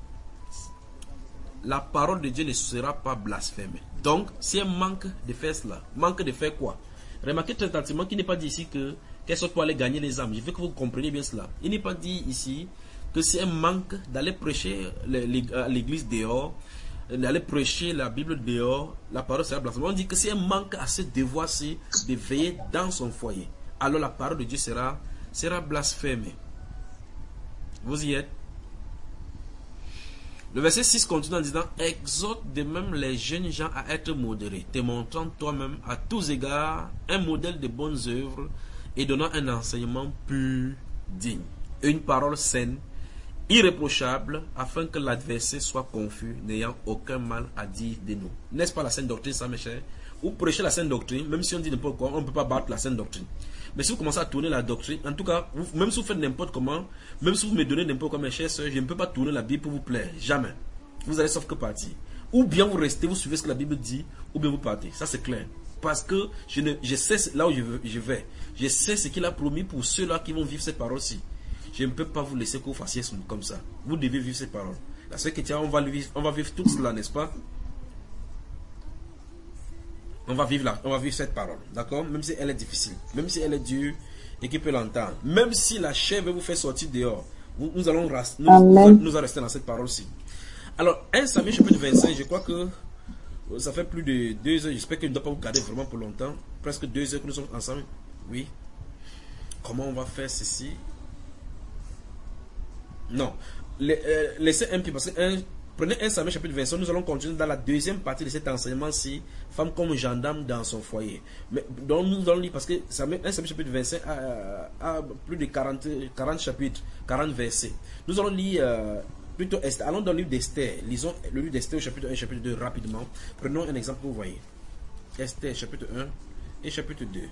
la parole de Dieu ne sera pas blasphémée. Donc, si elles manquent de faire cela, manquent de faire quoi? Remarquez très attentivement qu'il n'est pas dit ici qu'elles sortent pour aller gagner les âmes. Je veux que vous compreniez bien cela. Il n'est pas dit ici que si elles manquent d'aller prêcher à l'église dehors, d'aller prêcher la Bible dehors, la parole sera blasphémée. On dit que si elles manquent à ce devoir-ci de veiller dans son foyer, alors la parole de Dieu sera blasphémée. Vous y êtes? Le verset 6 continue en disant: exhorte de même les jeunes gens à être modérés, te montrant toi-même à tous égards un modèle de bonnes œuvres et donnant un enseignement pur, digne. Une parole saine, irréprochable, afin que l'adversaire soit confus, n'ayant aucun mal à dire de nous. N'est-ce pas la saine doctrine, ça, mes chers? Ou prêcher la saine doctrine, même si on dit n'importe quoi, on ne peut pas battre la saine doctrine. Mais si vous commencez à tourner la doctrine, en tout cas, même si vous faites n'importe comment, même si vous me donnez n'importe quoi, mes chers soeurs, je ne peux pas tourner la Bible pour vous plaire. Jamais. Vous allez sauf que partir. Ou bien vous restez, vous suivez ce que la Bible dit, ou bien vous partez. Ça, c'est clair. Parce que je sais là où je vais. Je sais ce qu'il a promis pour ceux-là qui vont vivre ces paroles-ci. Je ne peux pas vous laisser que vous fassiez comme ça. Vous devez vivre ces paroles. La sœur chrétienne, on va vivre tout cela, n'est-ce pas? On va vivre cette parole, d'accord? Même si elle est difficile, même si elle est dure et qu'il peut l'entendre, même si la chair veut vous faire sortir dehors, nous allons rester dans cette parole-ci. Alors, 1 Samuel chapitre 25, je crois que ça fait plus de 2 heures, j'espère que je ne dois pas vous garder vraiment pour longtemps, presque 2 heures que nous sommes ensemble. Oui. Comment on va faire ceci? Non. Laissez un peu, parce que prenez 1 Samuel chapitre 25, nous allons continuer dans la deuxième partie de cet enseignement-ci, femme comme gendarme dans son foyer. Mais donc nous allons lire, parce que 1 Samuel chapitre 25 a plus de 40 chapitres, 40 versets. Nous allons lire plutôt Esther. Allons dans le livre d'Esther. Lisons le livre d'Esther au chapitre 1 et chapitre 2 rapidement. Prenons un exemple que vous voyez. Esther chapitre 1 et chapitre 2. Vous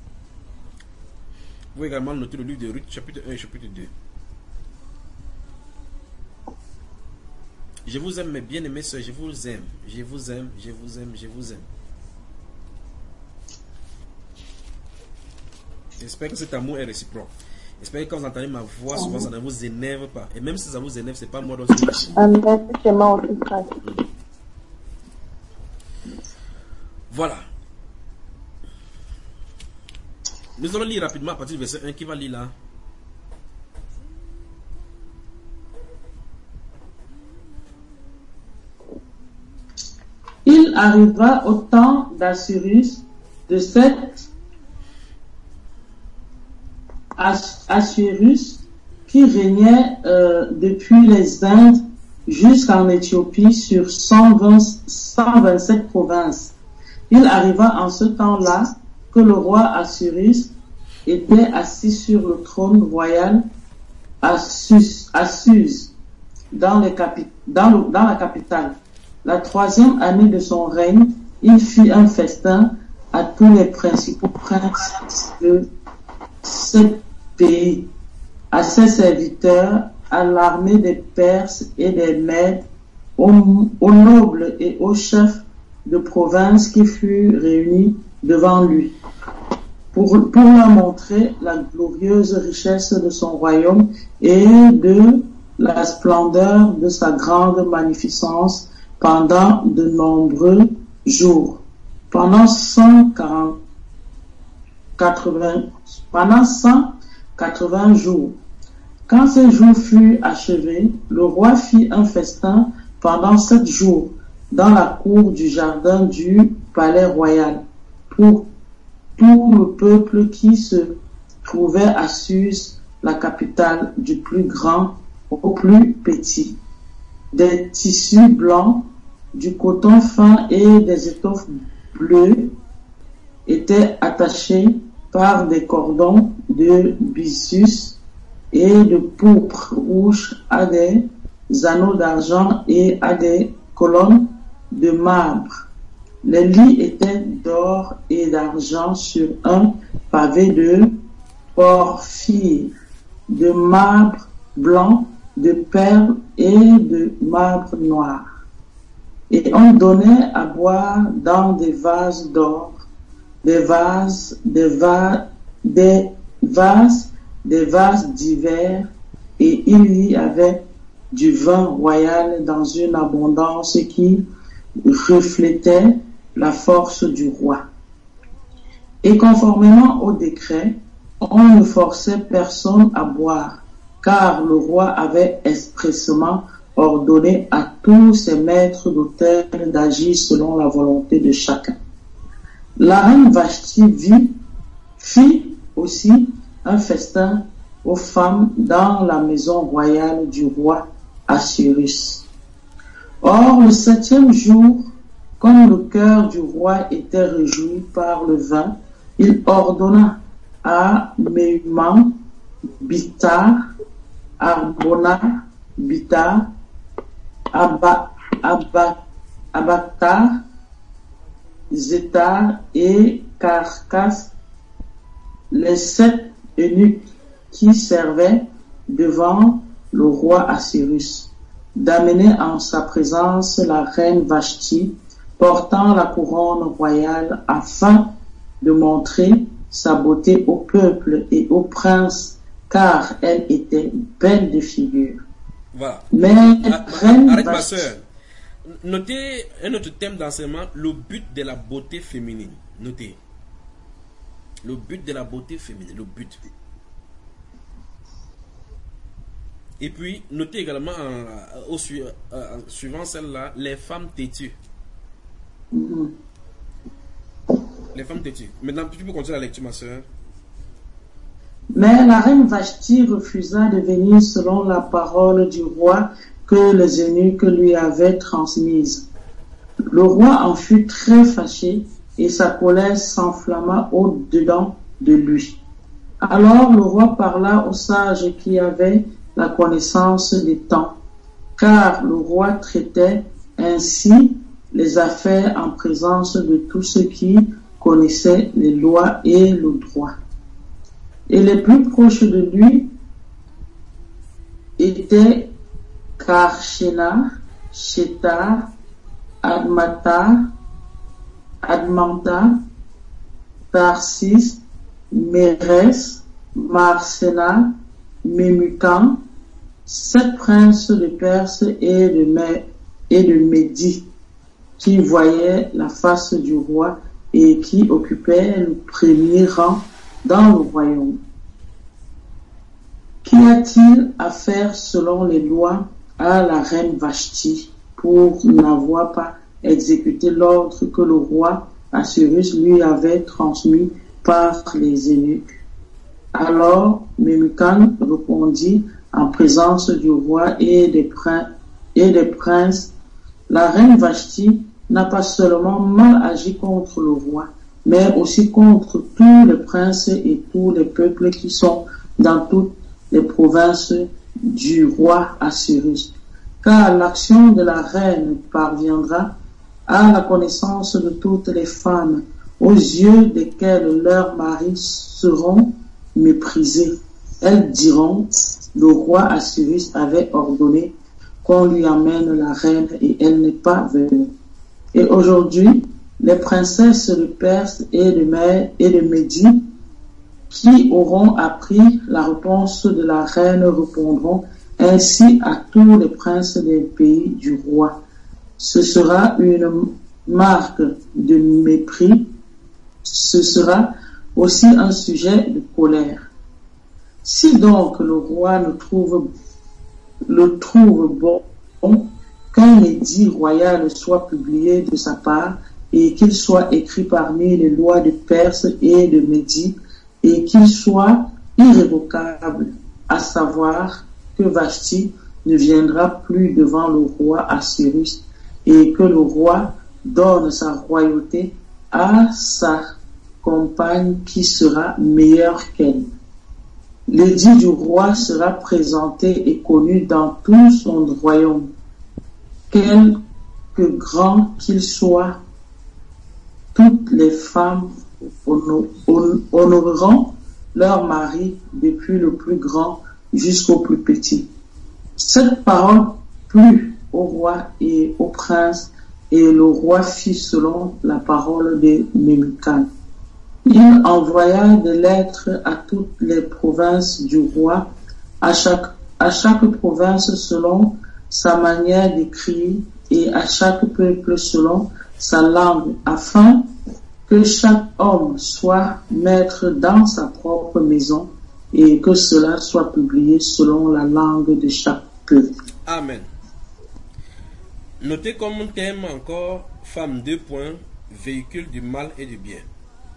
pouvez également noter le livre de Ruth chapitre 1 et chapitre 2. Je vous aime, mes bien-aimés sœurs, je vous aime, je vous aime, je vous aime, je vous aime. J'espère que cet amour est réciproque. J'espère que quand vous entendez ma voix, souvent ça ne vous énerve pas. Et même si ça vous énerve, c'est pas moi dont je suis. Voilà. Nous allons lire rapidement à partir du verset 1 qui va lire là. Il arriva au temps d'Assyrus, de cet Assyrus qui régnait depuis les Indes jusqu'en Éthiopie sur 127 provinces. Il arriva en ce temps-là que le roi Assyrus était assis sur le trône royal à Suse, dans la capitale. La 3e année de son règne, il fit un festin à tous les principaux princes de ce pays, à ses serviteurs, à l'armée des Perses et des Mèdes, aux nobles et aux chefs de province qui furent réunis devant lui, pour leur montrer la glorieuse richesse de son royaume et de la splendeur de sa grande magnificence pendant de nombreux jours. Pendant 180 jours. Quand ces jours furent achevés, le roi fit un festin pendant 7 jours dans la cour du jardin du palais royal pour tout le peuple qui se trouvait à Suse, la capitale, du plus grand au plus petit. Des tissus blancs, du coton fin et des étoffes bleues étaient attachés par des cordons de byssus et de pourpre rouge à des anneaux d'argent et à des colonnes de marbre. Les lits étaient d'or et d'argent sur un pavé de porphyre, de marbre blanc, de perles et de marbre noir. Et on donnait à boire dans des vases d'or, des vases divers, et il y avait du vin royal dans une abondance qui reflétait la force du roi. Et conformément au décret, on ne forçait personne à boire, car le roi avait expressément ordonné à tous ses maîtres d'hôtel d'agir selon la volonté de chacun. La reine Vashti fit aussi un festin aux femmes dans la maison royale du roi Assuérus. Or, le 7e jour, comme le cœur du roi était réjoui par le vin, il ordonna à Méhuman, Bitar, Arbona, Bitar, Abatar, Zétar et Carcas, les 7 eunuques qui servaient devant le roi Assuérus, d'amener en sa présence la reine Vashti, portant la couronne royale afin de montrer sa beauté au peuple et au prince, car elle était belle de figure. Voilà. Mais arrête ma soeur. Notez un autre thème d'enseignement, le but de la beauté féminine. Notez. Le but de la beauté féminine, le but. Et puis, notez également, suivant celle-là, les femmes têtues. Les femmes têtues. Maintenant, tu peux continuer la lecture, ma soeur. Mais la reine Vashti refusa de venir selon la parole du roi que les eunuques lui avaient transmise. Le roi en fut très fâché et sa colère s'enflamma au-dedans de lui. Alors le roi parla aux sages qui avaient la connaissance des temps, car le roi traitait ainsi les affaires en présence de tous ceux qui connaissaient les lois et le droit. Et les plus proches de lui étaient Karshena, Shetar, Admanta, Tarsis, Mérès, Marsena, Memucan, 7 princes de Perse et de Médie, qui voyaient la face du roi et qui occupaient le premier rang dans le royaume. Qu'y a-t-il à faire selon les lois à la reine Vashti pour n'avoir pas exécuté l'ordre que le roi Assuérus lui avait transmis par les eunuques? Alors Memucan répondit en présence du roi et des princes, la reine Vashti n'a pas seulement mal agi contre le roi, mais aussi contre tous les princes et tous les peuples qui sont dans toutes les provinces du roi Assuérus. Car l'action de la reine parviendra à la connaissance de toutes les femmes, aux yeux desquelles leurs maris seront méprisés. Elles diront, le roi Assuérus avait ordonné qu'on lui amène la reine et elle n'est pas venue. Et aujourd'hui, les princesses de Perse et de Médie qui auront appris la réponse de la reine répondront ainsi à tous les princes des pays du roi. Ce sera une marque de mépris, ce sera aussi un sujet de colère. Si donc le roi le trouve bon qu'un édit royal soit publié de sa part et qu'il soit écrit parmi les lois de Perse et de Médie et qu'il soit irrévocable, à savoir que Vashti ne viendra plus devant le roi Assuérus et que le roi donne sa royauté à sa compagne qui sera meilleure qu'elle. l'édit du roi sera présenté et connu dans tout son royaume. Quelque grand qu'il soit, toutes les femmes honoreront leur mari depuis le plus grand jusqu'au plus petit. Cette parole plut au roi et au prince, et le roi fit selon la parole de Memucan. Il envoya des lettres à toutes les provinces du roi, à chaque province selon sa manière d'écrire et à chaque peuple selon sa langue, afin que chaque homme soit maître dans sa propre maison et que cela soit publié selon la langue de chaque peuple. Amen. Notez comme thème encore femme 2 points, véhicule du mal et du bien.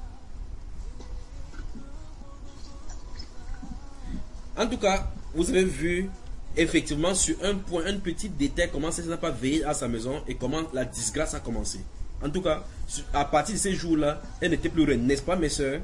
En tout cas, vous avez vu effectivement sur un point, un petit détail, comment ça n'a pas veillé à sa maison et comment la disgrâce a commencé. En tout cas, à partir de ces jours-là, elle n'était plus reine, n'est-ce pas mes soeurs?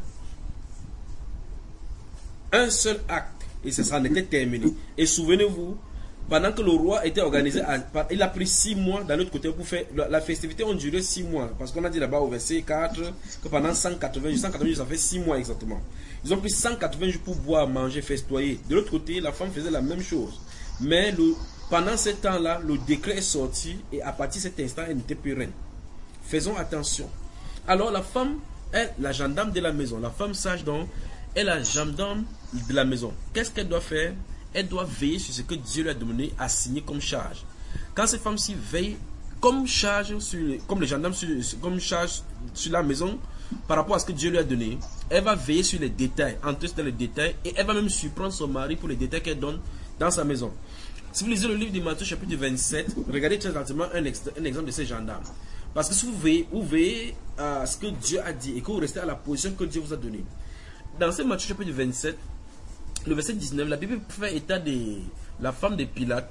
Un seul acte et ça en était terminé. Et souvenez-vous, pendant que le roi était organisé, il a pris 6 mois d'un autre côté pour faire. La festivité a duré 6 mois. Parce qu'on a dit là-bas au verset 4 que pendant 180 jours, ça fait 6 mois exactement. Ils ont pris 180 jours pour boire, manger, festoyer. De l'autre côté, la femme faisait la même chose. Mais pendant ce temps-là, le décret est sorti et à partir de cet instant, elle n'était plus reine. Faisons attention. Alors la femme est la gendarme de la maison. La femme sage donc est la gendarme de la maison. Qu'est-ce qu'elle doit faire? Elle doit veiller sur ce que Dieu lui a donné, assigné comme charge. Quand cette femme-ci veille comme charge, comme le gendarme comme charge sur la maison, par rapport à ce que Dieu lui a donné, elle va veiller sur les détails, entrer dans les détails, et elle va même surprendre son mari pour les détails qu'elle donne dans sa maison. Si vous lisez le livre de Matthieu chapitre 27, regardez très rapidement un exemple de ces gendarmes. Parce que si vous veillez à ce que Dieu a dit et que vous restez à la position que Dieu vous a donnée. Dans ce Matthieu chapitre 27, le verset 19, la Bible fait état de la femme de Pilate.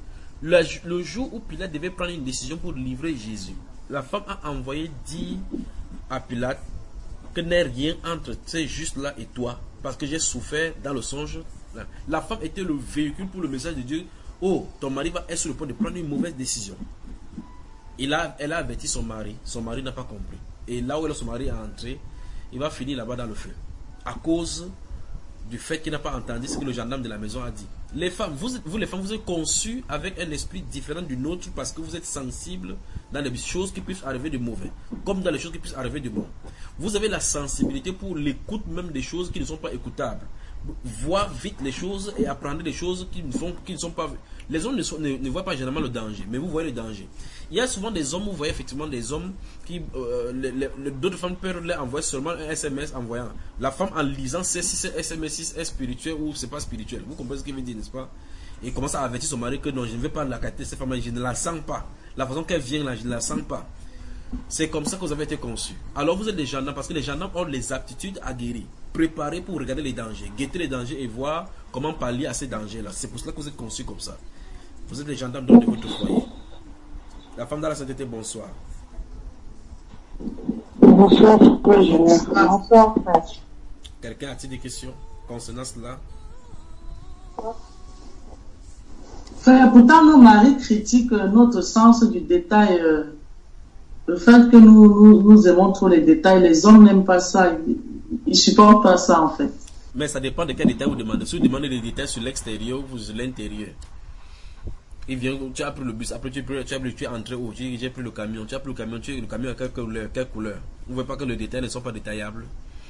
Le jour où Pilate devait prendre une décision pour livrer Jésus, la femme a envoyé dire à Pilate que n'est rien entre ces justes-là et toi, parce que j'ai souffert dans le songe. La femme était le véhicule pour le message de Dieu. Oh, ton mari va être sur le point de prendre une mauvaise décision. Elle a averti son mari n'a pas compris. Et là où son mari est entré, il va finir là-bas dans le feu. À cause du fait qu'il n'a pas entendu ce que le gendarme de la maison a dit. Les femmes, vous les femmes, vous êtes conçues avec un esprit différent du nôtre parce que vous êtes sensibles dans les choses qui puissent arriver de mauvais, comme dans les choses qui puissent arriver de bon. Vous avez la sensibilité pour l'écoute même des choses qui ne sont pas écoutables. Voir vite les choses et apprendre des choses qui ne sont pas... Les hommes ne voient pas généralement le danger, mais vous voyez le danger. Il y a souvent des hommes, vous voyez effectivement des hommes qui... d'autres femmes peuvent leur envoyer seulement un SMS en voyant. La femme en lisant sait si c'est SMS est spirituel ou c'est pas spirituel. Vous comprenez ce qu'il veut dire, n'est-ce pas? Et il commence à avertir son mari que non, je ne vais pas la qualité de cette femme, je ne la sens pas. La façon qu'elle vient là, je ne la sens pas. C'est comme ça que vous avez été conçus. Alors vous êtes des gendarmes parce que les gendarmes ont les aptitudes aguerries, préparés pour regarder les dangers, guetter les dangers et voir comment pallier à ces dangers-là. C'est pour cela que vous êtes conçus comme ça. Vous êtes des gendarmes de votre foyer. La femme dans la sainteté, bonsoir. Bonsoir, bonsoir. Quelqu'un a-t-il des questions concernant cela? Frère, pourtant nos maris critiquent notre sens du détail. Le fait que nous aimons trop les détails, les hommes n'aiment pas ça. Ils supportent pas ça en fait. Mais ça dépend de quel détail vous demandez. Si vous demandez des détails sur l'extérieur ou sur l'intérieur. Il vient, tu as pris le bus, après tu es entré où? J'ai pris le camion, tu as pris le camion, le camion a quelle couleur? Vous ne voyez pas que les détails ne sont pas détaillables?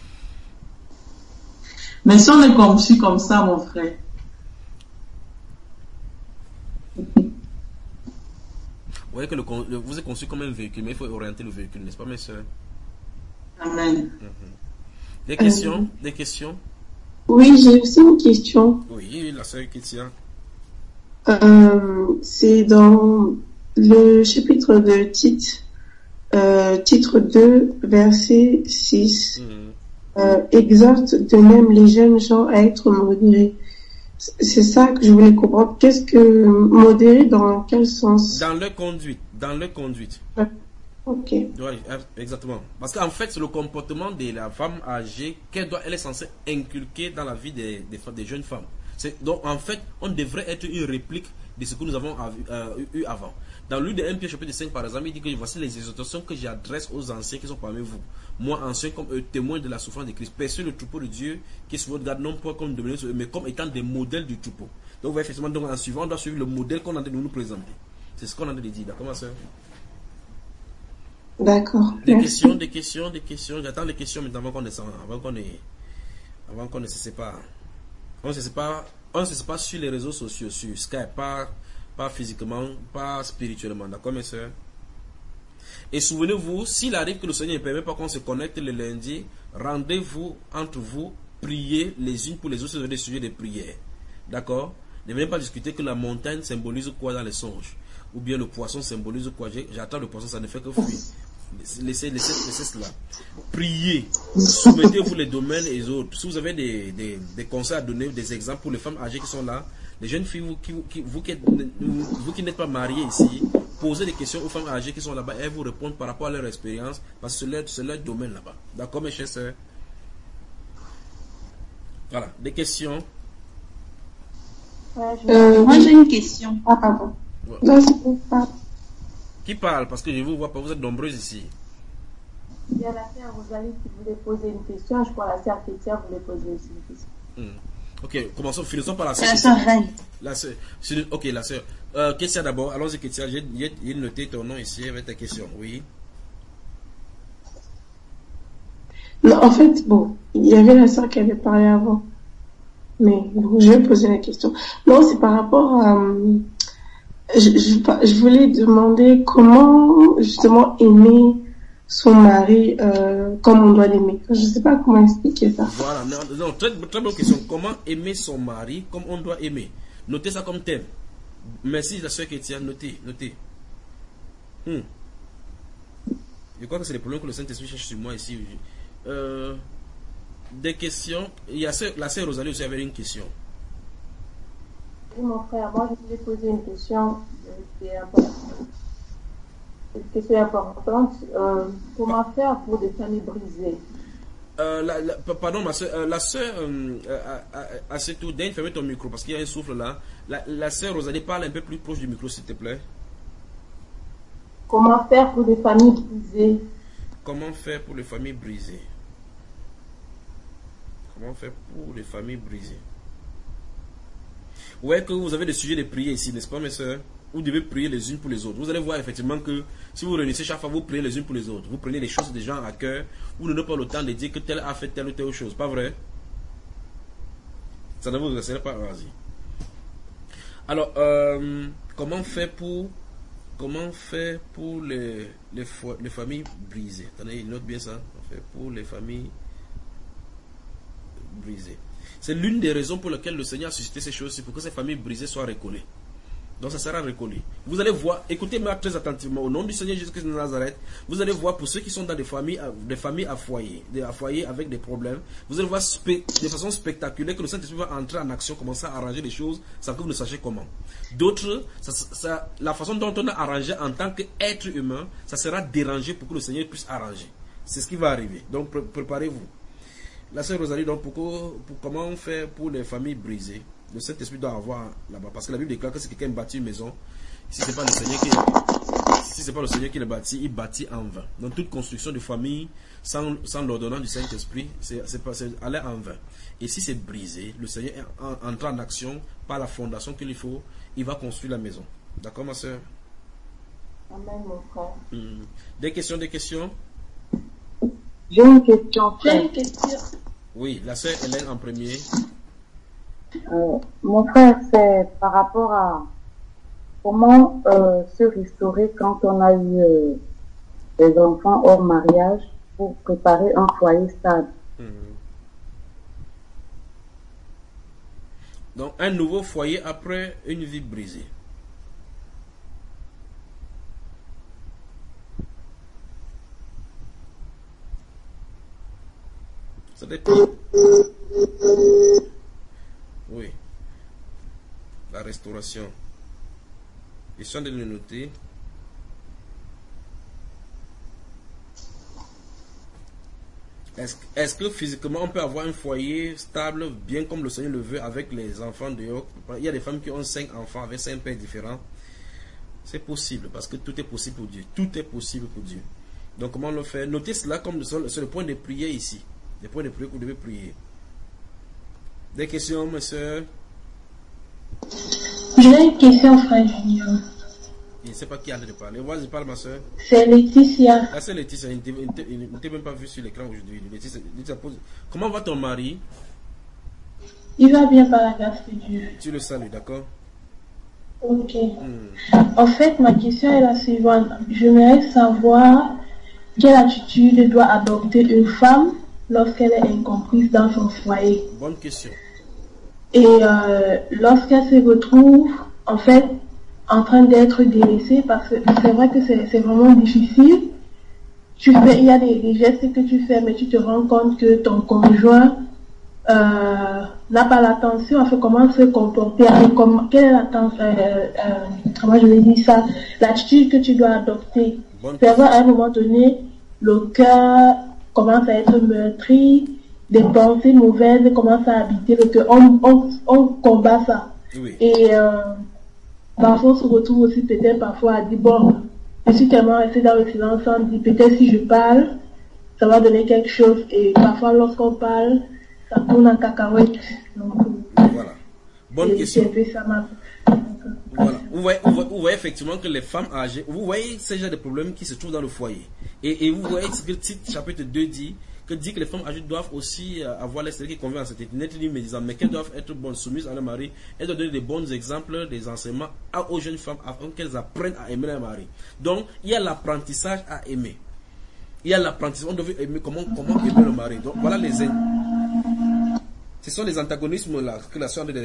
Mais si on est conçu comme ça, mon frère. Vous voyez que vous êtes conçu comme un véhicule, mais il faut orienter le véhicule, n'est-ce pas mes soeurs? Amen. Des questions? Des questions? Oui, j'ai aussi une question. Oui, la sœur Kétia. C'est dans le chapitre de Tite, titre 2, verset 6. Exhorte de même les jeunes gens à être modérés. C'est ça que je voulais comprendre. Qu'est-ce que modérer, dans quel sens? Dans leur conduite. Dans leur conduite. Ok. Ouais, exactement. Parce qu'en fait, c'est le comportement de la femme âgée elle est censée inculquer dans la vie des jeunes femmes. Donc, en fait, on devrait être une réplique de ce que nous avons eu avant. Dans l'une des 1 Pierre chapitre 5, par exemple, il dit que voici les exhortations que j'adresse aux anciens qui sont parmi vous. Moi, ancien comme témoin de la souffrance de Christ. Perçu le troupeau de Dieu qui se regarde non pas comme dominant, mais comme étant des modèles du troupeau. Donc, vous effectivement, donc, en suivant, on doit suivre le modèle qu'on est en train de nous présenter. C'est ce qu'on a en train de dire. D'accord, ma soeur? D'accord. Des questions. J'attends les questions maintenant avant qu'on descende, avant qu'on ne se sépare. On ne se sépare sur les réseaux sociaux, sur Skype, pas physiquement, pas spirituellement. D'accord, mes soeurs? Et souvenez-vous, s'il arrive que le Seigneur ne permet pas qu'on se connecte le lundi, rendez-vous entre vous, priez les unes pour les autres sur des sujets de prière. D'accord? Ne venez pas discuter que la montagne symbolise quoi dans les songes. Ou bien le poisson symbolise quoi. J'attends le poisson, ça ne fait que fuir. Laissez cela. Priez. Soumettez-vous les domaines et les autres. Si vous avez des conseils à donner, des exemples pour les femmes âgées qui sont là, les jeunes filles, vous qui n'êtes pas mariés ici, posez des questions aux femmes âgées qui sont là-bas et elles vous répondent par rapport à leur expérience, parce que c'est leur domaine là-bas. D'accord, mes chers sœurs? Voilà, des questions? Moi, j'ai une question. Ah, pardon. Ouais. Non, c'est pas. Qui parle? Parce que je ne vous vois pas, vous êtes nombreuses ici. Il y a la sœur Rosalie qui voulait poser une question. Je crois que la sœur Kétia voulait poser aussi une question. Ok, finissons par la sœur. La sœur Reine. Ok, la sœur. Kétia d'abord. Allons-y, Kétia. J'ai noté ton nom ici avec ta question. Oui. Non, en fait, bon, il y avait la sœur qui avait parlé avant. Mais donc, je vais poser la question. Non, c'est par rapport à... Je voulais demander comment, justement, aimer son mari comme on doit l'aimer. Je ne sais pas comment expliquer ça. Voilà, non, très bonne question. Comment aimer son mari comme on doit aimer? Notez ça comme thème. Merci la sœur Kétia, notez. Je crois que c'est le problème que le Saint-Esprit cherche sur moi ici. Des questions. Il y a la sœur Rosalie aussi avait une question. Oui, mon frère, moi je voulais poser une question une question importante. Comment faire pour des familles brisées? Pardon, ma soeur, la soeur Assetou, Dane, fermez ton micro parce qu'il y a un souffle là. La soeur Rosalie, parle un peu plus proche du micro, s'il te plaît. Comment faire pour des familles brisées? Comment faire pour les familles brisées? Comment faire pour les familles brisées? Ouais, que vous avez des sujets de prière ici, n'est-ce pas, mes soeurs? Vous devez prier les unes pour les autres. Vous allez voir effectivement que si vous réunissez chaque fois, vous priez les unes pour les autres. Vous prenez les choses des gens à cœur. Vous n'avez pas le temps de dire que tel a fait telle ou telle chose. Pas vrai? Ça ne vous laissera pas raser. Alors, comment faire pour les familles brisées? Attendez, il note bien ça. On fait pour les familles brisées. C'est l'une des raisons pour lesquelles le Seigneur a suscité ces choses, c'est pour que ces familles brisées soient recollées. Donc ça sera recollé. Vous allez voir, écoutez-moi très attentivement, au nom du Seigneur Jésus-Christ de Nazareth, vous allez voir pour ceux qui sont dans des familles à foyer avec des problèmes, vous allez voir de façon spectaculaire que le Saint-Esprit va entrer en action, commencer à arranger les choses sans que vous ne sachiez comment. D'autres, la façon dont on a arrangé en tant qu'être humain, ça sera dérangé pour que le Seigneur puisse arranger. C'est ce qui va arriver. Donc préparez-vous. La sœur Rosalie, donc comment on fait pour les familles brisées? Le Saint-Esprit doit avoir là-bas. Parce que la Bible déclare que si quelqu'un bâtit une maison, si ce n'est pas le Seigneur qui le bâtit, il bâtit en vain. Dans toute construction de famille, sans l'ordonnance du Saint-Esprit, c'est aller en vain. Et si c'est brisé, le Seigneur entre en action par la fondation qu'il faut, il va construire la maison. D'accord, ma soeur? Amen, mon frère. Des questions? J'ai une question. Oui, la sœur Hélène en premier. Mon frère, c'est par rapport à comment se restaurer quand on a eu des enfants hors mariage pour préparer un foyer stable. Donc, un nouveau foyer après une vie brisée. Ça dépend. Oui. La restauration. Ils sont de le noter. Est-ce que physiquement on peut avoir un foyer stable, bien comme le Seigneur le veut, avec les enfants dehors? Il y a des femmes qui ont 5 enfants avec 5 pères différents. C'est possible, parce que tout est possible pour Dieu. Tout est possible pour Dieu. Donc comment on le fait? Notez cela comme c'est le point de prière ici. Les points de prière que vous devez prier. Des questions, mes soeurs? J'ai une question, frère Junior. Je ne sais pas qui a de parler. Vas-y, parle, ma soeur. C'est Laetitia. Ah, c'est Laetitia. Il ne t'ai même pas vu sur l'écran aujourd'hui. Laetitia pose... Comment va ton mari? Il va bien par la grâce de Dieu. Tu le salues, d'accord? Ok. En fait, ma question est la suivante. J'aimerais savoir quelle attitude doit adopter une femme lorsqu'elle est incomprise dans son foyer. Bonne question. Et lorsqu'elle se retrouve, en fait, en train d'être délaissée, parce que c'est vrai que c'est vraiment difficile. Il y a des gestes que tu fais, mais tu te rends compte que ton conjoint n'a pas l'attention, en fait, comment se comporter, quelle est l'attention, comment je vais dire ça, l'attitude que tu dois adopter. C'est vrai, à un moment donné, le cœur commence à être meurtri, des pensées mauvaises commencent à habiter le cœur. On combat ça. Oui. Et parfois on se retrouve aussi peut-être parfois à dire, bon, je suis tellement resté dans le silence, on dit peut-être si je parle, ça va donner quelque chose. Et parfois lorsqu'on parle, ça tourne en cacahuète. Donc, voilà. Bonne question. Voilà. Vous voyez effectivement que les femmes âgées, vous voyez ce genre de problèmes qui se trouvent dans le foyer. Et vous voyez ce que le titre chapitre 2 dit que les femmes âgées doivent aussi avoir l'esprit qui convient à cette éternité, mais disant, mais qu'elles doivent être bonnes, soumises à leur mari, elles doivent donner des bons exemples, des enseignements aux jeunes femmes afin qu'elles apprennent à aimer leur mari. Donc, il y a l'apprentissage à aimer. Il y a l'apprentissage, on doit aimer comment aimer le mari. Donc, voilà ce sont les antagonismes là, que la soeur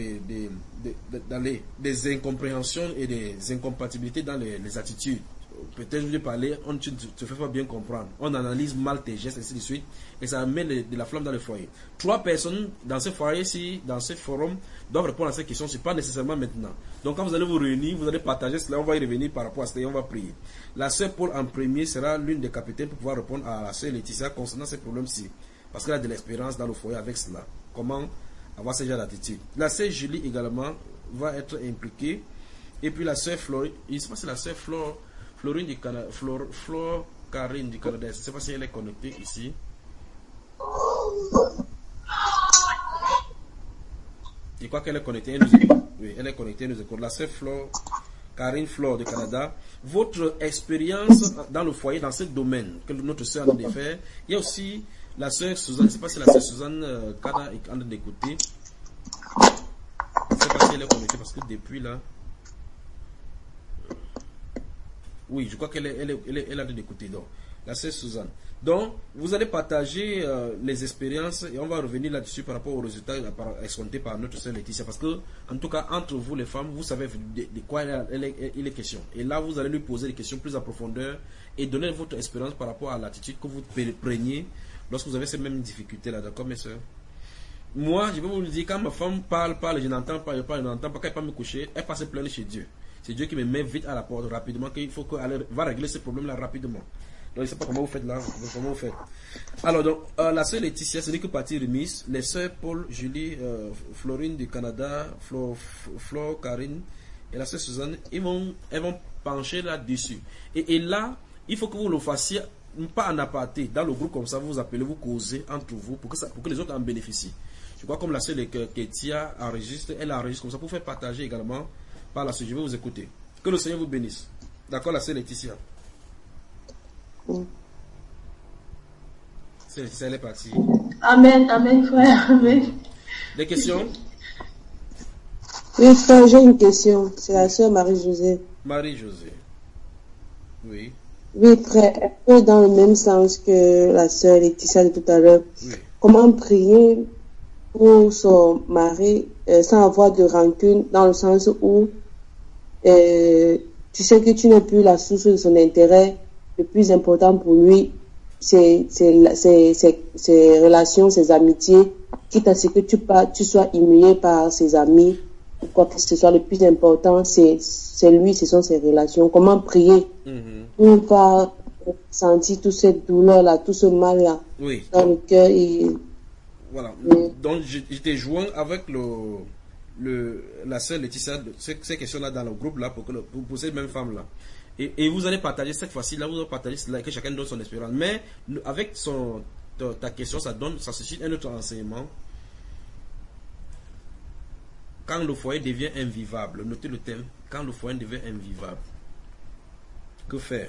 dans des incompréhensions et des incompatibilités dans les attitudes. Peut-être je vais parler, tu ne te fais pas bien comprendre. On analyse mal tes gestes, ainsi de suite, et ça met de la flamme dans le foyer. 3 personnes dans ce foyer-ci, dans ce forum, doivent répondre à ces questions, ce n'est pas nécessairement maintenant. Donc quand vous allez vous réunir, vous allez partager cela, on va y revenir par rapport à cela et on va prier. La sœur Paul en premier sera l'une des capitaines pour pouvoir répondre à la sœur Laetitia concernant ces problèmes-ci. Parce qu'elle a de l'expérience dans le foyer avec cela. Comment avoir ce genre d'attitude. La sœur Julie également va être impliquée. Et puis la sœur Florine, je ne sais pas si la sœur Florine du Canada, Karine du Canada, je ne sais pas si elle est connectée ici. Je crois qu'elle est connectée, elle nous écoute. Oui, elle est connectée, elle nous écoute. La sœur Karine Flore du Canada, votre expérience dans le foyer, dans ce domaine que notre sœur a de faire, il y a aussi la sœur Suzanne, je ne sais pas si la sœur Suzanne Kada est en train d'écouter. Je ne sais pas si elle est connectée parce que depuis là. Oui, je crois qu'elle a d'écouter. Donc, la sœur Suzanne. Donc, vous allez partager les expériences et on va revenir là-dessus par rapport aux résultats escomptés par notre sœur Laetitia. Parce que, en tout cas, entre vous les femmes, vous savez de quoi il est question. Et là, vous allez lui poser des questions plus en profondeur et donner votre expérience par rapport à l'attitude que vous preniez lorsque vous avez ces mêmes difficultés-là. D'accord, mes soeurs? Moi, je vais vous le dire, quand ma femme parle, je n'entends pas, quand elle ne peut pas me coucher, elle passe plaindre chez Dieu. C'est Dieu qui me met vite à la porte rapidement, qu'il faut qu'elle va régler ce problème-là rapidement. Donc, je ne sais pas comment vous faites là. Comment vous faites. Alors, donc, la sœur Laetitia, ce n'est que partie remise. Les sœurs Paul, Julie, Florine du Canada, Flo, Karine et la sœur Suzanne, elles vont pencher là-dessus. Et là, il faut que vous le fassiez, pas en aparté, dans le groupe comme ça, vous vous appelez, vous causez entre vous pour que les autres en bénéficient. Je crois comme la sœur Ketia enregistre, elle enregistre comme ça pour faire partager également. Par la suite, je vais vous écouter. Que le Seigneur vous bénisse. D'accord, la sœur Laetitia. C'est Laetitia, elle est partie. Amen, amen, frère, amen. Des questions? Oui, frère, j'ai une question. C'est la sœur Marie-Josée. Marie-Josée. Oui. Oui, frère, un peu dans le même sens que la sœur Laetitia de tout à l'heure. Oui. Comment prier pour son mari sans avoir de rancune, dans le sens où tu sais que tu n'es plus la source de son intérêt. Le plus important pour lui, c'est ses relations, ses amitiés, quitte à ce que tu sois humilié par ses amis ou quoi que ce soit. Le plus important, c'est lui, ce sont ses relations. Comment prier pour pas sentir toute cette douleur-là, tout ce mal-là dans le cœur. Voilà. Donc, j'étais joint avec la sœur Laetitia, ces questions-là dans le groupe-là, pour ces mêmes femmes-là. Et vous allez partager cette fois-ci, là, vous allez partager cela, que chacun donne son expérience. Mais avec ta question, ça suscite un autre enseignement. Quand le foyer devient invivable, notez le thème, quand le foyer devient invivable, que faire?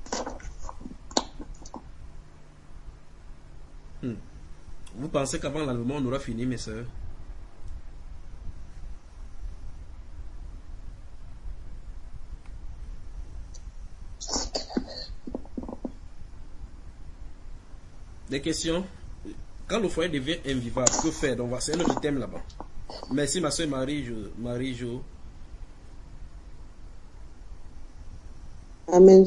Vous pensez qu'avant l'enlèvement, on aura fini, mes sœurs? Des questions? Quand le foyer devient invivable, que faire? Donc, c'est un autre thème là-bas. Merci, ma soeur Marie-Jo. Amen.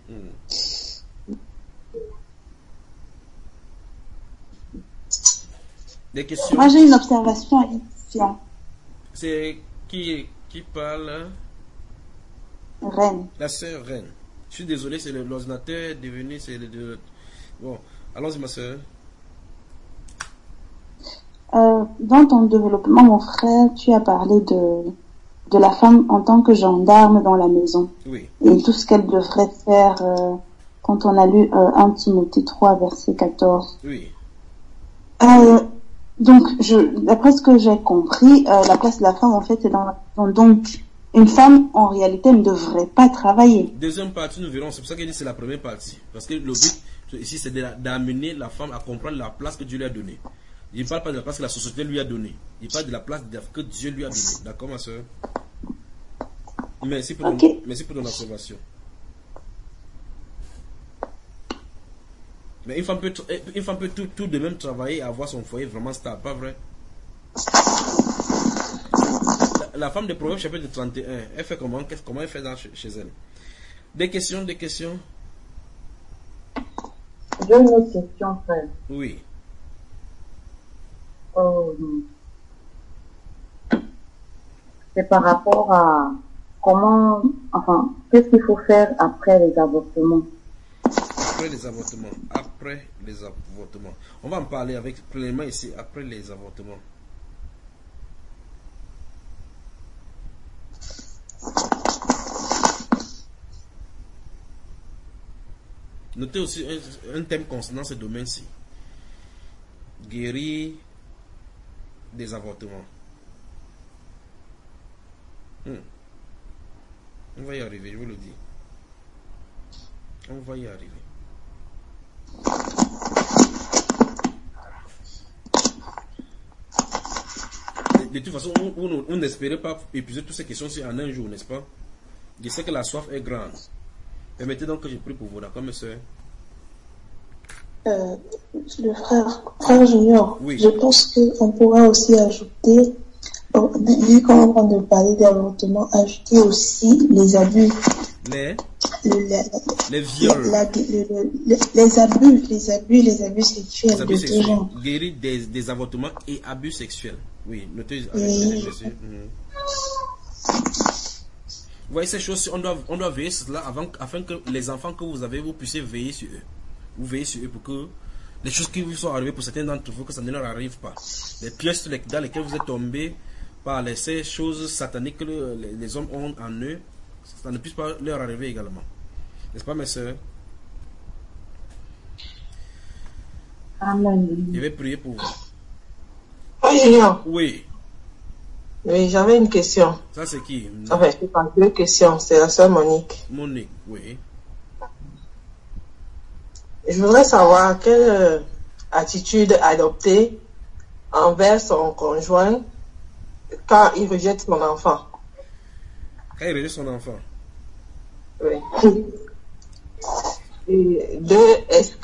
Des questions? Moi, j'ai une observation ici. C'est qui parle? Reine. La sœur Reine. Je suis désolé, c'est l'ordinateur devenu. Bon, allons-y, ma sœur. Dans ton développement, mon frère, tu as parlé de la femme en tant que gendarme dans la maison. Oui. Et tout ce qu'elle devrait faire quand on a lu 1 Timothée 3, verset 14. Oui. Donc, d'après ce que j'ai compris, la place de la femme, en fait, c'est dans la maison. Donc, une femme, en réalité, ne devrait pas travailler. Deuxième partie, nous verrons. C'est pour ça qu'il dit que c'est la première partie. Parce que le but, ici, c'est d'amener la femme à comprendre la place que Dieu lui a donnée. Il ne parle pas de la place que la société lui a donnée. Il parle de la place que Dieu lui a donnée. D'accord, ma soeur? Merci pour ton observation. Mais une femme peut tout de même travailler et avoir son foyer vraiment stable, pas vrai? La femme de Proverbes chapitre 31, elle fait comment elle fait chez elle? Des questions? J'ai une autre question, frère. Oui. C'est par rapport à qu'est-ce qu'il faut faire après les avortements? Après les avortements. On va en parler avec pleinement ici, après les avortements. Notez aussi un thème concernant ce domaine-ci. Guérir des avortements. On va y arriver, je vous le dis. On va y arriver. De toute façon, on n'espérait pas épuiser toutes ces questions-ci en un jour, n'est-ce pas? Je sais que la soif est grande. Permettez donc que je prie pour vous, d'accord, mes soeurs? Le frère Junior, oui. Je pense qu'on pourra aussi ajouter, vu qu'on est en train de parler d'avortement, ajouter aussi les abus. Les viols. Les abus sexuels de tout genre. Guérir des avortements et abus sexuels. Oui, notez avec monsieur. Vous voyez ces choses, on doit veiller sur cela afin que les enfants que vous avez, vous puissiez veiller sur eux. Vous veillez sur eux pour que les choses qui vous sont arrivées pour certains d'entre vous, que ça ne leur arrive pas. Les pièces dans lesquelles vous êtes tombés par ces choses sataniques que les hommes ont en eux, ça ne puisse pas leur arriver également. N'est-ce pas, mes soeurs? Amen. Je vais prier pour vous. Oui, Junior. Oui. Oui, j'avais une question. Ça, c'est qui? Enfin, je parle deux questions. C'est la sœur Monique. Monique, oui. Je voudrais savoir quelle attitude adopter envers son conjoint quand il rejette son enfant. Quand il rejette son enfant? Oui. Et deux, est-ce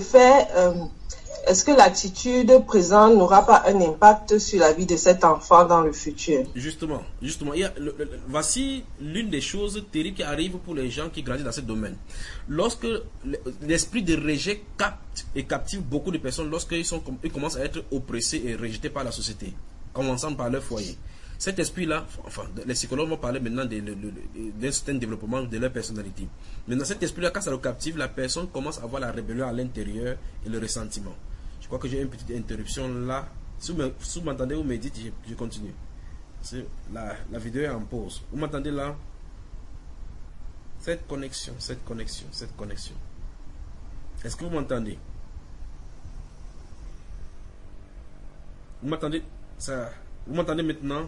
que l'attitude présente n'aura pas un impact sur la vie de cet enfant dans le futur? Justement, voici l'une des choses terribles qui arrivent pour les gens qui grandissent dans ce domaine. Lorsque l'esprit de rejet capte et captive beaucoup de personnes, lorsqu'ils commencent à être oppressés et rejetés par la société, commençant par leur foyer. Cet esprit-là, enfin, les psychologues vont parler maintenant d'un certain développement de leur personnalité. Maintenant, cet esprit-là, quand ça le captive, la personne commence à avoir la rébellion à l'intérieur et le ressentiment. Je crois que j'ai une petite interruption là. Si vous m'entendez, vous me dites, je continue. La vidéo est en pause. Vous m'entendez là? Cette connexion. Est-ce que vous m'entendez? Vous m'entendez? Vous m'entendez maintenant?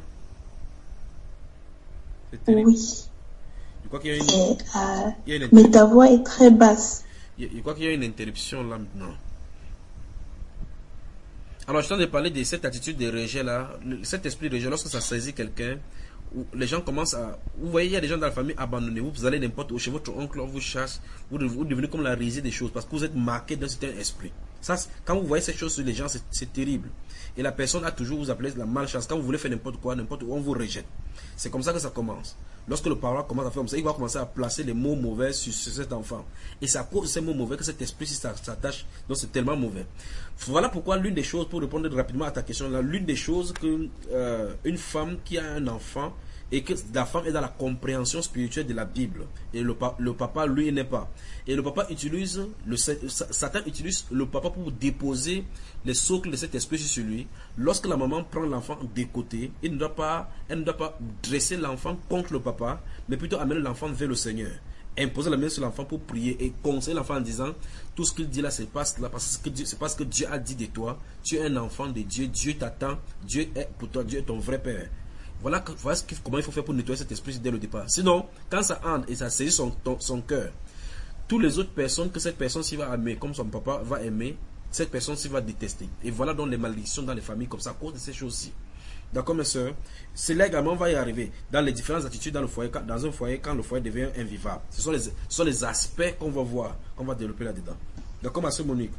Oui. Je crois qu'il y a une mais ta voix est très basse. Je crois qu'il y a une interruption là maintenant. Alors, je suis en train de parler de cette attitude de rejet là, cet esprit de rejet, lorsque ça saisit quelqu'un, où les gens commencent à... Vous voyez, il y a des gens dans la famille abandonnés, vous allez n'importe où, chez votre oncle, on vous chasse, vous devenez comme la risée des choses, parce que vous êtes marqué d'un certain esprit. Ça, quand vous voyez ces choses sur les gens, c'est terrible. Et la personne a toujours, vous appelez la malchance. Quand vous voulez faire n'importe quoi, n'importe où, on vous rejette. C'est comme ça que ça commence. Lorsque le parent commence à faire comme ça, il va commencer à placer les mots mauvais sur cet enfant. Et c'est à cause de ces mots mauvais que cet esprit s'attache. Donc c'est tellement mauvais. Voilà pourquoi l'une des choses, pour répondre rapidement à ta question là, l'une des choses que une femme qui a un enfant, et que la femme est dans la compréhension spirituelle de la Bible, et le papa lui n'est pas, et le papa utilise Satan utilise le papa pour déposer les socles de cet esprit sur lui. Lorsque la maman prend l'enfant de côté, elle ne doit pas dresser l'enfant contre le papa, mais plutôt amener l'enfant vers le Seigneur, imposer la main sur l'enfant pour prier et conseiller l'enfant en disant: tout ce qu'il dit là, c'est parce que Dieu a dit de toi, tu es un enfant de Dieu, Dieu t'attend, Dieu est pour toi, Dieu est ton vrai père. Voilà comment il faut faire pour nettoyer cet esprit dès le départ. Sinon, quand ça entre et ça saisit son cœur, toutes les autres personnes que cette personne-ci va aimer, comme son papa va aimer, cette personne-ci va détester. Et voilà donc les malédictions dans les familles comme ça, à cause de ces choses-ci. D'accord, mes soeurs? Cela également va y arriver dans les différentes attitudes dans le foyer, dans un foyer, quand le foyer devient invivable. Ce sont les aspects qu'on va voir, qu'on va développer là-dedans. D'accord, ma soeur Monique?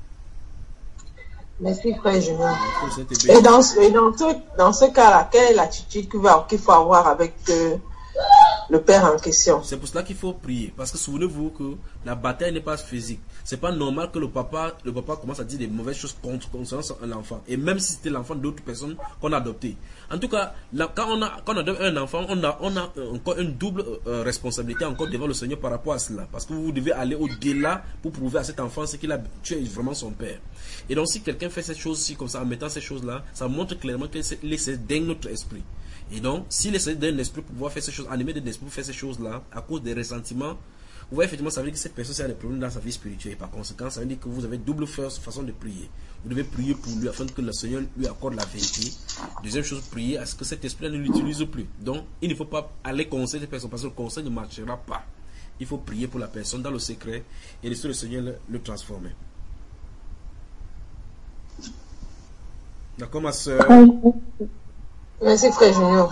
Merci, frère Junior. Et dans ce cas-là, quelle est l'attitude qu'il faut avoir avec le père en question? C'est pour cela qu'il faut prier. Parce que souvenez-vous que la bataille n'est pas physique. C'est pas normal que le papa commence à dire des mauvaises choses concernant l'enfant. Et même si c'était l'enfant d'autres personnes qu'on a adopté. En tout cas, quand on adopte un enfant, on a encore une double responsabilité encore devant le Seigneur par rapport à cela. Parce que vous devez aller au-delà pour prouver à cet enfant tu es vraiment son père. Et donc si quelqu'un fait cette chose-ci comme ça, en mettant ces choses-là, ça montre clairement qu'il laisse dans notre esprit. Et donc, s'il essaie d'un esprit pour pouvoir faire ces choses, animer d'un esprit pour faire ces choses-là, à cause des ressentiments, vous voyez, effectivement, ça veut dire que cette personne a des problèmes dans sa vie spirituelle. Et par conséquent, ça veut dire que vous avez double façon de prier. Vous devez prier pour lui afin que le Seigneur lui accorde la vérité. Deuxième chose, prier à ce que cet esprit ne l'utilise plus. Donc, il ne faut pas aller conseiller cette personne parce que le conseil ne marchera pas. Il faut prier pour la personne dans le secret et laisser le Seigneur le transformer. D'accord, ma soeur? Merci, frère Junior.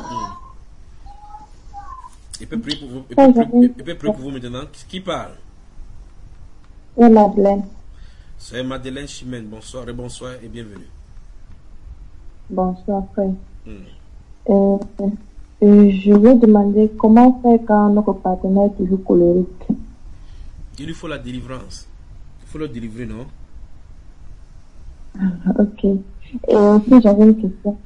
Il peut prier pour vous. Il peut prier pour vous maintenant. Qui parle? C'est Madeleine. C'est Madeleine Chimène. Bonsoir et bonsoir et bienvenue. Bonsoir, frère. Je veux demander comment faire quand notre partenaire est toujours colérique. Il lui faut la délivrance. Il faut le délivrer, non? Ok. Et aussi, j'avais une question.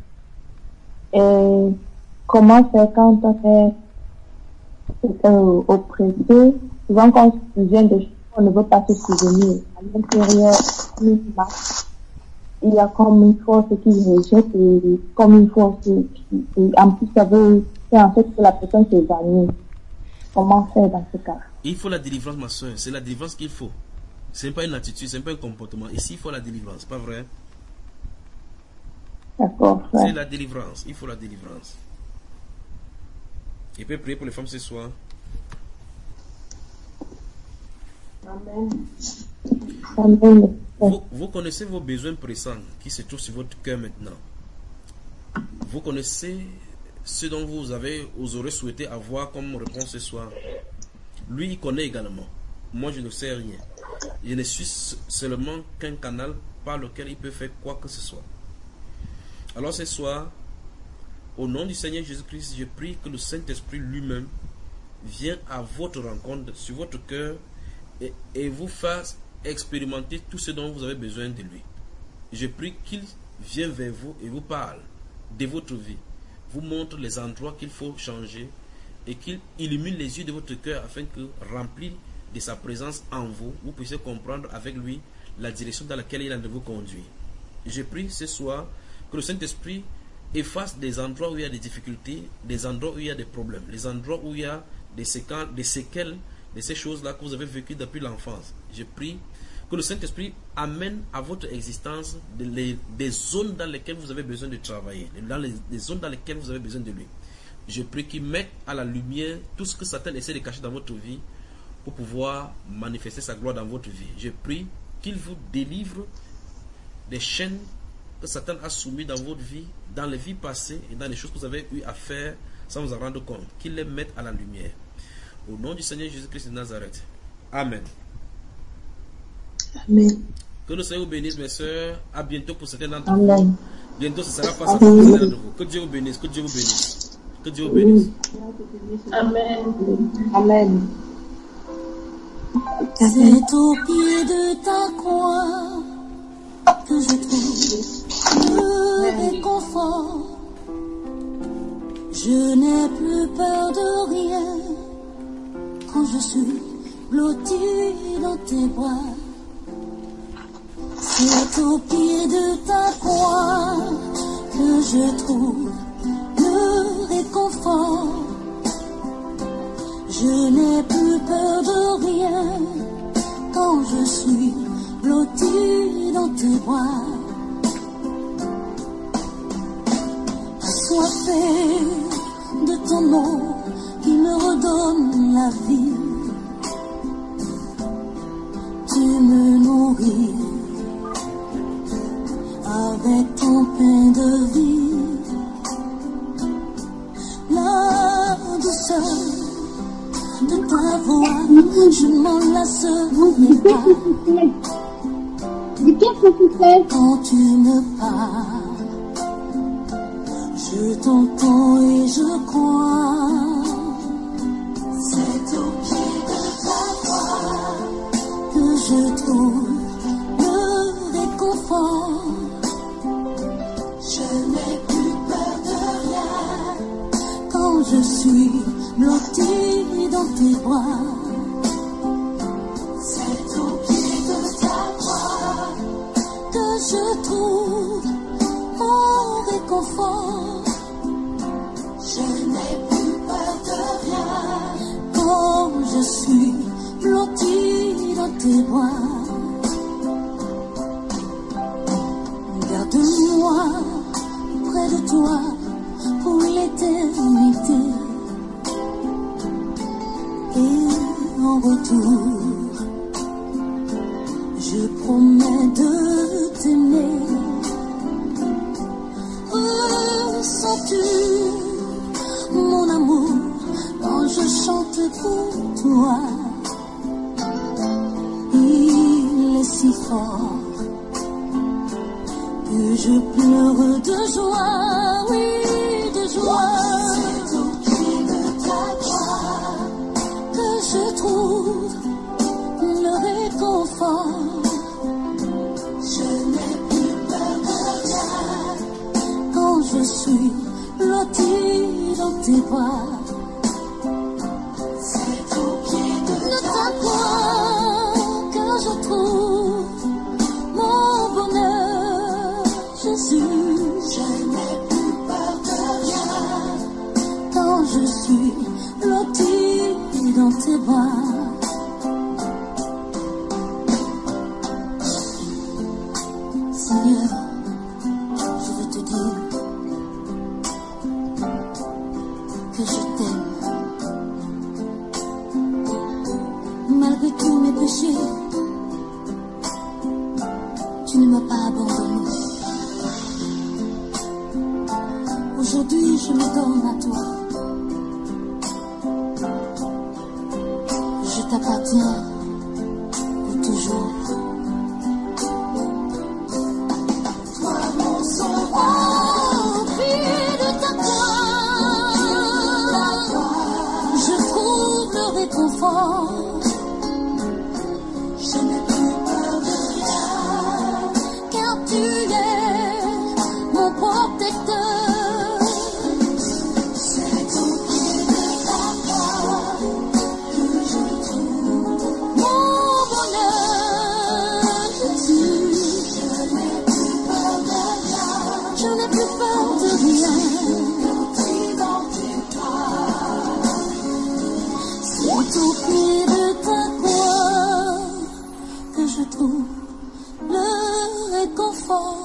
Comment faire quand on est oppressé? Souvent, quand on se souvient de choses, on ne veut pas se souvenir. À l'intérieur, il y a comme une force qui rejette et comme une force et en plus, ça veut faire en sorte que la personne s'évanouit. Comment faire dans ce cas? Il faut la délivrance, ma soeur. C'est la délivrance qu'il faut. Ce n'est pas une attitude, ce n'est pas un comportement. Ici, il faut la délivrance, pas vrai? D'accord. Ouais. C'est la délivrance. Il faut la délivrance. Il peut prier pour les femmes ce soir. Amen. Vous connaissez vos besoins pressants qui se trouvent sur votre cœur maintenant. Vous connaissez ce dont vous aurez souhaité avoir comme réponse ce soir. Lui, il connaît également. Moi, je ne sais rien. Je ne suis seulement qu'un canal par lequel il peut faire quoi que ce soit. Alors ce soir, au nom du Seigneur Jésus-Christ, je prie que le Saint-Esprit lui-même vienne à votre rencontre sur votre cœur et vous fasse expérimenter tout ce dont vous avez besoin de lui. Je prie qu'il vienne vers vous et vous parle de votre vie, vous montre les endroits qu'il faut changer et qu'il illumine les yeux de votre cœur afin que, rempli de sa présence en vous, vous puissiez comprendre avec lui la direction dans laquelle il a de vous conduire. Je prie ce soir que le Saint-Esprit efface des endroits où il y a des difficultés, des endroits où il y a des problèmes, les endroits où il y a des séquelles de ces choses-là que vous avez vécues depuis l'enfance. Je prie que le Saint-Esprit amène à votre existence des zones dans lesquelles vous avez besoin de travailler, des zones dans lesquelles vous avez besoin de lui. Je prie qu'il mette à la lumière tout ce que Satan essaie de cacher dans votre vie pour pouvoir manifester sa gloire dans votre vie. Je prie qu'il vous délivre des chaînes que Satan a soumises dans votre vie, dans les vies passées et dans les choses que vous avez eu à faire sans vous en rendre compte. Qu'il les mette à la lumière. Au nom du Seigneur Jésus-Christ de Nazareth. Amen. Amen. Que le Seigneur vous bénisse, mes soeurs. À bientôt pour certains d'entre Amen. vous. Bientôt, ce sera face à face pour certains d'entre vous. Que Dieu vous bénisse. Que Dieu vous bénisse. Que Dieu vous bénisse. Amen. Amen. C'est au pied de ta croix que je trouve le réconfort. Je n'ai plus peur de rien quand je suis blotti dans tes bras. C'est au pied de ta croix que je trouve le réconfort. Je n'ai plus peur de rien quand je suis blotti dans tes bras. Assoiffé de ton eau qui me redonne la vie. Tu me nourris avec ton pain de vie. La douceur de ta voix, je m'en lasserai pas. Quand tu me parles, je t'entends et je crois. C'est au pied de ta croix que je trouve le réconfort. Je n'ai plus peur de rien quand je suis blotti dans tes bras. C'est au pied de ta croix que je trouve mon réconfort. Je n'ai plus peur de rien quand je suis blotti dans tes bras. Garde-moi près de toi pour l'éternité. Et en retour, je promets de t'aimer. Ressens-tu mon amour quand je chante pour toi? Il est si fort que je pleure de joie, oui, de joie. C'est au pied de ta croix que je trouve le réconfort. Je n'ai plus peur de rien quand je suis blotti dans tes bras. C'est au pied de ta croix que je trouve mon bonheur, Jésus. Je n'ai plus peur de rien quand je suis blotti dans tes bras. Seigneur, je veux te dire que je t'aime. Malgré tous mes péchés, tu ne m'as pas abandonné. Aujourd'hui, je me donne à toi. Je t'appartiens pour toujours. Toi, mon sauveur, au pied de ta croix, je trouve le réconfort. Je n'ai plus peur de rien, car tu es mon protecteur.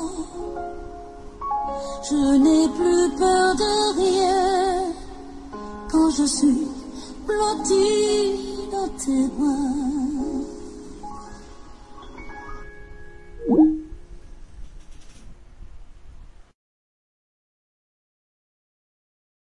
Je n'ai plus peur de rien quand je suis blottie dans tes bras.